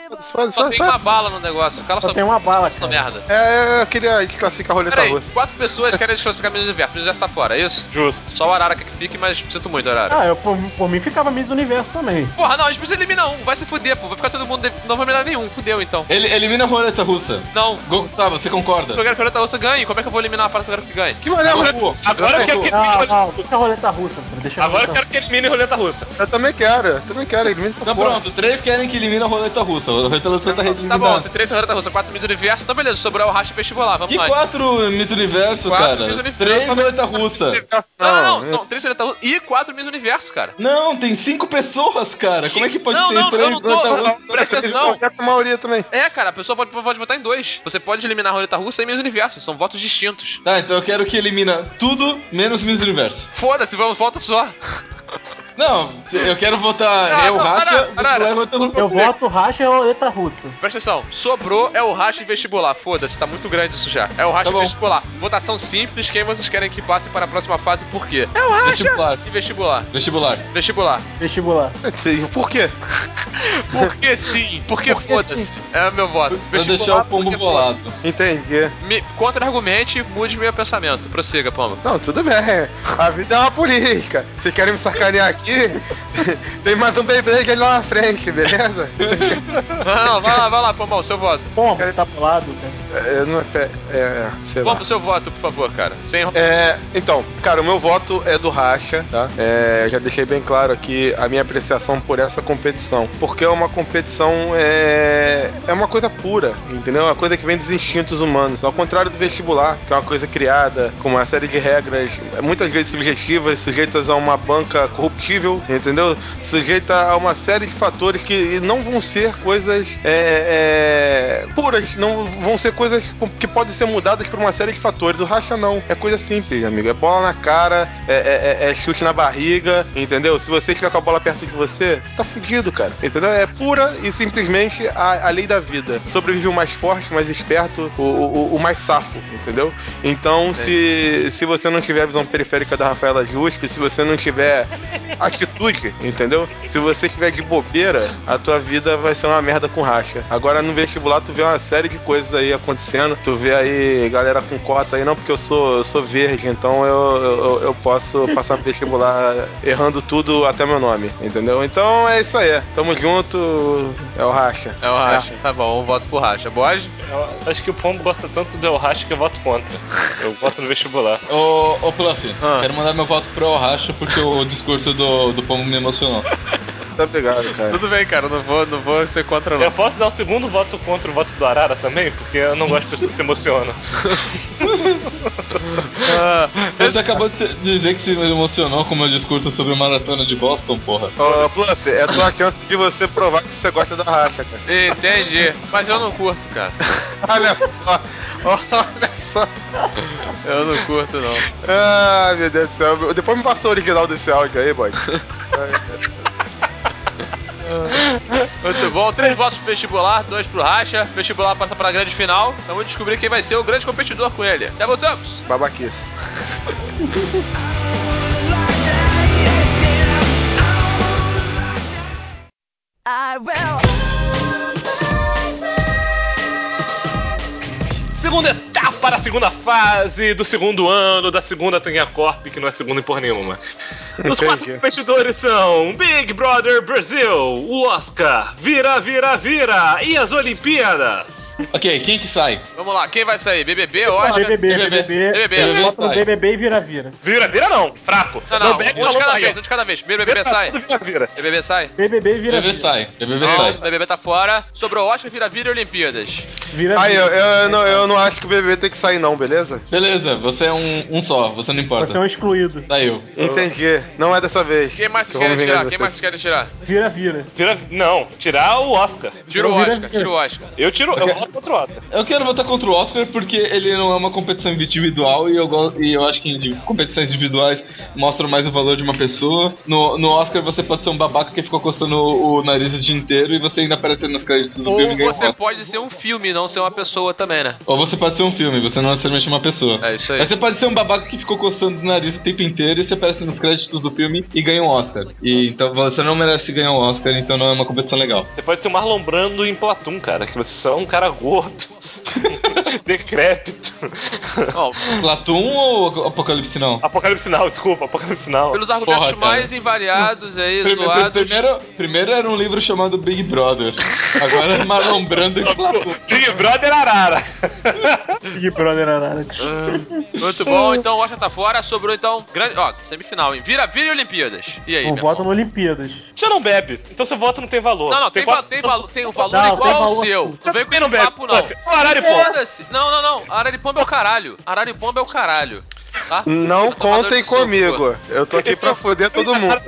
Só tem uma bala no negócio. O cara Só tem uma bala, Puta cara. merda. Eu queria desclassificar a roleta Peraí, russa. 4 pessoas querem desclassificar o Miss Universo. O Miss Universo tá fora, é isso? Justo. Só o Arara quer que fique, mas sinto muito, Arara. Ah, por mim ficava Miss Universo também. Porra, não, a gente precisa eliminar um. Vai se fuder, pô. Vai ficar todo mundo. Não vai eliminar nenhum. Fudeu, então. Ele elimina a roleta russa. Não. Gustavo, você concorda? Eu quero que a roleta russa ganhe. Como é que eu vou eliminar a parte que eu quero que ganhe? Que maneiro, Pô, Agora eu quero que elimine Não, deixa a roleta russa, cara. Deixa a Agora eu roleta quero que elimine roleta russa. Eu também quero, elimina essa Então porra. pronto, 3 querem que elimine a roleta russa. A roleta russa tá eliminada. Tá bom, se 3 roleta russa, 4 Miss Universo, então beleza, sobrou o racha vestibular, vamos Que lá. 4 Miss Universo, 4 cara? Miss Universo. 3 roleta russa. Não, são 3 roleta russa e 4 Miss Universo, cara. Não, tem 5 pessoas, cara. Como é que pode Não, ter não, 3 eu não tô- roleta eu- russa? Presta atenção. Eu quero a maioria também. É, cara, a pessoa pode votar em 2. Você pode eliminar a roleta russa e Miss Universo, são votos distintos. Tá, então eu quero que elimina tudo menos Miss Universo. Foda-se, volta só. Não, eu quero votar Ah, eu, não, Racha, Arara, vestibular e roleta russa. Eu voto racha e roleta russa. Presta atenção, sobrou é o racha e vestibular. Foda-se, tá muito grande isso já. É o racha Tá e bom. vestibular. Votação simples, quem vocês querem que passe para a próxima fase e por quê? É o racha Vestibular. e vestibular. Vestibular. Vestibular. Vestibular. Por quê? Porque sim, porque Porque foda-se. É o meu voto. Vou deixar o pombo porque bolado. Entendi. Contra-argumente, mude meu pensamento. Prossiga, pombo. Não, tudo bem. A vida é uma política. Vocês querem me sacanear aqui? Tem mais um Beyblade ali lá na frente, beleza? Não, vai lá, pombão, seu voto. Pombo, tá bolado, cara. Não sei lá. Pombo, seu voto, por favor, cara. Sem Então, cara, o meu voto é do Racha, tá? Já deixei bem claro aqui a minha apreciação por essa competição. Porque é uma competição, é uma coisa pura, entendeu? É uma coisa que vem dos instintos humanos. Ao contrário do vestibular, que é uma coisa criada com uma série de regras, muitas vezes subjetivas, sujeitas a uma banca corruptível horrível, entendeu? Sujeita a uma série de fatores que não vão ser coisas puras, não vão ser coisas que podem ser mudadas por uma série de fatores. O racha não, é coisa simples, amigo. É bola na cara, é chute na barriga, entendeu? Se você estiver com a bola perto de você tá fudido, cara, entendeu? É pura e simplesmente a lei da vida. Sobrevive o mais forte, o mais esperto, o mais safo, entendeu? Então, se você não tiver a visão periférica da Rafaela Juspe, se você não tiver atitude, entendeu? Se você estiver de bobeira, a tua vida vai ser uma merda com racha. Agora, no vestibular, tu vê uma série de coisas aí acontecendo. Tu vê aí galera com cota aí, não, porque eu sou verde, então eu posso passar no vestibular errando tudo até meu nome, entendeu? Então, é isso aí. Tamo junto, é o racha. É o racha. Tá bom, um voto pro racha. Boage? Eu acho que o Pombo gosta tanto do El Racha que eu voto contra. Eu voto no vestibular. Ô Fluffy, quero mandar meu voto pro El Racha porque o discurso do Pombo me emocionou. Tá obrigado, cara. Tudo bem, cara, não vou ser contra não. Eu posso dar o segundo voto contra o voto do Arara também? Porque eu não gosto de pessoas que se emocionam. Você acabou de dizer que se emocionou com o meu discurso sobre a maratona de Boston, porra. Ô, Fluff, é a tua chance de você provar que você gosta da racha, cara. Entendi, mas eu não curto, cara. Olha só, olha só. Eu não curto, não. Ah, meu Deus do céu. Depois me passa o original desse áudio aí, boy. Muito bom, 3 votos pro vestibular, 2 pro racha. Vestibular passa pra grande final. Vamos descobrir quem vai ser o grande competidor com ele. Já voltamos. Babaquice. Segunda etapa da segunda fase do segundo ano da segunda Tanguinha Corp, que não é segunda em porra nenhuma. Os 4 competidores são Big Brother Brasil, o Oscar, Vira e as Olimpíadas. Ok, quem que sai? Vamos lá, quem vai sair? BBB, Oscar? BBB. Voto no BBB e vira. Vira não, fraco. Não, bebe, um de cada vez. BBB sai. BBB sai. BBB e vira. BBB sai. BBB Não, sai. BBB tá fora. Sobrou Oscar, Vira e Olimpíadas. Vira. Aí, eu não acho que o BBB tem que sair não, beleza? Beleza, você é um só, você não importa. Você é um excluído. Saiu. Entendi. Não é dessa vez. Quem mais vocês querem tirar? Vira. Não, tirar o Oscar. Tira o Oscar. Eu voto contra o Oscar. Eu quero votar contra o Oscar porque ele não é uma competição individual e eu acho que competições individuais mostram mais o valor de uma pessoa. No Oscar você pode ser um babaca que ficou coçando o nariz o dia inteiro e você ainda aparece nos créditos do filme e ganha Ou você pode ser um filme, não ser uma pessoa também, né? Ou você pode ser um filme, você não necessariamente uma pessoa. É isso aí. Mas você pode ser um babaca que ficou coçando o nariz o tempo inteiro e você aparece nos créditos do filme e ganha um Oscar. E então você não merece ganhar um Oscar, então não é uma competição legal. Você pode ser o Marlon Brando em Platoon, cara, que você só é um cara gordo. Decrépito. Platoon ou Apocalipse Sinal? Apocalipse Sinal, desculpa, Apocalipse Sinal. Pelos argumentos Porra, cara. mais invariados aí, zoados. Primeiro era um livro chamado Big Brother. Agora é Marlon Brando e Platoon. Big Brother Arara. Big Brother Arara. Muito bom, então o Oscar tá fora. Sobrou então, semifinal, hein? Vira e Olimpíadas. E aí, Eu meu voto irmão? no Olimpíadas. Você não bebe, então seu voto não tem valor. Não, tem um valor Não, igual tem ao valor seu. sim. Não vem com Quem não esse bebe? papo, não. O Araripomba. Foda-se. Não. Araripomba é o caralho. Araripomba é o caralho. Tá? Não Tomador contem de suco. comigo. Eu tô aqui pra foder todo mundo.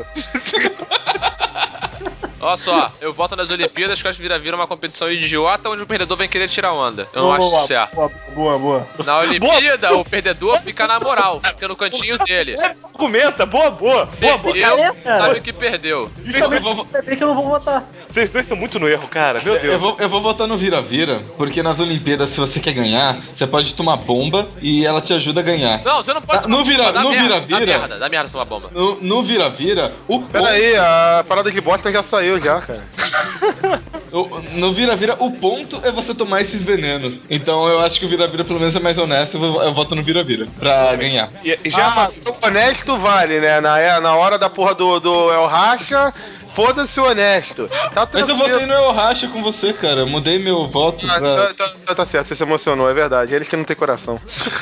Olha só, eu voto nas Olimpíadas, que eu acho que vira uma competição idiota onde o perdedor vem querer tirar onda. Eu não acho isso certo. Boa. Na Olimpíada, o perdedor fica na moral, fica no cantinho dele. Argumenta, boa. Perdeu, sabe que perdeu. Tem que eu não vou votar. Vocês dois estão muito no erro, cara, meu Deus. Eu vou votar no Vira-Vira, porque nas Olimpíadas, se você quer ganhar, você pode tomar bomba e ela te ajuda a ganhar. Não, você não pode No Vira-Vira. Dá merda se tomar bomba. No Vira-Vira, Pera aí, a parada de bosta já saiu já, cara. No Vira-Vira, o ponto é você tomar esses venenos. Então eu acho que o Vira-Vira pelo menos é mais honesto. Eu voto no Vira-Vira pra ganhar. Honesto vale, né? Na hora da porra do El Racha, foda-se o honesto. Tá Mas eu tranquilo. votei no El Racha com você, cara. Eu mudei meu voto pra... Tá certo, você se emocionou, é verdade. Eles que não têm coração.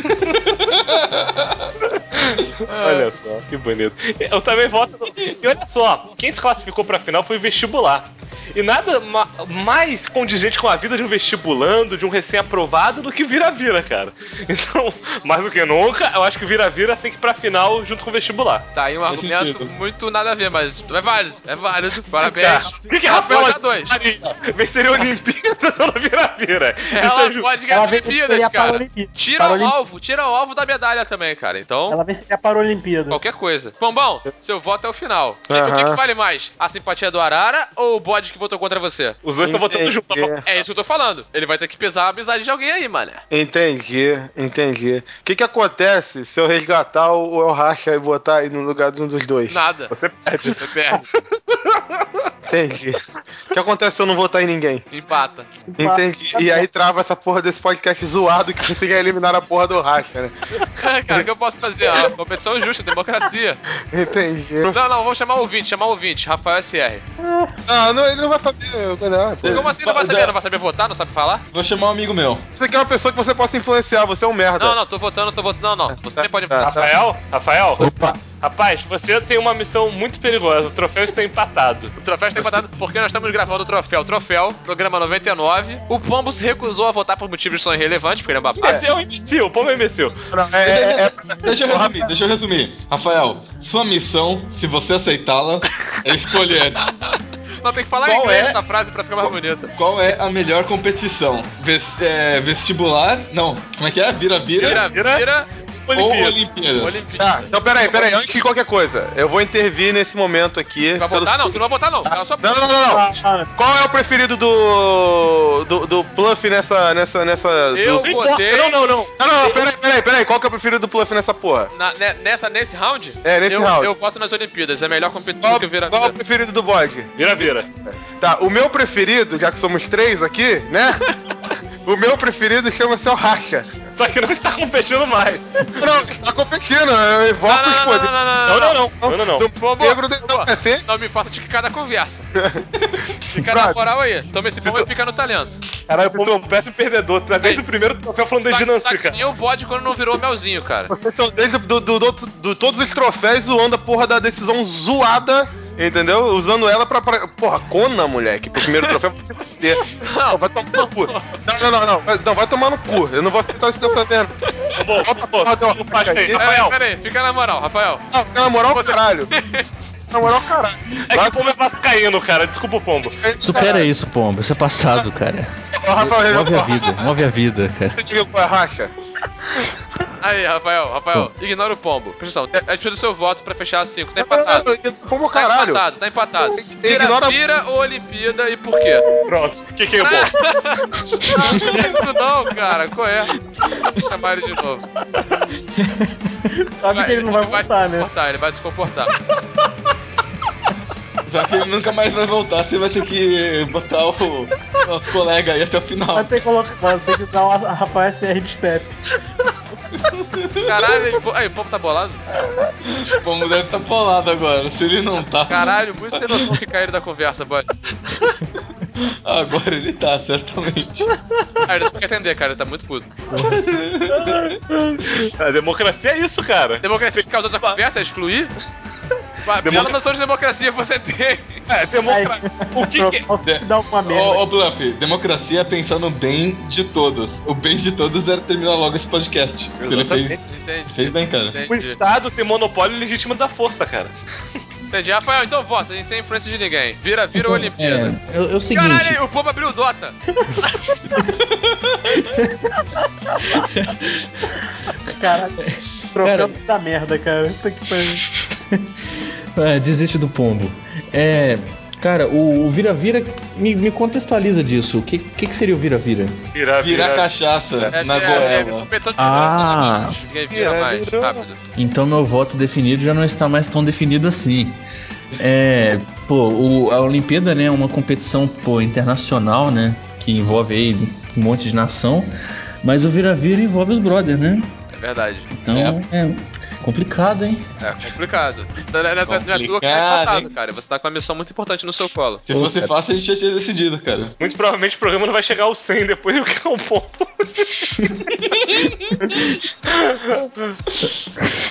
Olha só, que bonito. Eu também voto no... E olha só, quem se classificou pra final foi o vestibular. E nada mais condizente com a vida de um vestibulando, de um recém-aprovado, do que vira-vira, cara. Então, mais do que nunca, eu acho que o vira-vira tem que ir pra final junto com o vestibular. Tá aí um Faz argumento sentido. muito nada a ver, mas é válido. Parabéns. O que Rafael Apoio a dois. venceria a Olimpíada no vira-vira? Isso Ela é justo. pode ganhar as venceria Olimpíadas, a cara. Paralimpíada. Tira o alvo da medalha também, cara. Então, Ela venceria a Paralimpíada. qualquer coisa. Pombão, seu voto é o final. O que Aham. que vale mais? A simpatia do Arara ou o bode que votou contra você? Os dois estão votando junto. É isso que eu tô falando. Ele vai ter que pesar a amizade de alguém aí, mané. Entendi. O que acontece se eu resgatar o El Racha e botar aí no lugar de um dos dois? Nada. Você perde. Você perde. Entendi. O que acontece se eu não votar em ninguém? Empata. Entendi. E aí trava essa porra desse podcast zoado que você quer eliminar a porra do Racha, né? Cara, o que eu posso fazer? A competição justa, democracia. Entendi. Não, vou chamar o ouvinte. Rafael SR. Não, ele não vai saber. Não, pô. Como assim não vai saber? Não vai saber votar? Não sabe falar? Vou chamar um amigo meu. Você quer uma pessoa que você possa influenciar, você é um merda. Não, tô votando. Não. Você nem pode votar. Rafael? Opa. Rapaz, você tem uma missão muito perigosa. O troféu está empatado. O troféu está empatado porque nós estamos gravando o troféu. Programa 99. O Pombo se recusou a votar por motivos que são irrelevantes, porque ele é um babaca. Esse é um imbecil, o povo é imbecil. Deixa eu resumir. Rafael, sua missão, se você aceitá-la, é escolher Não, tem que falar em Qual inglês é? essa frase pra ficar mais bonita. qual é a melhor competição. Vestibular? Não, como é que é? Vira-vira Vira ou Olimpíada? Olimpíada. Então peraí, antes de qualquer coisa, eu vou intervir nesse momento aqui. Vai votar? Não, tu não vai votar não. Cala sua boca. Não. Qual é o preferido do Pluff nessa. Eu votei. Não, peraí. Qual que é o preferido do Pluff nessa porra? Nesse round? É, nesse round. Eu voto nas Olimpíadas. É a melhor competição Qual, que eu vi na qual é o vida. preferido do bode? Vira-vira. Tá, o meu preferido, já que somos 3 aqui, né? O meu preferido chama-se El Racha. Só que não está competindo mais. Não, tá competindo, eu evoco os poderes. Não. Do negro do CC. Não me faça ticar da conversa. Fica na moral aí. Toma esse pombo e fica no talento. Caralho, o povo é um péssimo perdedor. Tá desde o primeiro troféu falando de Nancy, Tá cara. que nem o bode quando não virou melzinho, cara. Vocês são desde todos os troféus zoando a porra da decisão zoada, entendeu? Usando ela pra porra, Kona, moleque, pro primeiro troféu pra você ter. Não, vai tomar no cu. Não, vai tomar no cu. Eu não vou aceitar isso dessa merda. Volta a porra do Rafael. Pera aí, fica na moral, Rafael. Não, na moral, caralho. Na moral, caralho. É que o pombo é vascaíno, cara. Desculpa o pombo. Supera isso, Pombo. Isso é passado, cara. Move a vida, cara. Você diga qual é a racha? Aí, Rafael, ignora o pombo. Presta atenção, a gente precisa do seu voto pra fechar as 5. Tá empatado. Como caralho? Tá empatado. Ignora- Vira ou Olimpíada e por quê? Pronto. Que é o pombo? Não, isso não, cara. Qual é? Vou chamar ele de novo. Sabe que ele não vai voltar, né? Ele vai se comportar. Já que ele nunca mais vai voltar, você vai ter que botar o nosso colega aí até o final. Vai ter que usar a Rafael SR de step. Caralho, o pombo tá bolado? Como deve estar polado agora, se ele não tá. Caralho, muito sem noção que caíram da conversa, boy. Agora ele tá, certamente. Ele não quer atender, cara, ele tá muito puto. A democracia é isso, cara. Democracia que causou essa conversa é excluir? Bela noção de democracia você tem. Democracia. O que é? Dá uma merda. Ô, Bluff, democracia é pensar no bem de todos. O bem de todos era terminar logo esse podcast. Ele fez bem, cara. O Estado tem monopólio legítimo da força, cara. Entendi. Rafael, então vota, sem influência de ninguém. Vira ou Olimpíada. É o seguinte. Caralho, o povo abriu o Dota. Caralho. Troféu da merda, cara. Isso aqui foi. Desiste do pombo. Cara, o vira-vira me contextualiza disso. O que seria o vira-vira? Virar cachaça na goela. Competição de relacionamentos. Ninguém vira mais rápido. Então meu voto definido já não está mais tão definido assim. A Olimpíada, né, é uma competição, internacional, né, que envolve aí um monte de nação, mas o vira-vira envolve os brothers, né? É verdade. Então, complicado, hein? É complicado. Não é tua que tá empatado, cara. Você tá com uma missão muito importante no seu colo. Se fosse fácil, a gente já tinha decidido, cara. Muito provavelmente o programa não vai chegar aos 100 depois do que é um pombo.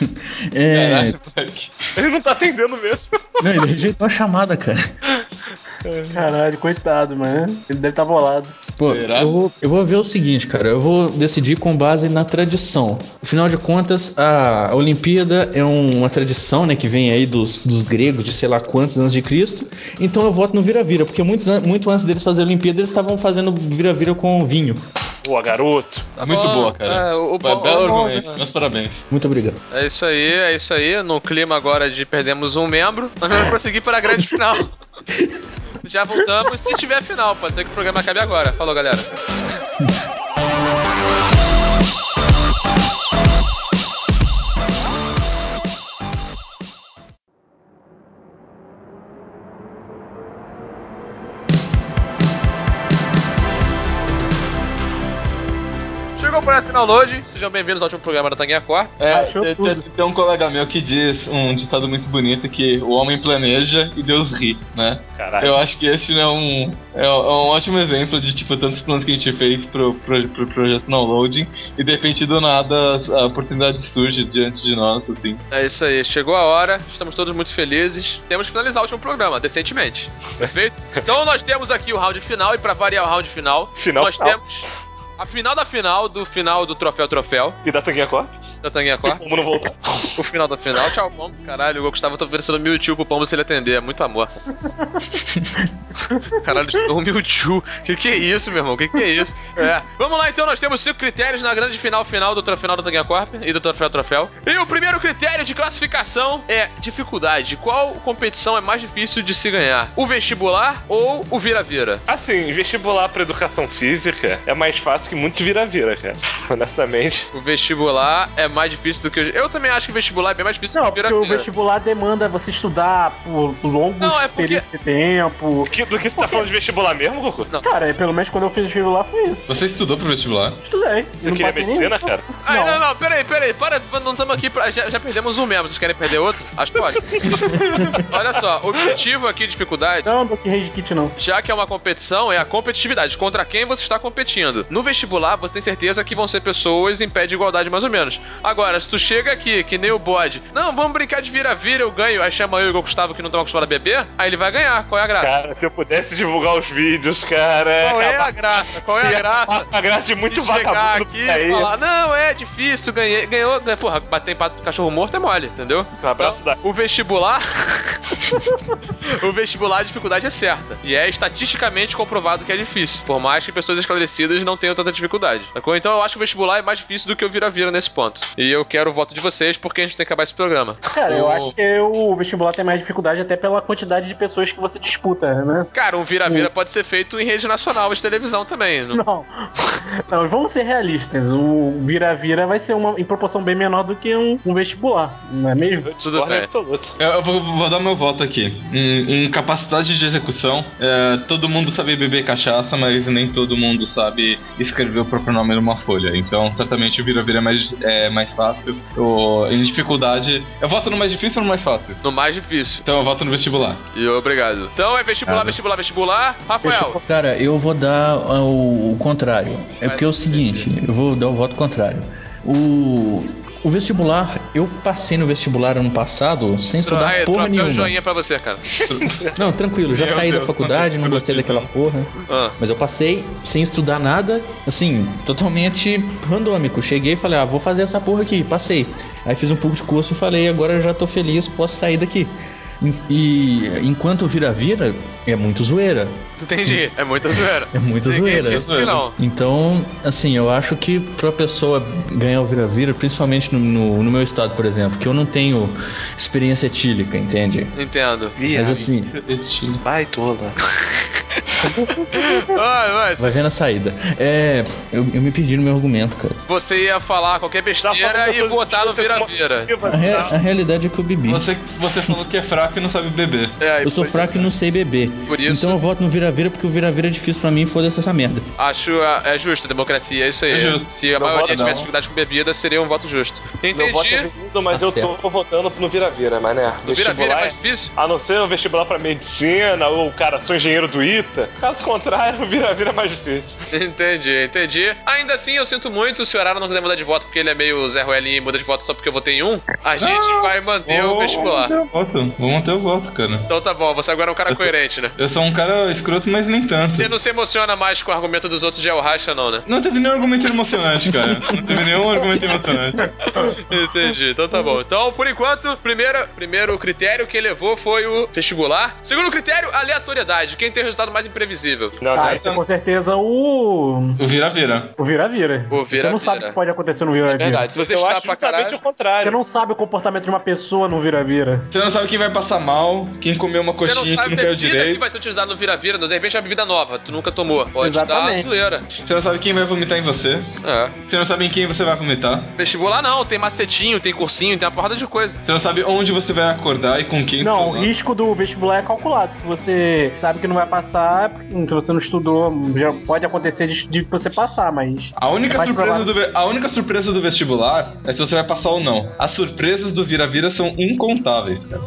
Caralho, moleque. Ele não tá atendendo mesmo. Não, ele rejeitou a chamada, cara. Caralho, coitado, mano. Ele deve estar bolado. Pô, Será? eu vou ver o seguinte, cara. Eu vou decidir com base na tradição. Afinal de contas, a Olimpíada é uma tradição, né, que vem aí dos gregos, de sei lá quantos anos de Cristo. Então eu voto no vira-vira, porque muito antes deles fazerem a Olimpíada, eles estavam fazendo vira-vira com vinho. Boa, garoto. Tá muito boa, cara. Belo argumento. Meus parabéns. Muito obrigado. É isso aí. No clima agora de perdemos um membro, nós vamos prosseguir para a grande final. Já voltamos, se tiver final. Pode ser que o programa acabe agora. Falou, galera. Chegou por essa download, sejam bem-vindos ao último programa da Tanguinha Corp. Achou tudo. Tem um colega meu que diz um ditado muito bonito que o homem planeja e Deus ri, né? Caralho. Eu acho que esse é um ótimo exemplo de, tipo, tantos planos que a gente fez pro projeto Downloading e de repente do nada a oportunidade surge diante de nós, assim. É isso aí, chegou a hora, estamos todos muito felizes. Temos que finalizar o último programa, decentemente. Perfeito? Então nós temos aqui o round final e pra variar o round final, nós temos a final da final do troféu E da Tanguinha Corp? da Tanguinha Corp. Como não voltar? O final da final. Tchau, Pombo. Caralho, eu Gustavo, tô oferecendo Mewtwo pro Pombo se ele atender. É muito amor. Caralho, estou um Mewtwo. Que é isso, meu irmão? Que é isso? Vamos lá, então. Nós temos 5 critérios na grande final do troféu da Tanguinha Corp e do troféu. E o primeiro critério de classificação é dificuldade. Qual competição é mais difícil de se ganhar? O vestibular ou o vira-vira? Assim, vestibular pra educação física é mais fácil que muitos vira-vira, cara. Honestamente. O vestibular é mais difícil do que... Eu também acho que o vestibular é bem mais difícil Não, do que o porque o vira-vira. vestibular demanda você estudar por longos Não, é porque- períodos de tempo. Do que você tá falando de vestibular mesmo, Goku? Cara, pelo menos quando eu fiz vestibular foi isso. Você estudou pro vestibular? Estudei. Você queria medicina, cara? Ai, não, peraí, para, não estamos aqui pra... Já perdemos um membro, vocês querem perder outro? Acho que pode. Olha só, o objetivo aqui, dificuldade, Não, do que Rage Kit não. já que é uma competição, é a competitividade, contra quem você está competindo. No vestibular, você tem certeza que vão ser pessoas em pé de igualdade, mais ou menos. Agora, se tu chega aqui, que nem o bode, não, vamos brincar de vira-vira, eu ganho, aí chama eu e o Gustavo que não estão acostumados a beber, aí ele vai ganhar, qual é a graça? Cara, se eu pudesse divulgar os vídeos, cara... Qual é a graça? Qual é a graça? A graça de muito De chegar vagabundo aqui aí. e falar, não, é difícil, ganhou, porra, bater em cachorro morto é mole, entendeu? Um abraço da... O vestibular... o vestibular, a dificuldade é certa. E é estatisticamente comprovado que é difícil. Por mais que pessoas esclarecidas não tenham tanta dificuldade. Sacou? Então eu acho que o vestibular é mais difícil do que o vira-vira nesse ponto. E eu quero o voto de vocês porque a gente tem que acabar esse programa. Cara, eu acho que o vestibular tem mais dificuldade até pela quantidade de pessoas que você disputa, né? Cara, um vira-vira pode ser feito em rede nacional de televisão também. Não. Não, vamos ser realistas. O vira-vira vai ser em proporção bem menor do que um vestibular, não é mesmo? Tudo bem. Absoluto. Eu vou dar meu voto aqui. Em capacidade de execução, todo mundo sabe beber cachaça, mas nem todo mundo sabe escrever o próprio nome numa folha. Então, certamente o vira-vira é mais fácil. Em dificuldade, eu voto no mais difícil ou no mais fácil? No mais difícil. Então eu voto no vestibular. E obrigado. Então é vestibular. Rafael. Cara, eu vou dar o contrário. É porque é o seguinte, eu vou dar o voto contrário. O vestibular, eu passei no vestibular ano passado sem estudar Aí, porra troféu nenhuma. joinha pra você, cara. Não, tranquilo, já Meu saí da Deus, faculdade, não gostei daquela porra. Mas eu passei sem estudar nada, assim, totalmente randômico. Cheguei e falei, vou fazer essa porra aqui, passei. Aí fiz um pouco de curso e falei, agora eu já tô feliz, posso sair daqui. E enquanto vira-vira, é muito zoeira. Entendi. É muita zoeira. É muita Ninguém zoeira. disse que não. Então, assim, eu acho que pra pessoa ganhar o vira-vira, principalmente no meu estado, por exemplo, que eu não tenho experiência etílica, entende? Entendo. Mas assim, Vai, tola. vai vendo a saída. Eu me perdi no meu argumento, cara. Você ia falar qualquer besteira e votar no vira-vira. A realidade é que eu bebi. Você falou que é fraco e não sabe beber. Eu sou fraco e não sei beber. Por isso- Então eu voto no vira-vira porque o vira-vira é difícil pra mim e foda-se essa merda. Acho é justo, a democracia é isso aí. É justo. Se a Meu maioria voto tivesse não. dificuldade com bebida, seria um voto justo. Meu voto é Entendi. vendido, mas Tá eu certo. tô votando no vira-vira, mané. O vira-vira é mais difícil? A não ser o vestibular pra medicina, ou, cara, sou engenheiro do ITA, facilita. Caso contrário, o vira-vira é mais difícil. Entendi. Ainda assim, eu sinto muito, se o Arara não quiser mudar de voto porque ele é meio Zé Ruelinho e muda de voto só porque eu votei em um, a gente vai manter o vestibular. Vou manter o voto, cara. Então tá bom, você agora é um cara coerente, né? Eu sou um cara escroto, mas nem tanto. Você não se emociona mais com o argumento dos outros de El Racha, não, né? Não teve nenhum argumento emocionante, cara. Não teve nenhum argumento emocionante. Entendi, então tá bom. Então, por enquanto, primeiro critério que ele levou foi o vestibular. Segundo critério, aleatoriedade. Quem tem o resultado mais imprevisível? Esse é com certeza o vira-vira. O vira-vira. O vira-vira. Você não sabe o que pode acontecer no vira-vira. É verdade. Se você estudar pra caralho... o contrário. Você não sabe o comportamento de uma pessoa no vira-vira. Você não sabe quem vai passar mal, quem comeu uma coxinha que não caiu bebida direito. que vai ser utilizada no vira-vira, de repente é uma bebida nova, tu nunca tomou. Pode Exatamente. dar zoeira. Você não sabe quem vai vomitar em você. É. Você não sabe em quem você vai vomitar. Vestibular não, tem macetinho, tem cursinho, tem uma porrada de coisa. Você não sabe onde você vai acordar e com quem. Não, o risco do vestibular é calculado. Se você sabe que não vai passar, se você não estudou, já pode acontecer de você passar, mas... A única surpresa do vestibular é se você vai passar ou não. As surpresas do vira-vira são incontáveis, cara.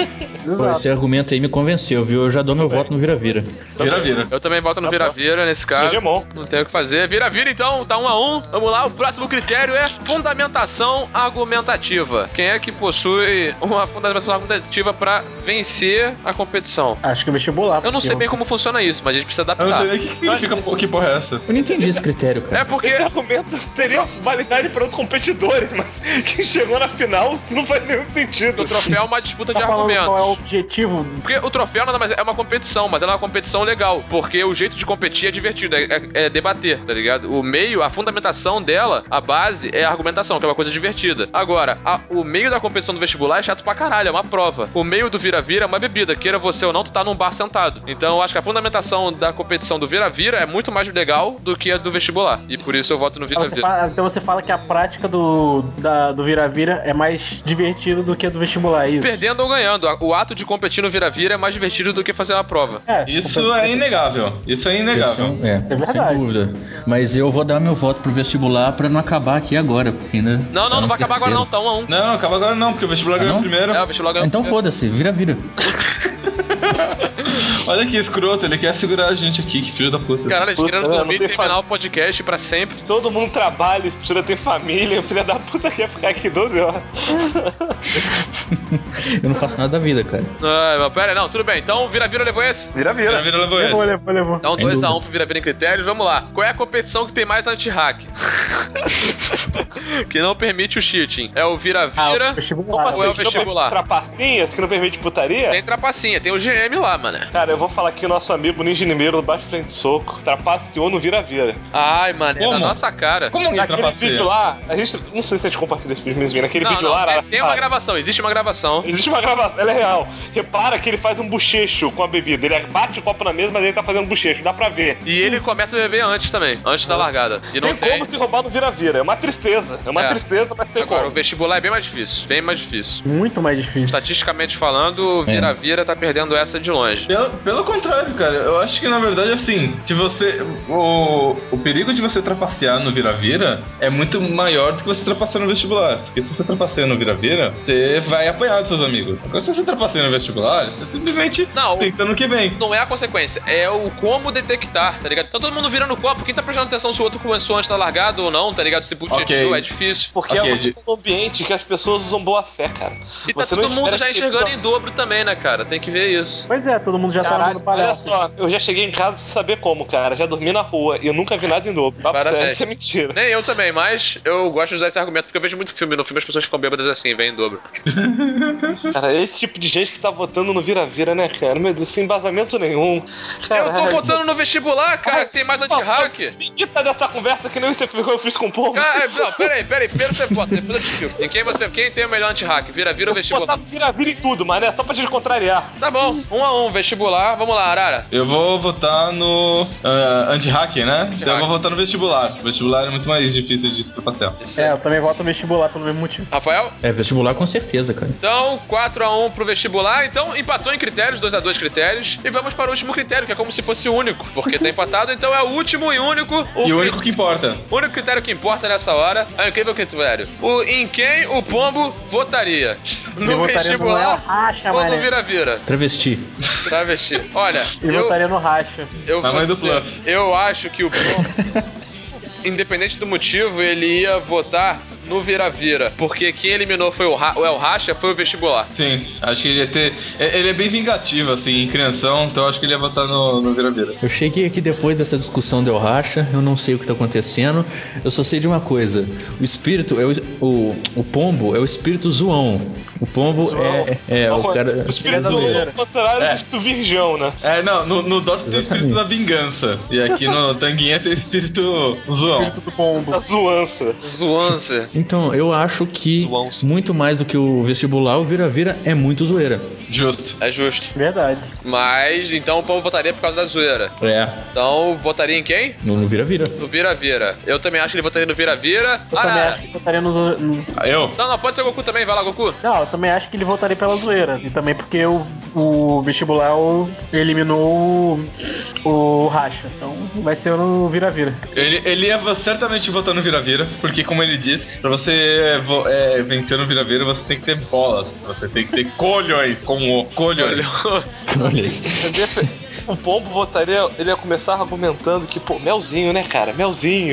Pô, esse argumento aí me convenceu, viu? Eu já dou meu voto no vira-vira. Vira-vira. Eu também voto no vira-vira nesse caso. Não tem o que fazer. Vira-vira então, tá 1-1. Vamos lá, o próximo critério é fundamentação argumentativa. Quem é que possui uma fundamentação argumentativa pra vencer a competição? Acho que o vestibular. Eu não sei bem como funciona isso, mas a gente precisa Eu não adaptar. sei nem o que significa que porra é essa. Eu não entendi esse critério, cara. É porque... Esse argumento teria validade para outros competidores, mas quem chegou na final, isso não faz nenhum sentido. O troféu é uma disputa de Tá falando argumentos. qual é o objetivo? Porque o troféu nada mais é uma competição, mas ela é uma competição legal. Porque o jeito de competir é divertido, é debater, tá ligado? O meio, a fundamentação dela, a base é a argumentação, que é uma coisa divertida. Agora, o meio da competição do vestibular é chato pra caralho, é uma prova. O meio do vira-vira é uma bebida, queira você ou não, tu tá num bar sentado. Então eu acho que a fundamentação da competição do vira-vira é muito mais legal do que a do vestibular. E por isso eu voto no vira-vira. Então você fala que a prática do vira-vira é mais divertida do que a do vestibular, é isso? Perdendo ou ganhando, o ato de competir no vira-vira é mais divertido do que fazer uma prova. Isso é inegável. Isso é inegável. verdade. Sem dúvida. Mas eu vou dar meu voto pro vestibular pra não acabar aqui agora, porque ainda... Não vai acabar agora não, tá 1-1. Não, acaba agora não, porque o vestibular ganhou primeiro. O vestibular ganhou Então foda-se, vira-vira. Olha que escroto, ele quer segurar a gente aqui, que filho da puta. Caralho, eles querendo dormir e terminar o podcast pra sempre. Todo mundo trabalha, estuda, tem família, o filho da puta quer ficar aqui 12 horas. Eu não faço nada da vida, cara. Mas pera aí, não, tudo bem. Então, vira-vira levou esse? Vira-vira. Vira-vira levou esse. Levou. Então, Sem 2-1 pro vira-vira em critérios. Vamos lá. Qual é a competição que tem mais anti-hack? Que não permite o cheating. É o vira-vira ou é o vestibular? Trapacinhas que não permite putaria? Sem trapacinha. Tem o GM lá, mano. Cara, eu vou falar aqui o nosso amigo Ninja Nimeiro do Baixo Frente Soco. Trapaceou no vira-vira. Ai, mano, é Como? da nossa cara. Como alguém Naquele trapaceia? vídeo lá, a gente... Não sei se a gente compartilha esse vídeo, naquele vídeo lá... Tem uma gravação, existe uma gravação. Existe uma gravação, ela é real. Repara que ele faz um bochecho com a bebida. Ele bate o copo na mesa, mas ele tá fazendo bochecho, dá pra ver. E ele começa a beber antes também, antes da largada. E não Tem como se roubar no vira-vira. É uma tristeza. É uma tristeza, mas tem Agora, como. o vestibular é bem mais difícil. Bem mais difícil. Muito mais difícil. Estatisticamente falando, o vira-vira tá perdendo essa de longe. Pelo contrário, cara, eu acho que na verdade assim, se você. O perigo de você trapacear no vira-vira é muito maior do que você trapacear no vestibular. Porque se você trapaceia no vira-vira, você vai apanhar dos seus amigos. Agora, se você trapaceia no vestibular, você simplesmente tentando o que vem. Não é a consequência, é o como detectar, tá ligado? Então todo mundo virando o copo, quem tá prestando atenção se o outro começou antes da largada ou não, tá ligado? Se bochechou, é difícil. Porque é um ambiente que as pessoas usam boa fé, cara. E tá todo mundo já enxergando em dobro também, né, cara? Tem que ver isso. Pois é, todo mundo já tá dando palhaço. Olha só, eu já cheguei em casa sem saber como, cara. Já dormi na rua e eu nunca vi nada em dobro. Isso é mentira. Nem eu também, mas eu gosto de usar esse argumento porque eu vejo muito filme. No filme as pessoas ficam bêbadas assim, vem em dobro. Cara, esse tipo de gente que tá votando no vira-vira, né, cara? Meu Deus, sem embasamento nenhum. Eu tô votando no vestibular, cara, que tem mais anti-hack. Ninguém tá nessa conversa que nem eu fiz com o povo. Não, peraí. Primeiro você vota, depois eu discuto. Em quem tem o melhor anti-hack? Vira-vira ou vestibular? Botar vira-vira em tudo, mané, só pra te contrariar. Tá bom, 1-1, vestibular. Vamos lá, Arara. Eu vou votar no anti-hack, né? Então eu vou votar no vestibular. O vestibular é muito mais difícil de se trapacear. Eu também voto no vestibular pelo mesmo motivo. Rafael? Vestibular com certeza, cara. Então, 4-1 pro vestibular. Então, empatou em critérios, 2-2 critérios. E vamos para o último critério, que é como se fosse o único. Porque tá empatado, então é o último e único. E o único que importa. O único critério que importa nessa hora é o incrível critério. Em quem o pombo votaria? No vestibular ou no vira-vira? Travesti. Travesti. Olha, E votaria no Racha. eu vou Tamanho do dizer, bluff. eu acho que o Pombo, independente do motivo, ele ia votar no Vira-Vira. Porque quem eliminou foi o El Racha, foi o vestibular. Sim, acho que ele ia ter. Ele é bem vingativo, assim, em crianção, então acho que ele ia votar no Vira-Vira. Eu cheguei aqui depois dessa discussão do El Racha, eu não sei o que tá acontecendo, eu só sei de uma coisa: o espírito, o pombo é o espírito zoão. O pombo Zoão. o cara. O espírito ao contrário do virgão, né? Não, no Dota tem o espírito da vingança. E aqui no Tanguinha tem o espírito zoão. Espírito do pombo. A zoança. Zoança. Então, eu acho que Zoão-se. muito mais do que o vestibular, o vira-vira é muito zoeira. Justo. É justo. Verdade. Mas, então o Pombo votaria por causa da zoeira. É, Então, votaria em quem? no vira-vira. No Vira-Vira. Eu também acho que ele votaria no Vira-Vira. Eu também Arara. acho que votaria no. Eu? Não, pode ser o Goku também. Vai lá, Goku. Não, eu também acho que ele votaria pela zoeira. E também porque o vestibular eliminou o Racha. Então vai ser no Vira-Vira. Ele ia certamente votar no Vira-Vira, porque como ele disse, pra você vencer no Vira-Vira, você tem que ter bolas. Você tem que ter colhões, como colhões. Olha isso. O Pombo votaria, ele ia começar argumentando que, pô, melzinho, né, cara? Melzinho.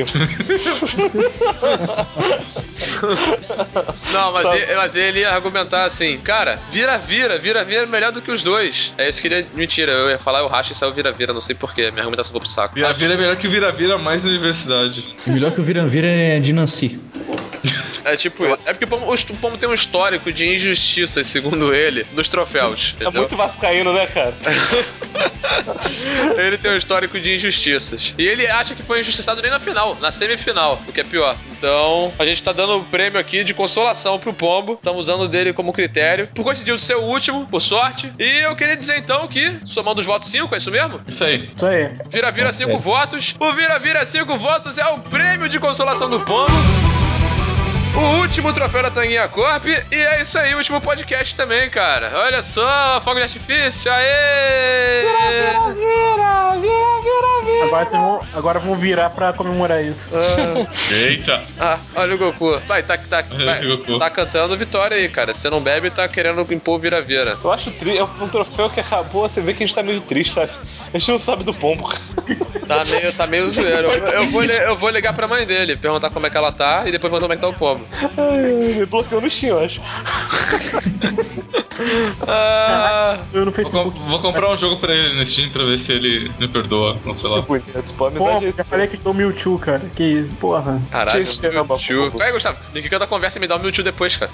Não, mas ele ia argumentar assim, cara, Vira-Vira é melhor do que os dois. É isso que ele ia... Mentira, eu ia falar o Racha e saiu o Vira-Vira, não sei porquê, minha argumentação foi pro saco. Vira-Vira é melhor que o Vira-Vira mais na universidade. O melhor que o vira-vira é de Nancy. É tipo, é porque o Pombo tem um histórico de injustiças, segundo ele, nos troféus, É entendeu? muito vascaíno, né, cara? Ele tem um histórico de injustiças. E ele acha que foi injustiçado nem na final, na semifinal, o que é pior. Então, a gente tá dando um prêmio aqui de consolação pro Pombo. Estamos usando dele como critério. Por coincidir de ser o último, por sorte. E eu queria dizer então que, somando os votos 5, é isso mesmo? Isso aí. Isso aí. Vira-vira 5 votos. O Vira-vira 5 votos é o prêmio de consolação do Pombo. O último troféu da Tanguinha Corp. E é isso aí, o último podcast também, cara. Olha só, fogo de artifício. Aê! Agora vão virar pra comemorar isso. Eita. Ah, olha o Goku. Vai, Goku. tá cantando vitória aí, cara. Se você não bebe, tá querendo impor o vira-vira. Eu acho é um troféu que acabou, você vê que a gente tá meio triste, sabe? A gente não sabe do Pombo. Tá meio zoeiro. Eu vou ligar pra mãe dele, perguntar como é que ela tá e depois perguntar como é que tá o Pombo. Me bloqueou no Steam, eu acho. Eu no Facebook. Vou comprar um jogo pra ele no Steam pra ver se ele me perdoa, não sei lá. Pô, já falei que dou Mewtwo, cara. Que isso, porra. Caralho, Gente, não, Mewtwo. não. Vai, Gustavo, me fica da conversa e me dá o Mewtwo depois, cara.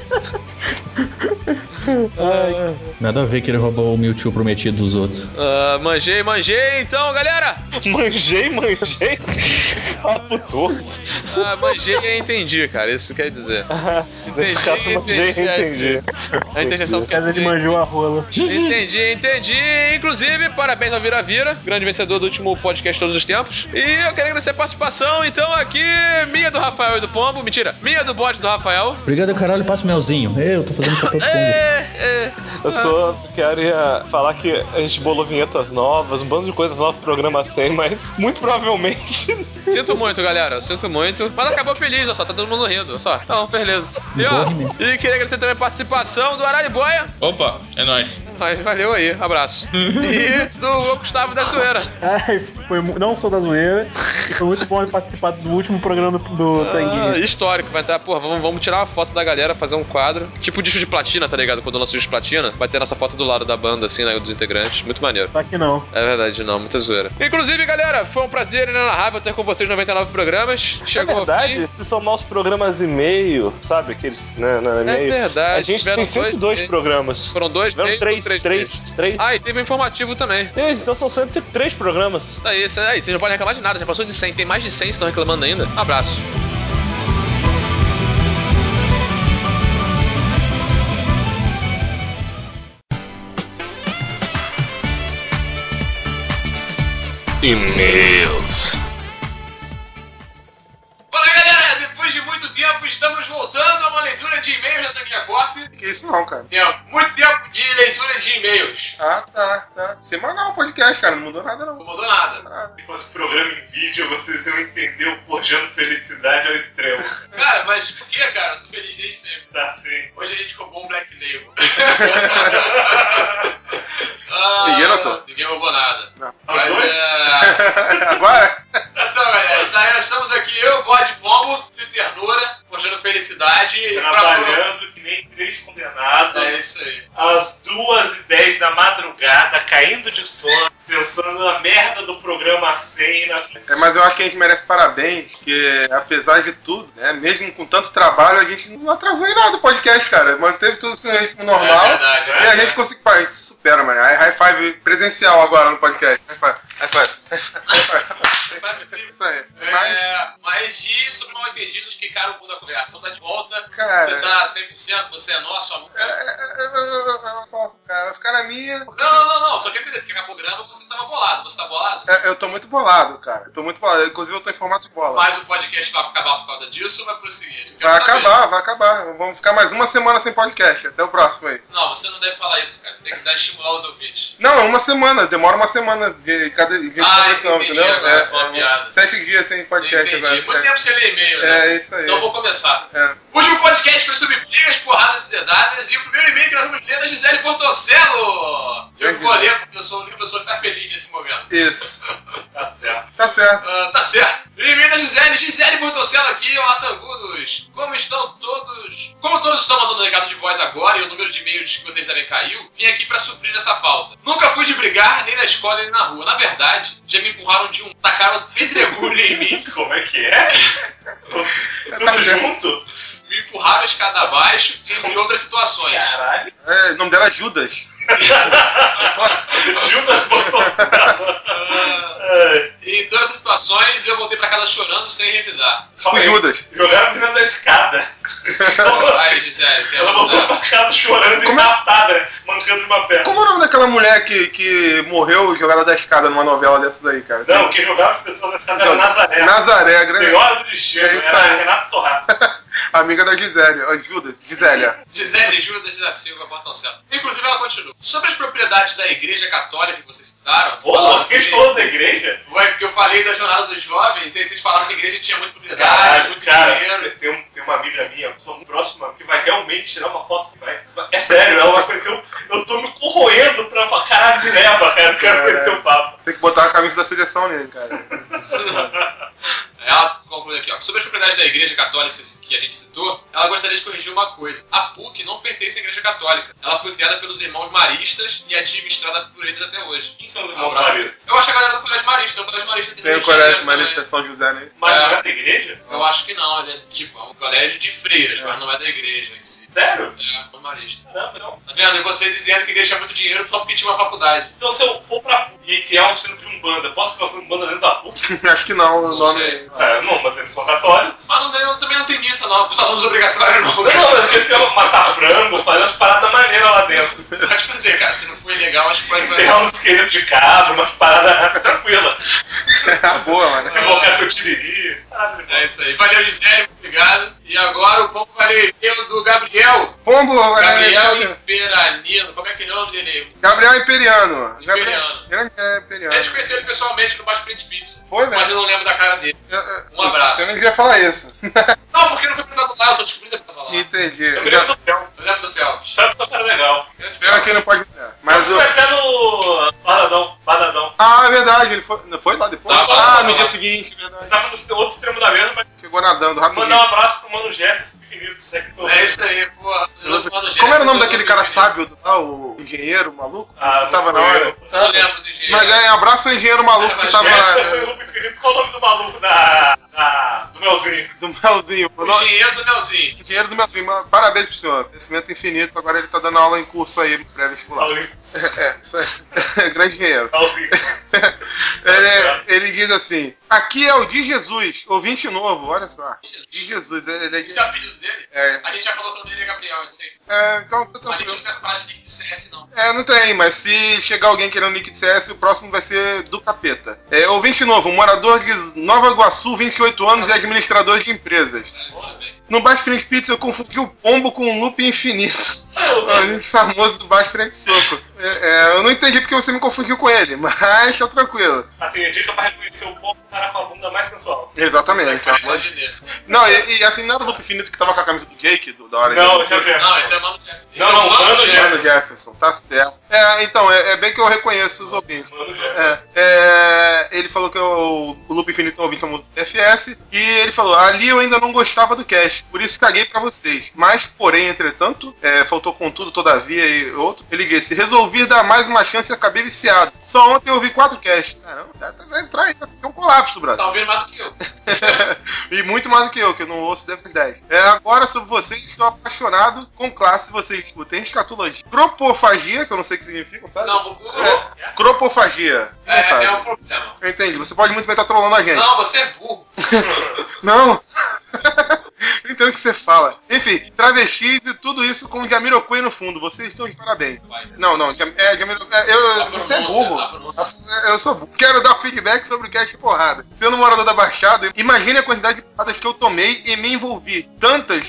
Nada a ver que ele roubou o Mewtwo prometido dos outros. Manjei, então, galera. Manjei. Papo torto. Manjei e entendi, cara. Isso quer dizer. Nesse caso, entendi. A interjeição quer Casa de dizer. manjou a rola. Entendi. Inclusive, parabéns ao Vira-Vira, grande vencedor do último podcast de todos os tempos. E eu quero agradecer a participação, então, aqui, minha do Rafael e do Pombo. Mentira, minha do bode do Rafael. Obrigado, caralho, passa o melzinho. Eu tô fazendo papel de pombo. Eu queria falar que a gente bolou vinhetas novas, um bando de coisas novas pro programa 100, mas muito provavelmente. Sinto muito, galera, sinto muito. Mas acabou feliz, ó só, tá todo mundo rindo, ó só. Então, beleza. E ó, e queria agradecer também a participação do Arariboia. Opa, é nóis. Mas valeu aí, abraço. E do Gustavo da Zoeira. Não sou da zoeira. E foi muito bom participar do último programa do Tanguinha. Histórico, vai entrar, pô, vamos tirar uma foto da galera, fazer um quadro. Tipo disco de platina, tá ligado? Quando lança o disco de platina, vai ter nossa foto do lado da banda, assim, né? Dos integrantes. Muito maneiro. Só que não. É verdade, não, muita zoeira. Inclusive, galera, foi um prazer inenarrável ter com vocês 99 programas. Chegou É verdade, ao fim. se somar os programas e-mail, sabe? Aqueles, né, e-mail. É verdade. A gente tem 102 programas. Foram dois, Tiveram três. Ah, e teve um informativo também. Então são 103 programas. Tá aí, vocês não podem reclamar de nada, já passou de 100, tem mais de 100, estão reclamando ainda. Abraço. E-mails. Fala, galera, depois de muito tempo estamos voltando a uma leitura de e-mails da Tanguinha Corp. Que isso não, cara. Muito tempo de leitura de e-mails. Ah, tá. Semanal o podcast, cara. Não mudou nada, não. Não mudou nada. Se fosse programa em vídeo, vocês iam entender o forjando felicidade ao extremo. Cara, mas por que, cara? Eu tô feliz desde sempre. Tá sim. Hoje a gente roubou um Black Label. faculdade. Trabalhando que nem 3 condenados. É isso aí. Às 2h10 da madrugada, caindo de sono, pensando na merda do programa 100. Mas eu acho que a gente merece parabéns, porque apesar de tudo, né, mesmo com tanto trabalho, a gente não atrasou em nada o podcast, cara. Manteve tudo no ritmo normal. É verdade, e a gente conseguiu. A gente supera, mano. Aí high five presencial agora no podcast. High five. Isso aí. Mas de sobre mal entendidos que cara o mundo da conversa. Tá de volta. Cara, você tá 100%, você é nosso, amor. Cara, ficar na minha. Não. Só quer dizer, porque acabou o programa você tava bolado. Você tá bolado? Eu tô muito bolado, cara. Inclusive eu tô em formato de bola. Mas o podcast vai acabar por causa disso ou vai prosseguir? Vai acabar. Vamos ficar mais uma semana sem podcast. Até o próximo aí. Não, você não deve falar isso, cara. Você tem que dar estimular os ouvintes. Não, uma semana. Demora uma semana de cada edição, entendeu? Uma piada. 7 dias sem podcast entendi. agora. Muito tempo sem ler e-mail, né? É isso aí. Então eu vou começar. O último podcast foi sobre brigas, porradas e dedadas. E o primeiro e-mail que nós vamos ler é da Gisele Portocello. Eu vou ler porque eu sou a única pessoa que tá feliz nesse momento. Isso. Tá certo. Tá certo. O e-mail da Gisele Portocello aqui, ó, Tangudos. Como todos estão mandando recado de voz agora e o número de e-mails que vocês devem caiu, vim aqui pra suprir essa falta. Nunca fui de brigar nem na escola nem na rua. Na verdade, já me empurraram tacaram pedregulho em mim. Como é que é? Tudo junto? Me empurraram a escada abaixo, entre outras situações. Caralho. O nome dela é Judas. Judas Portocello. Em todas as situações, eu voltei pra casa chorando sem revidar. O Judas. Jogaram a menina da escada. Aí, Gisele, ela voltou pra casa chorando e matada, mancando de uma perna. Como é o nome daquela mulher que morreu jogada da escada numa novela dessas daí, cara? Não, quem jogava as pessoas da escada era Nazaré. Nazaré, grande. Senhora do Destino, era Renato Sorrato. Amiga da Gisele, Gisélia. Gisele Judas da Silva Portocello. Inclusive, ela continua. Sobre as propriedades da Igreja Católica que vocês citaram... Quem falou da igreja? Foi porque eu falei da jornada dos jovens e aí vocês falaram que a igreja tinha muita propriedade, muito dinheiro. Tem uma amiga minha, sou muito próxima, que vai realmente tirar uma foto que vai... É sério, ela vai conhecer eu tô me corroendo pra caralho, me leva, cara, eu quero conhecer o papo. Tem que botar a camisa da seleção nele, cara. Ela conclui aqui, ó. Sobre as propriedades da Igreja Católica que a gente citou, ela gostaria de corrigir uma coisa. A PUC não pertence à Igreja Católica. Ela foi criada pelos irmãos maristas e administrada por eles até hoje. Quem são os irmãos maristas? Eu acho a galera do Colégio Marista. O Colégio Marista tem o Colégio Marista São José, né? Mas não é da igreja? Eu acho que não. Ele é tipo um colégio de freiras, mas não é da igreja em si. Sério? É, o Marista. Caramba, não. Tá vendo? E você dizendo que deixa muito dinheiro só porque tinha uma faculdade. Então se eu for pra PUC e criar um centro de Umbanda, posso criar um centro de Umbanda dentro da PUC? Acho que não, o nome... sei. Não, mas eles são católicos. Mas também não tem missa, não. Os alunos obrigatórios, não. Não, mas eu quero matar frango, fazer umas paradas maneiras lá dentro. Pode fazer, cara. Se não for ilegal, acho que pode fazer. Tem uns isqueiros de cabra, umas paradas tranquilas. Boa, mano. Invocar teu tiriri. É isso aí. Valeu, Gisele. Muito obrigado. E agora o pombo valeu do Gabriel. Gabriel Imperanino. Como é que é o nome dele? Gabriel Imperiano. Imperiano. Imperiano. A gente conheceu ele pessoalmente no Baixo Frente Pizza. Foi, velho? Mas eu não lembro da cara dele. Um abraço. Você não devia falar isso. Não, porque não foi precisado lá, eu só descobri depois pra falar. Entendi. Eu lembro do Fel. Eu lembro do Fel. Sabe que cara legal. Pena que não pode... Mas foi até no Badadão. Ah, é verdade. Ele foi lá depois? No dia seguinte, verdade. Ele tava no outro extremo da mesa, mas... Chegou nadando rapidinho. Mandar um abraço pro Mano Jefferson Infinito. É isso aí, pô. Como era o nome daquele cara sábio lá, o engenheiro maluco? Você tava na hora. Eu não lembro do engenheiro. Mas abraço ao engenheiro maluco que tava lá. Qual o nome do maluco do Melzinho? Do Melzinho. O engenheiro do Melzinho. Engenheiro do Melzinho. Parabéns pro senhor. Conhecimento infinito. Agora ele tá dando aula em curso aí, pré-vestibular. Isso aí. Grande engenheiro. Ele diz assim: aqui é o de Jesus, ouvinte novo, olha só. De Jesus. Esse é o apelido dele? É. A gente já falou que o nome dele é Gabriel, não tem? Então tá tranquilo. A gente não tem essa parada de nick de CS, não. Não tem, mas se chegar alguém querendo nick de CS, o próximo vai ser do capeta. Ouvinte novo, morador de Nova Iguaçu, 28 anos e administrador de empresas. No Baixo Frente Pizza eu confundi o pombo com um loop infinito. O gente famoso do Baixo Frente Soco. Eu não entendi porque você me confundiu com ele, mas tá tranquilo. Assim, a dica pra reconhecer o pombo cara com a bunda mais sensual. Exatamente. Não, e assim, não era o Loop Infinito que tava com a camisa do Jake, da hora Não, esse é o Jefferson. Não, esse é o Mano Jefferson. Não, Mano Mano Jefferson, tá certo. Então, é bem que eu reconheço os ouvintes. Ele falou que o Loop Infinito é o ouvinte famoso do TFS, e ele falou, ali eu ainda não gostava do cast, por isso caguei pra vocês. Mas, porém, entretanto, faltou contudo, todavia e outro, ele disse, resolvi dar mais uma chance e acabei viciado. Só ontem eu ouvi 4 casts. Caramba, vai entrar aí, vai ficar um colapso, brother. Tá ouvindo mais do que eu. E muito mais do que eu não ouço deve ter 10. Agora sobre vocês, estou apaixonado com classe, vocês escutem escatologia. Cropofagia, que eu não sei o que significa, sabe? Não, cropofagia. é um problema. Eu entendi, você pode muito bem estar trolando a gente. Não, você é burro. Não. Não entendo o que você fala. Enfim, travestis e tudo isso com Jamiroquai no fundo. Vocês estão de parabéns. Não, Jamiroquai. Você é burro. Eu sou burro. Quero dar feedback sobre o cast de porrada. Sendo morador da Baixada, imagine a quantidade de porradas que eu tomei e me envolvi. Tantas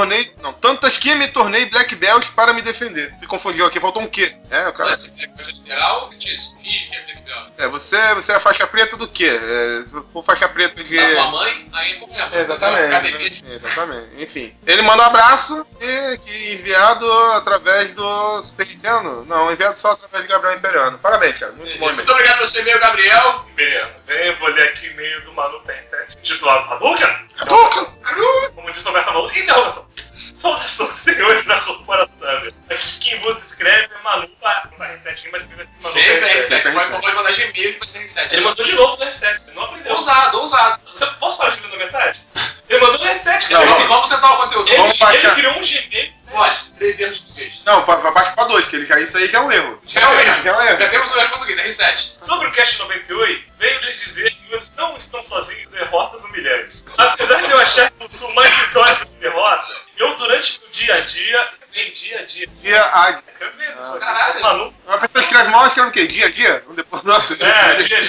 que me tornei Black Belt para me defender. Se confundiu aqui, faltou um quê? O cara. Esse Black Belt é literal ou disso? Finge que é Black Belt. Você é a faixa preta do quê? For faixa preta de. Da tua mãe, aí é problema. Exatamente. Exatamente. Enfim. Ele manda um abraço que enviado através do Super Nintendo. Não, enviado só através de Gabriel Imperiano. Parabéns, cara. Muito bom. Muito obrigado pelo seu e-mail, Gabriel. Imperiano. Eu vou ler aqui e-mail do Manu PN7, intitulado Hadouken. Como diz Roberto Malu, interrogação. Saudações, senhores da corporação. Aqui quem vos escreve é Manu para R7, mas escreve Manu. Sempre R7, pode mandar Gmail que vai ser R7. Ele mandou de novo no R7, ele não aprendeu. Ousado. Posso parar de ler na metade? Ele mandou no R7, cara. Vamos tentar o conteúdo. Ele criou um Gmail. Pode, 3 erros de português. Não, baixa pra 2, que isso aí já é um erro. Já é um erro. Já temos o erro português, R7. Sobre o Cast 98, veio lhes dizer que eles não estão sozinhos em derrotas humilhantes. Apesar de eu achar que possuo mais vitórias do que derrotas, eu durante o dia a dia. Caralho. Manu. Uma pessoa escreve mal, escreve o quê? Dia a dia? Um depois do outro? Dia a dia.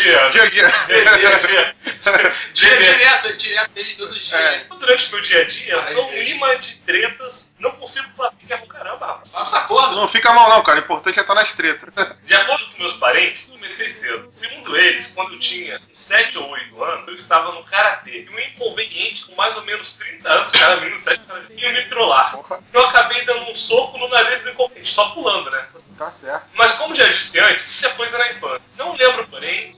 Direto dele todos os dias. Durante o meu dia a dia, sou um imã de tretas. Não consigo passar com caramba, rapaz. Vamos essa porra. Não fica mal não, cara. O importante é estar nas tretas. De acordo com meus parentes, comecei cedo. Segundo eles, quando eu tinha 7 ou 8 anos, eu estava no karatê. E um inconveniente, com mais ou menos 30 anos, cara, menino 7 anos, ia me trollar. Eu acabei dando um soco no nariz do inconveniente, só pulando, né? Tá certo. Mas como já disse antes, isso é coisa na infância. Não lembro, porém...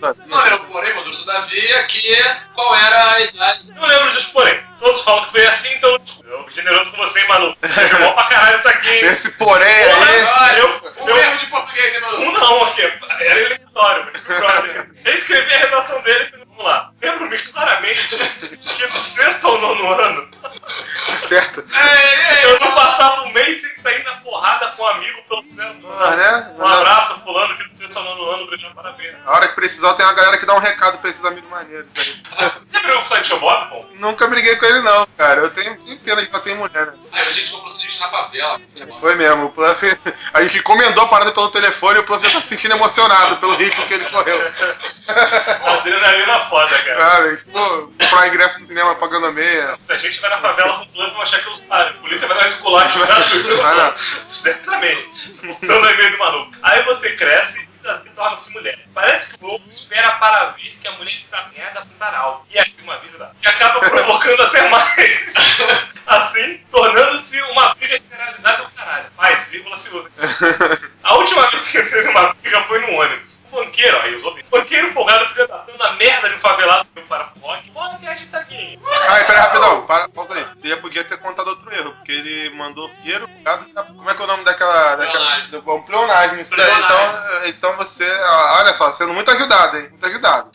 Todavia, que qual era a idade? Não lembro disso, porém. Todos falam que foi assim, então eu generoso com você, hein, Manu. Você é bom pra caralho isso aqui, hein? Esse porém aí... erro de português, hein, Manu? Não, aqui. Era eliminatório. Eu escrevi a redação dele e vamos lá. Lembro-me claramente que do 6º ao 9º ano... Certo. Eu não passava um mês sem sair na porrada com um amigo pelo menos. Né? Um abraço, fulano, que do 6º ao 9º ano, obrigado, parabéns. A hora que precisar, tem uma galera que dá um recado pra esses amigos maneiros aí. Você brigou com o Sideshow Bob, pô? Nunca briguei com ele não, cara. Eu tenho pena de que eu tenho mulher, né? A gente comprou tudo isso na favela. Foi mesmo, o Pluff... A gente encomendou a parada pelo telefone e o Pluff já tá se sentindo emocionado pelo risco que ele correu. Adrenalina foda, cara. Cara, a gente comprar ingresso no cinema pagando meia. Se a gente vai na favela com o Pluff, vão achar que é os caras. A polícia vai dar esculacho gratuito. Não. Certamente. Voltando ao e-mail do Manu. Aí você cresce e torna-se mulher. Parece que o lobo espera para ver que a mulher está merda para dar algo. E aí uma vida que acaba provocando até mais. Assim, tornando-se uma briga generalizada do caralho. Mais, vírgula se usa. A última vez que eu entrei numa briga foi no ônibus. O banqueiro, aí os ouvintes. O banqueiro folgado fica dando a merda de um favelado que eu para o rock. Bora que a gente tá aqui. Peraí, rapidão. Pausa aí. Você já podia ter contado outro erro, porque ele mandou dinheiro, como é que é o nome daquela um pleonasmo. Isso daí. Então você, olha só, sendo muito ajudado, hein? Muito ajudado.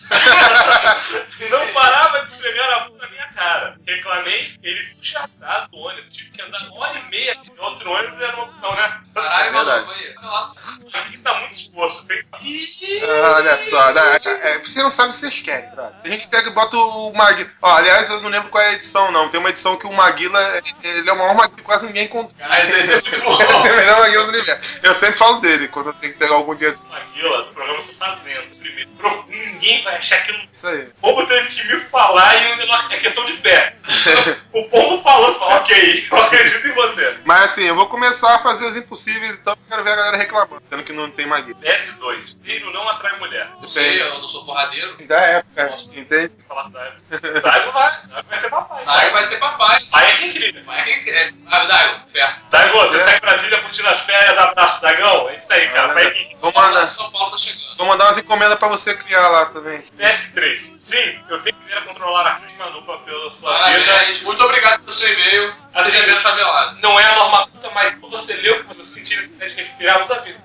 Não parava de pegar a boca na minha cara. Reclamei, ele puxa atrás do ônibus. Tive que andar 1h30 de outro ônibus, era uma opção, né? Caralho, maluco, aqui está muito exposto. Olha só, você não sabe o que vocês querem, cara. A gente pega e bota o Maguila. Aliás, eu não lembro qual é a edição, não. Tem uma edição que o Maguila, ele é o maior Maguila que quase ninguém conta. Esse é muito bom. É o melhor Maguila do universo. Eu sempre falo dele, quando eu tenho que pegar algum dia assim. Maguila, do programa Sou Fazenda, primeiro. Ninguém vai achar que eu não... Isso aí. O povo teve que me falar e é questão de fé. O povo falou, você fala, ok, eu acredito em você. Mas assim, eu vou começar a fazer os impossíveis, então eu quero ver a galera reclamando. Sendo que não tem magia. PS2. Filho não atrai mulher. Eu sei, eu não sou porradeiro. Da época, entende? Falar Daigo. Daigo vai ser papai. Daigo vai ser papai. Pai é quem queria. Pai é quem é. Daigo, fé. Daigo, você tá em Brasília curtindo as férias, abraço, Daigão? É isso aí, cara. Pai é quem queria. Vou mandar, São Paulo tá chegando. vou mandar umas encomendas pra você criar lá também. PS3. Sim, eu tenho que vir a controlar a Cris Manupa pela sua vida. Parabéns. Muito obrigado pelo seu e-mail. Assim, Seja menos favelado. Não é a norma culta, mas quando você leu, quando você sentir necessidade de respirar, usa a vida.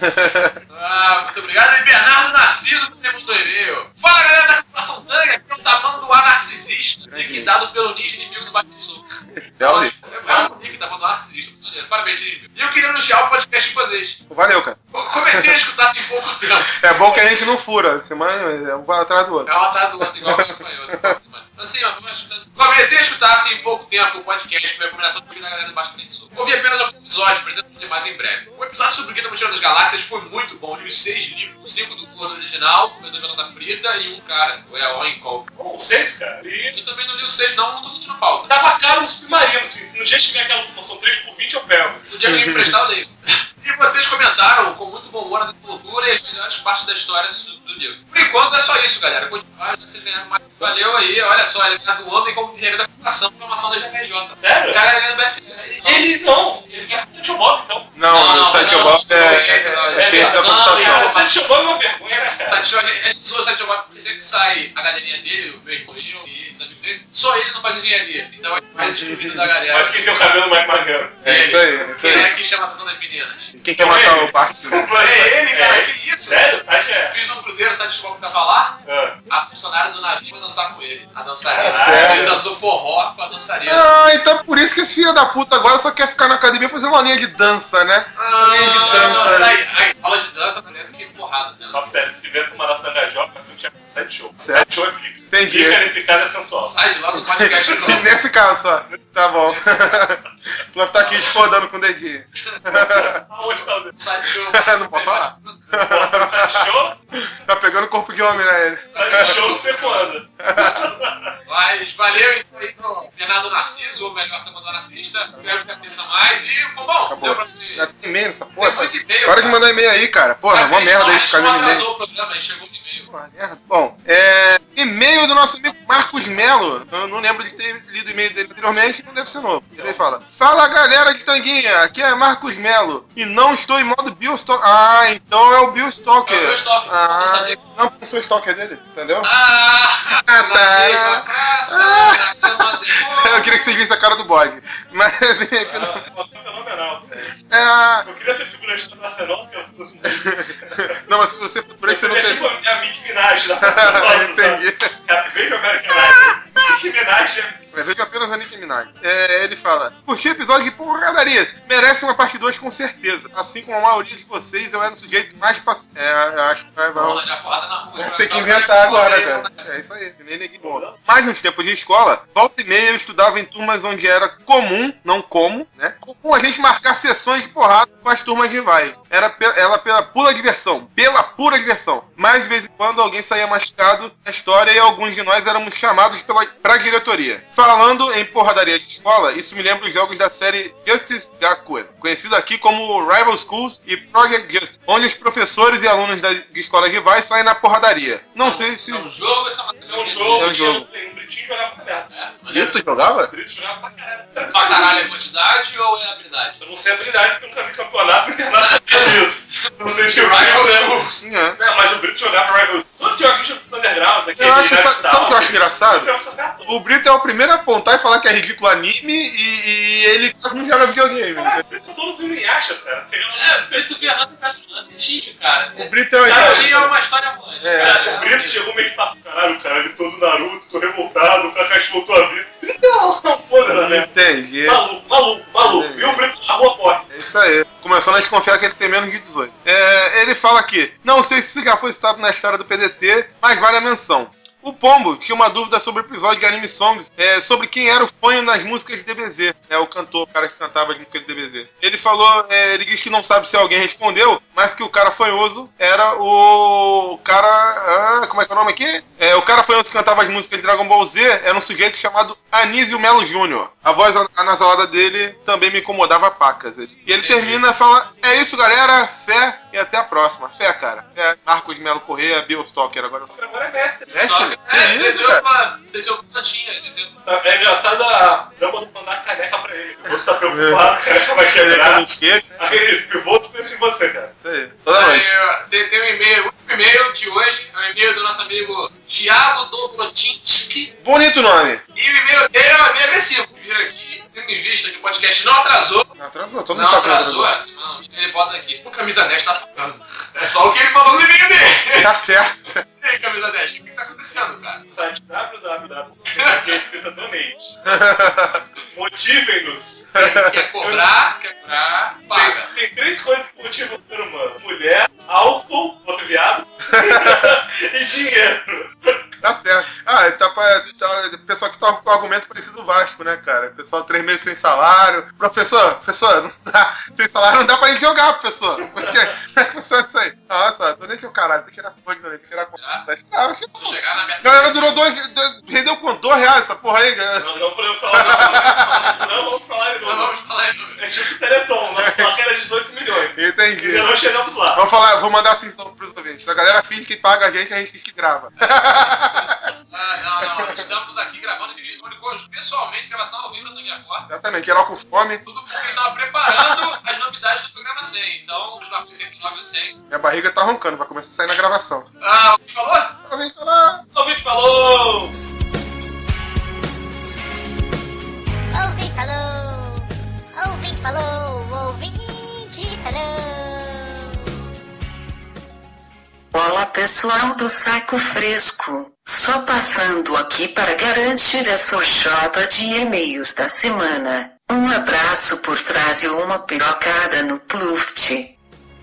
Muito obrigado. E Bernardo Narciso também mandou e-mail. Fala, galera da Corporação Tanga, aqui é o Tamanduá Narcisista, liquidado pelo ninja inimigo do Batman. É o nick Tamanduá Narcisista. Parabéns, Jimmy. E eu queria elogiar o podcast de vocês. Valeu, cara. Comecei a escutar tem pouco tempo. É bom que a gente não fura. Semana é um atrás do outro. É um atrás do outro, igual o espanhol. Assim, ó, comecei a escutar tem pouco tempo o podcast com a recomendação da galera do Baixo Frente Sul. Ouvi apenas alguns episódios, pretendo fazer mais em breve. O episódio sobre o Guia da Mochila das Galáxias foi muito bom. Li os 6 livros, 5 do Gordo original, o do Velanda Frita e um cara, o Oinkol. Oh, 6, cara. Eu também não li os 6 não tô sentindo falta. Tá bacana no submarino, assim. No dia que tiver aquela promoção 3x20 eu pego. No dia que eu me emprestar eu leio. E vocês comentaram com muito bom humor a cultura e as melhores partes da história do livro. Por enquanto é só isso, galera. Continuar, vocês ganharam mais. Valeu aí, olha só, ele é do homem como engenheiro da computação, formação da GPJ. Sério? O cara ganhando BFS. Ele não, ele quer o Sancho Bob, então. Não, o Sancho Bob é ciência da computação. O Sancho Bob é uma vergonha, né, cara? A gente zoou o Sancho Bob porque sempre que sai a galerinha dele, o mesmo eu e os amigos dele, só ele não faz engenharia. Então é mais excluído da galera. Mas quem tem o cabelo mais maneiro? É isso aí. Quem é que chama a atenção das meninas? Quem quer matar o Bart? É ele, cara, que isso? Sério? É. Fiz no cruzeiro, sabe de como tava lá? A funcionária do navio foi dançar com ele. A dançarina. Sério? Ele dançou forró com a dançarina. Ah, então por isso que esse filho da puta agora só quer ficar na academia fazendo uma linha de dança, né? Linha de dança. Aí, aula de dança, tá vendo que porrada, né? Papo sério, se vier com uma lata Tangajó, vai ser um teatro side show. Certo. Side show é pica. Entendi. Pica nesse caso é sensual. Sai de lá, só podcast de novo. Nesse caso só. Tá bom. Tu vai ficar aqui discordando com o dedinho. Aonde tá o dedo? Side show. Não pode falar. Side show? Tá pegando corpo de homem, né? Side show você quando? Mas valeu então aí pro Bernardo Narciso, ou melhor, Tamanduá Narcisista. Espero que você aconteça mais. E, bom, deu pra você. Já tem e-mail nessa porra. Tem muito e-mail. Para de mandar e-mail aí, cara. Porra, uma merda aí ficar vendo e-mail. Atrasou o programa, aí chegou o e-mail. Bom, e-mail do nosso amigo Marcos Melo. Eu não lembro de ter lido o e-mail dele anteriormente, não deve ser novo. Ele fala: Fala galera de Tanguinha, aqui é Marcos Melo. E não estou em modo Bill Stalker. Ah, então é o Bill Stalker. É o Bill Stalker. Não sou stalker dele, entendeu? Na praça, na cama de Eu queria que vocês vissem a cara do bode. Mas. Fenomenal, É. Eu queria ser figurante internacional, que eu fosse Não, mas se você for por aí, você não é tem. tipo a Mickey Minaj da praça. Entendi. Cara, bem jogar que é Mickey Minaj Vejo apenas a Nicki Minaj. Ele fala: Curti o episódio de porradarias. Merece uma parte 2 com certeza. Assim como a maioria de vocês, eu era um sujeito mais passivo. Eu acho que vai. porra, já porrada na rua. Vamos ter que inventar agora, cara. É isso aí, nem neguinho bom. Mas nos tempos de escola, volta e meia eu estudava em turmas onde era comum, não como, né? Comum a gente marcar sessões de porrada com as turmas rivais. Ela pela pura diversão. Pela pura diversão. Mas de vez em quando alguém saía machucado na história e alguns de nós éramos chamados pra diretoria. Falando em porradaria de escola, isso me lembra os jogos da série Justice Gakuen, conhecido aqui como Rival Schools e Project Justice, onde os professores e alunos das escolas rivais saem na porradaria. Não sei se... É um jogo, essa matéria é um jogo. É um jogo. O Britinho jogava pra caralho. Brito jogava? O Brito jogava pra caralho. Pra caralho é quantidade ou é habilidade? Eu não sei a habilidade porque eu nunca vi campeonatos internacionais disso. Não sei se o Rival Brito... Schools. Sim, é. Não, mas o Brito jogava pra Rival Schools. Todos os joguinhos do Underground, Eu acho, sabe o que eu acho engraçado? O Brito é o primeiro a apontar e falar que é ridículo anime e ele quase não joga videogame. Cara, o Brito são todos Inuyashas, cara. O Brito Bernardo parece um Netinho, cara. O Brito é o Netinho é uma história romântica. Cara, o Brito chegou meio que passa, caralho, cara, ele todo Naruto, tô revoltado, o Kakashi voltou a vida. Não, foda na merda. Entendi. Maluco. E o Brito na rua corre. É isso aí. Começando a desconfiar que ele tem menos de 18. Ele fala aqui: não sei se isso já foi citado na história do PDT, mas vale a menção. O Pombo tinha uma dúvida sobre o episódio de Anime Songs, sobre quem era o fanho nas músicas de DBZ, o cantor, o cara que cantava as músicas de DBZ. Ele falou, ele disse que não sabe se alguém respondeu, mas que o cara fanhoso era o cara, como é que é o nome aqui? O cara foi que cantava as músicas de Dragon Ball Z, era um sujeito chamado Anísio Melo Júnior. A voz anasalada dele também me incomodava pacas. E ele termina e fala: é isso, galera, fé e até a próxima. Fé, cara. Fé, Marcos Melo Corrêa, Biostalker. Agora é mestre. Mestre? Que isso, cara? Desenhou plantinha, entendeu? É engraçado a Brahma não mandar a caneca pra ele. O outro tá preocupado, a caneca vai quebrar. Aí ele pivoto pensa em você, cara. Isso aí, toda noite. Tem um e-mail, o último e-mail de hoje é o e-mail do nosso amigo Thiago Dobrotinski. Bonito nome. E o e-mail dele é bem agressivo. Vira aqui, tendo em vista que o podcast não atrasou. Não atrasou, todo mundo Não sabe. atrasou, não. Ele bota aqui, o Camisa 10 tá falando. É só o que ele falou no e-mail dele. Tá certo. E aí, Camisa 10, o que tá acontecendo, cara? O site www.donate. Motivem-nos. Quer cobrar, paga. Tem 3 coisas que motivam o ser humano: mulher, álcool, outro viado e dinheiro. Tá certo. O pessoal que tá com argumento parecido do Vasco, né, cara? Pessoal 3 meses sem salário. Professor, não dá, sem salário não dá pra gente jogar, professor. Porque como é que funciona isso aí? Nossa, donate é o caralho. Tem que tirar essa porra de donate, tem que tirar a conta. Vou chegar na minha... Galera, durou rendeu quanto? R$2 essa porra aí, galera. Não podemos falar não vamos falar de novo. Não vamos falar de novo. É tipo o Teleton, nossa placa era 18 milhões. Entendi. Ainda não chegamos lá. Vou mandar assim pros ouvintes. A galera finge que paga a gente finge que grava. Não. Estamos aqui gravando pessoalmente, gravação ao vivo da Tanguia Corta. Exatamente, geral com fome. Tudo porque a gente estava preparando as novidades do programa 100. Então, os 109 e 100. Minha barriga tá roncando, vai começar a sair na gravação. O que falou? Ouvinte falou! Ouvinte falou! Ouvinte falou! Ouvinte falou! Ouvinte falou! Olá, pessoal do Saco Fresco. Só passando aqui para garantir a sorjota de e-mails da semana. Um abraço por trás e uma pirocada no pluft.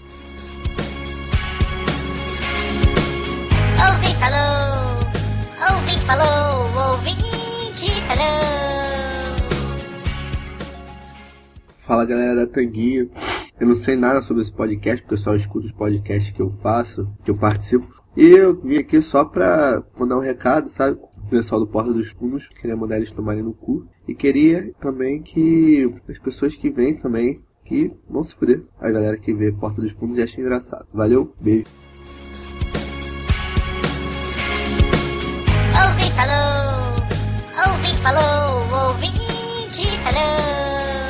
Ouvinte falou! Ouvinte falou! Ouvinte falou! Fala, galera da Tanguinha. Eu não sei nada sobre esse podcast, porque eu só escuto os podcasts que eu faço, que eu participo. E eu vim aqui só pra mandar um recado, sabe? O pessoal do Porta dos Fundos, queria mandar eles tomarem no cu. E queria também que as pessoas que vêm também, que vão se fuder. A galera que vê Porta dos Fundos e acha engraçado. Valeu, beijo. Ouvinte falou! Ouvinte falou! Ouvinte falou!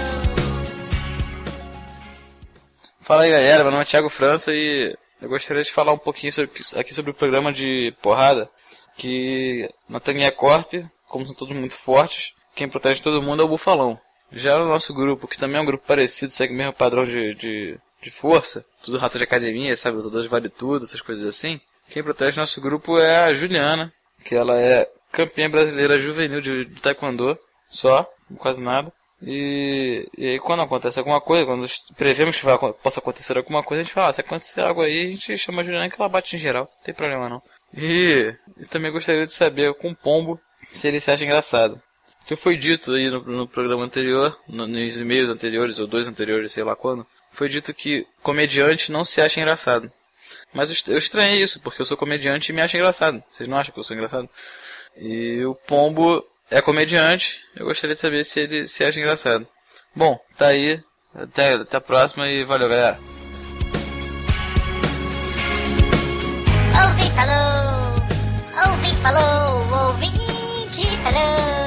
Fala aí, galera, meu nome é Thiago França e eu gostaria de falar um pouquinho aqui sobre o programa de porrada, que na Tanguia Corp, como são todos muito fortes, quem protege todo mundo é o Bufalão. Já no nosso grupo, que também é um grupo parecido, segue o mesmo padrão de força, tudo rato de academia, sabe, lutadores vale tudo, essas coisas assim. Quem protege nosso grupo é a Juliana, que ela é campeã brasileira juvenil de taekwondo, só, quase nada. E aí quando acontece alguma coisa, quando prevemos que possa acontecer alguma coisa, a gente fala, se acontecer algo aí, a gente chama a Juliana que ela bate em geral, não tem problema não. E também gostaria de saber com o Pombo se ele se acha engraçado. Porque foi dito aí no programa anterior, nos e-mails anteriores, ou 2 anteriores, sei lá quando, foi dito que comediante não se acha engraçado. Mas eu estranhei isso, porque eu sou comediante e me acho engraçado. Vocês não acham que eu sou engraçado? E o Pombo é comediante, eu gostaria de saber se ele se acha engraçado. Bom, tá aí, até a próxima e valeu, galera. Ouvinte falou! Ouvinte falou! Ouvinte falou!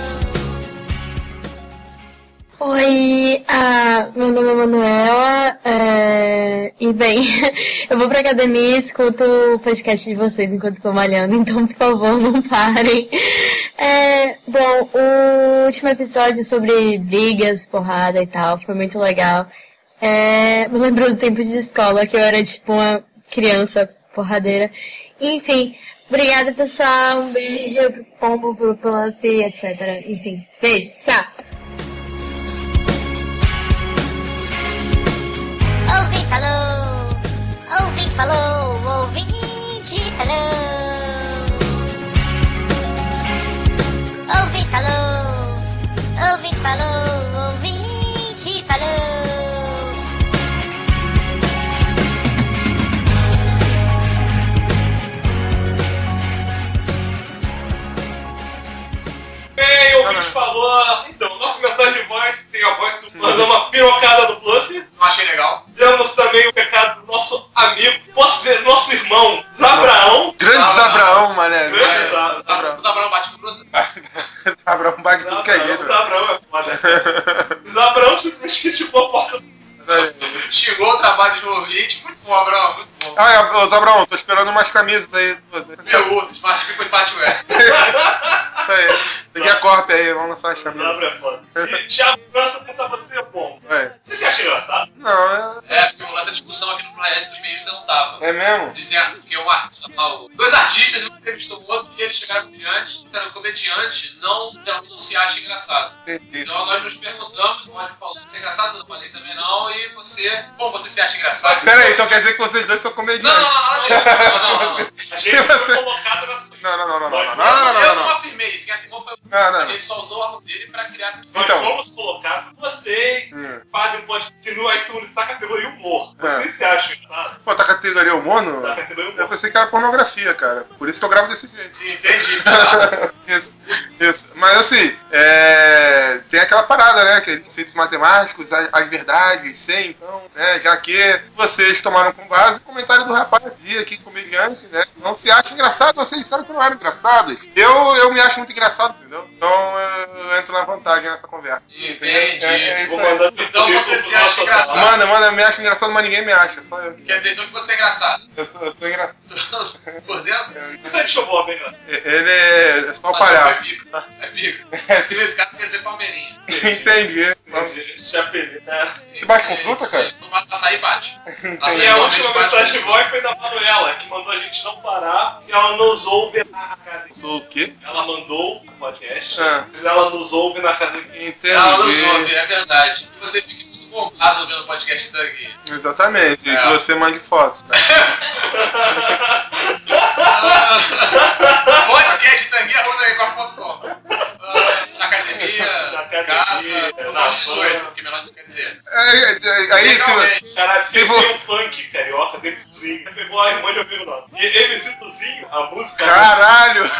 Oi, meu nome é Manuela, e bem, eu vou pra academia e escuto o podcast de vocês enquanto estou malhando, então por favor não parem. Bom, o último episódio sobre brigas, porrada e tal, foi muito legal. Me lembrou do tempo de escola, que eu era tipo uma criança porradeira. Enfim, obrigada pessoal, um beijo pro Pombo, pro Puff, etc. Enfim, beijo, tchau! Ouvinte falou! Ouvinte falou! Ouvinte falou! Ouvinte falou! Ouvinte falou! Ouvinte falou! amigo, posso dizer, nosso irmão, Zabraão. Grande Zabraão, mané. Grande O Zabrão bate bruto. Zabraão bate tudo que é jeito. Zabraão é foda. Zabraão simplesmente criticou a porta do... Xingou o trabalho de um ouvinte. Muito bom, Abraão, muito bom. Ô Zabraão, tô esperando umas camisas aí. Meu, mas que foi empate-ué. Isso aí. Peguei a Corp aí, vamos lançar as camisas. Zabra é foda. E Thiago França perguntar pra você, bom, você acha engraçado? Não, porque rolou essa discussão aqui no Planeta dos Meios você não tava. É mesmo? Dizendo que um artista, dois artistas, um entrevistou o outro e eles chegaram comediante, disseram que o comediante geralmente não se acha engraçado. Entendi. Então nós nos perguntamos, pode falar se é engraçado, eu falei também não, e você, como você se acha engraçado? Mas peraí, então quer dizer que vocês dois são comediantes? Não, gente, não. A gente foi colocado nessa... Eu não afirmei isso, quem afirmou foi a gente só usou o órgão dele pra criar essa... Nós fomos colocados, vocês fazem um podcast que no iTunes tá categoria humor. Vocês se acham engraçados? Pô, tá categoria humor? Tá categoria humor. Eu pensei que era pornografia, cara. Por isso que eu gravo desse jeito. Entendi. Isso. Mas assim, tem aquela parada, né? Que efeitos matemáticos, as verdades, sem, então, né? Já que vocês tomaram com base o comentário do rapaz dizia aqui, comediante, né? Não se acha engraçado, vocês disseram que não eram engraçados. Eu me acho muito engraçado, entendeu? Então eu entro na vantagem nessa conversa. Entendi. É isso aí. Então você se acha engraçado. Manda, eu me acho engraçado, mas ninguém me acha, só eu. Quer dizer então que você é engraçado. Eu sou engraçado. Por dentro? Você achou bom, bem engraçado? Ele é só o palhaço. É pico. E nesse caso quer dizer palmeirinha. Entendi. Chapelê. Você bate com fruta, cara? Açaí bate. E a última mensagem de voz foi da Manuela, que mandou a gente não parar e ela nos ouve na academia. Sou o quê? Ela mandou o podcast, mas ela nos ouve na academia. Entendi. Ela nos ouve, é verdade. E você fica muito bombado ouvindo o podcast da Gui. Exatamente, e que você mande fotos. Podcasttanguia.com. Na academia, casa, menor de 18, porque menor de 18 quer dizer. Aí, cara, tem um funk carioca do MCzinho. Pegou a irmã de ouvir o nome. E MCzinho, a música. Caralho!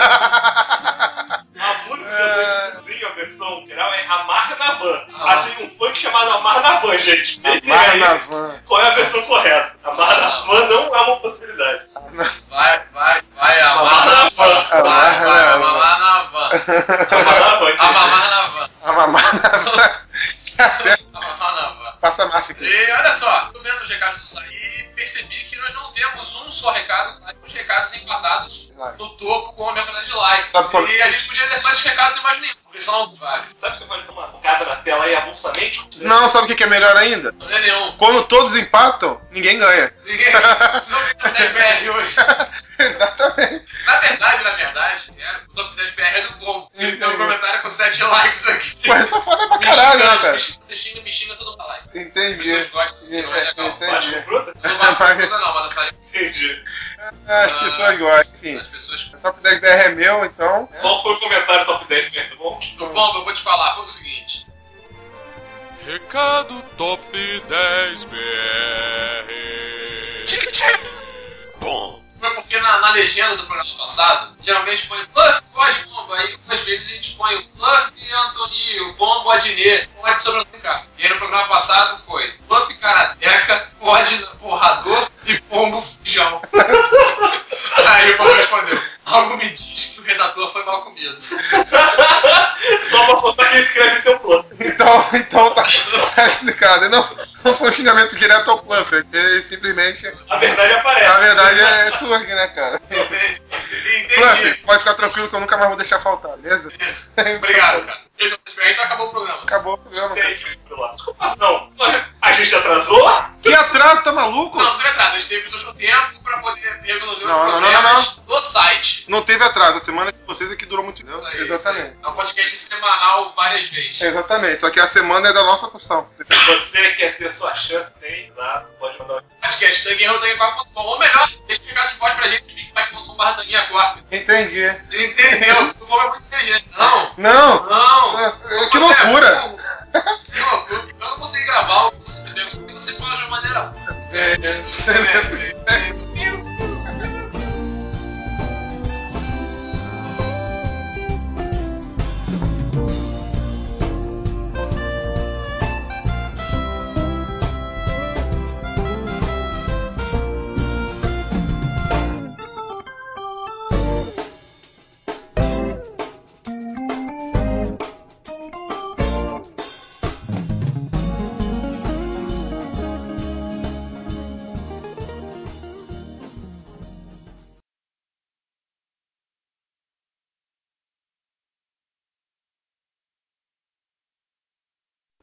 A música do MCzinho, a versão geral, é Amar na Van. Assim, um funk chamado Amar na Van, gente. Amar na Van. Qual é a versão correta? Amar na Van não é uma possibilidade. Vai, amar na van. Vai, amar na van. Amar na van. Amar na van. Tá certo. Amar na van. Passa a marcha aqui. E olha só, tô vendo os recados do site e percebi que nós não temos um só recado, os recados empatados no topo com a mesma quantidade de likes. E a gente podia ler só esses recados sem mais nenhum, porque são vários. Sabe que você pode dar uma focada na tela aí avulsamente? Não, sabe o que é melhor ainda? Não é nenhum. Quando todos empatam, ninguém ganha. Ninguém. Não tem 10 BR hoje. Exatamente. Na verdade, sério, o top 10 BR é do bom. Ele tem um comentário com 7 likes aqui. Pô, essa foda é pra caralho, né, cara? Você me xinga todo mundo like. Entendi. As pessoas gostam, não é legal. Bate com fruta? Não bate com fruta não, mas essa Entendi. As pessoas gostam, enfim. As pessoas... O top 10 BR é meu, então. Qual foi o comentário top 10 BR do bom? Do bom, eu vou te falar, foi o seguinte. Recado top 10 BR. Bom. Foi porque na legenda do programa passado, geralmente põe Puff, pode bomba, aí às vezes a gente põe o Puff Antoni, o Pombo Adnet, pode sobrenome cá. E aí no programa passado foi Puff Karateca, pode porrador e Pombo Fujão. Aí o Pombo respondeu, algo me diz que o redator foi mal comido. Só pra mostrar que ele escreve seu plano. Então tá explicado. Não foi um xingamento direto ao Pluff, ele simplesmente... A verdade aparece. A verdade surge, né, cara? Entendi. Pluff, pode ficar tranquilo que eu nunca mais vou deixar faltar, beleza? Isso. Obrigado, cara. Então acabou o programa. Acabou o programa. Desculpa, não. A gente atrasou? Que atraso, tá maluco? Não teve atraso. A gente teve pessoas com tempo pra poder resolver os Não. problemas do site. Não teve atraso. A semana de vocês aqui durou muito tempo. Exatamente. É um podcast semanal várias vezes. Exatamente. Só que a semana é da nossa função. Se você quer ter sua chance sem exato, pode mandar um podcast tanguia.com. Ou melhor, esse recado de voz pra gente, feedback.com/tanguia4. Entendi. Entendeu? O povo é muito inteligente. Não. Que loucura. Que loucura. Eu não consegui gravar o que você fala de uma maneira.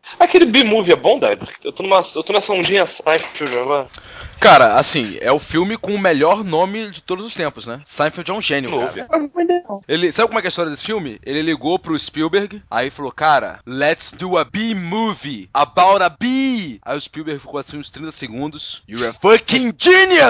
Aquele B-movie é bom, Débora? Eu tô nessa ondinha Seinfeld agora. Cara, assim, é o filme com o melhor nome de todos os tempos, né? Seinfeld é um gênio, cara. Ele, sabe como é que é a história desse filme? Ele ligou pro Spielberg, aí falou, cara, let's do a B-movie about a bee. Aí o Spielberg ficou assim uns 30 segundos. You're a fucking genius!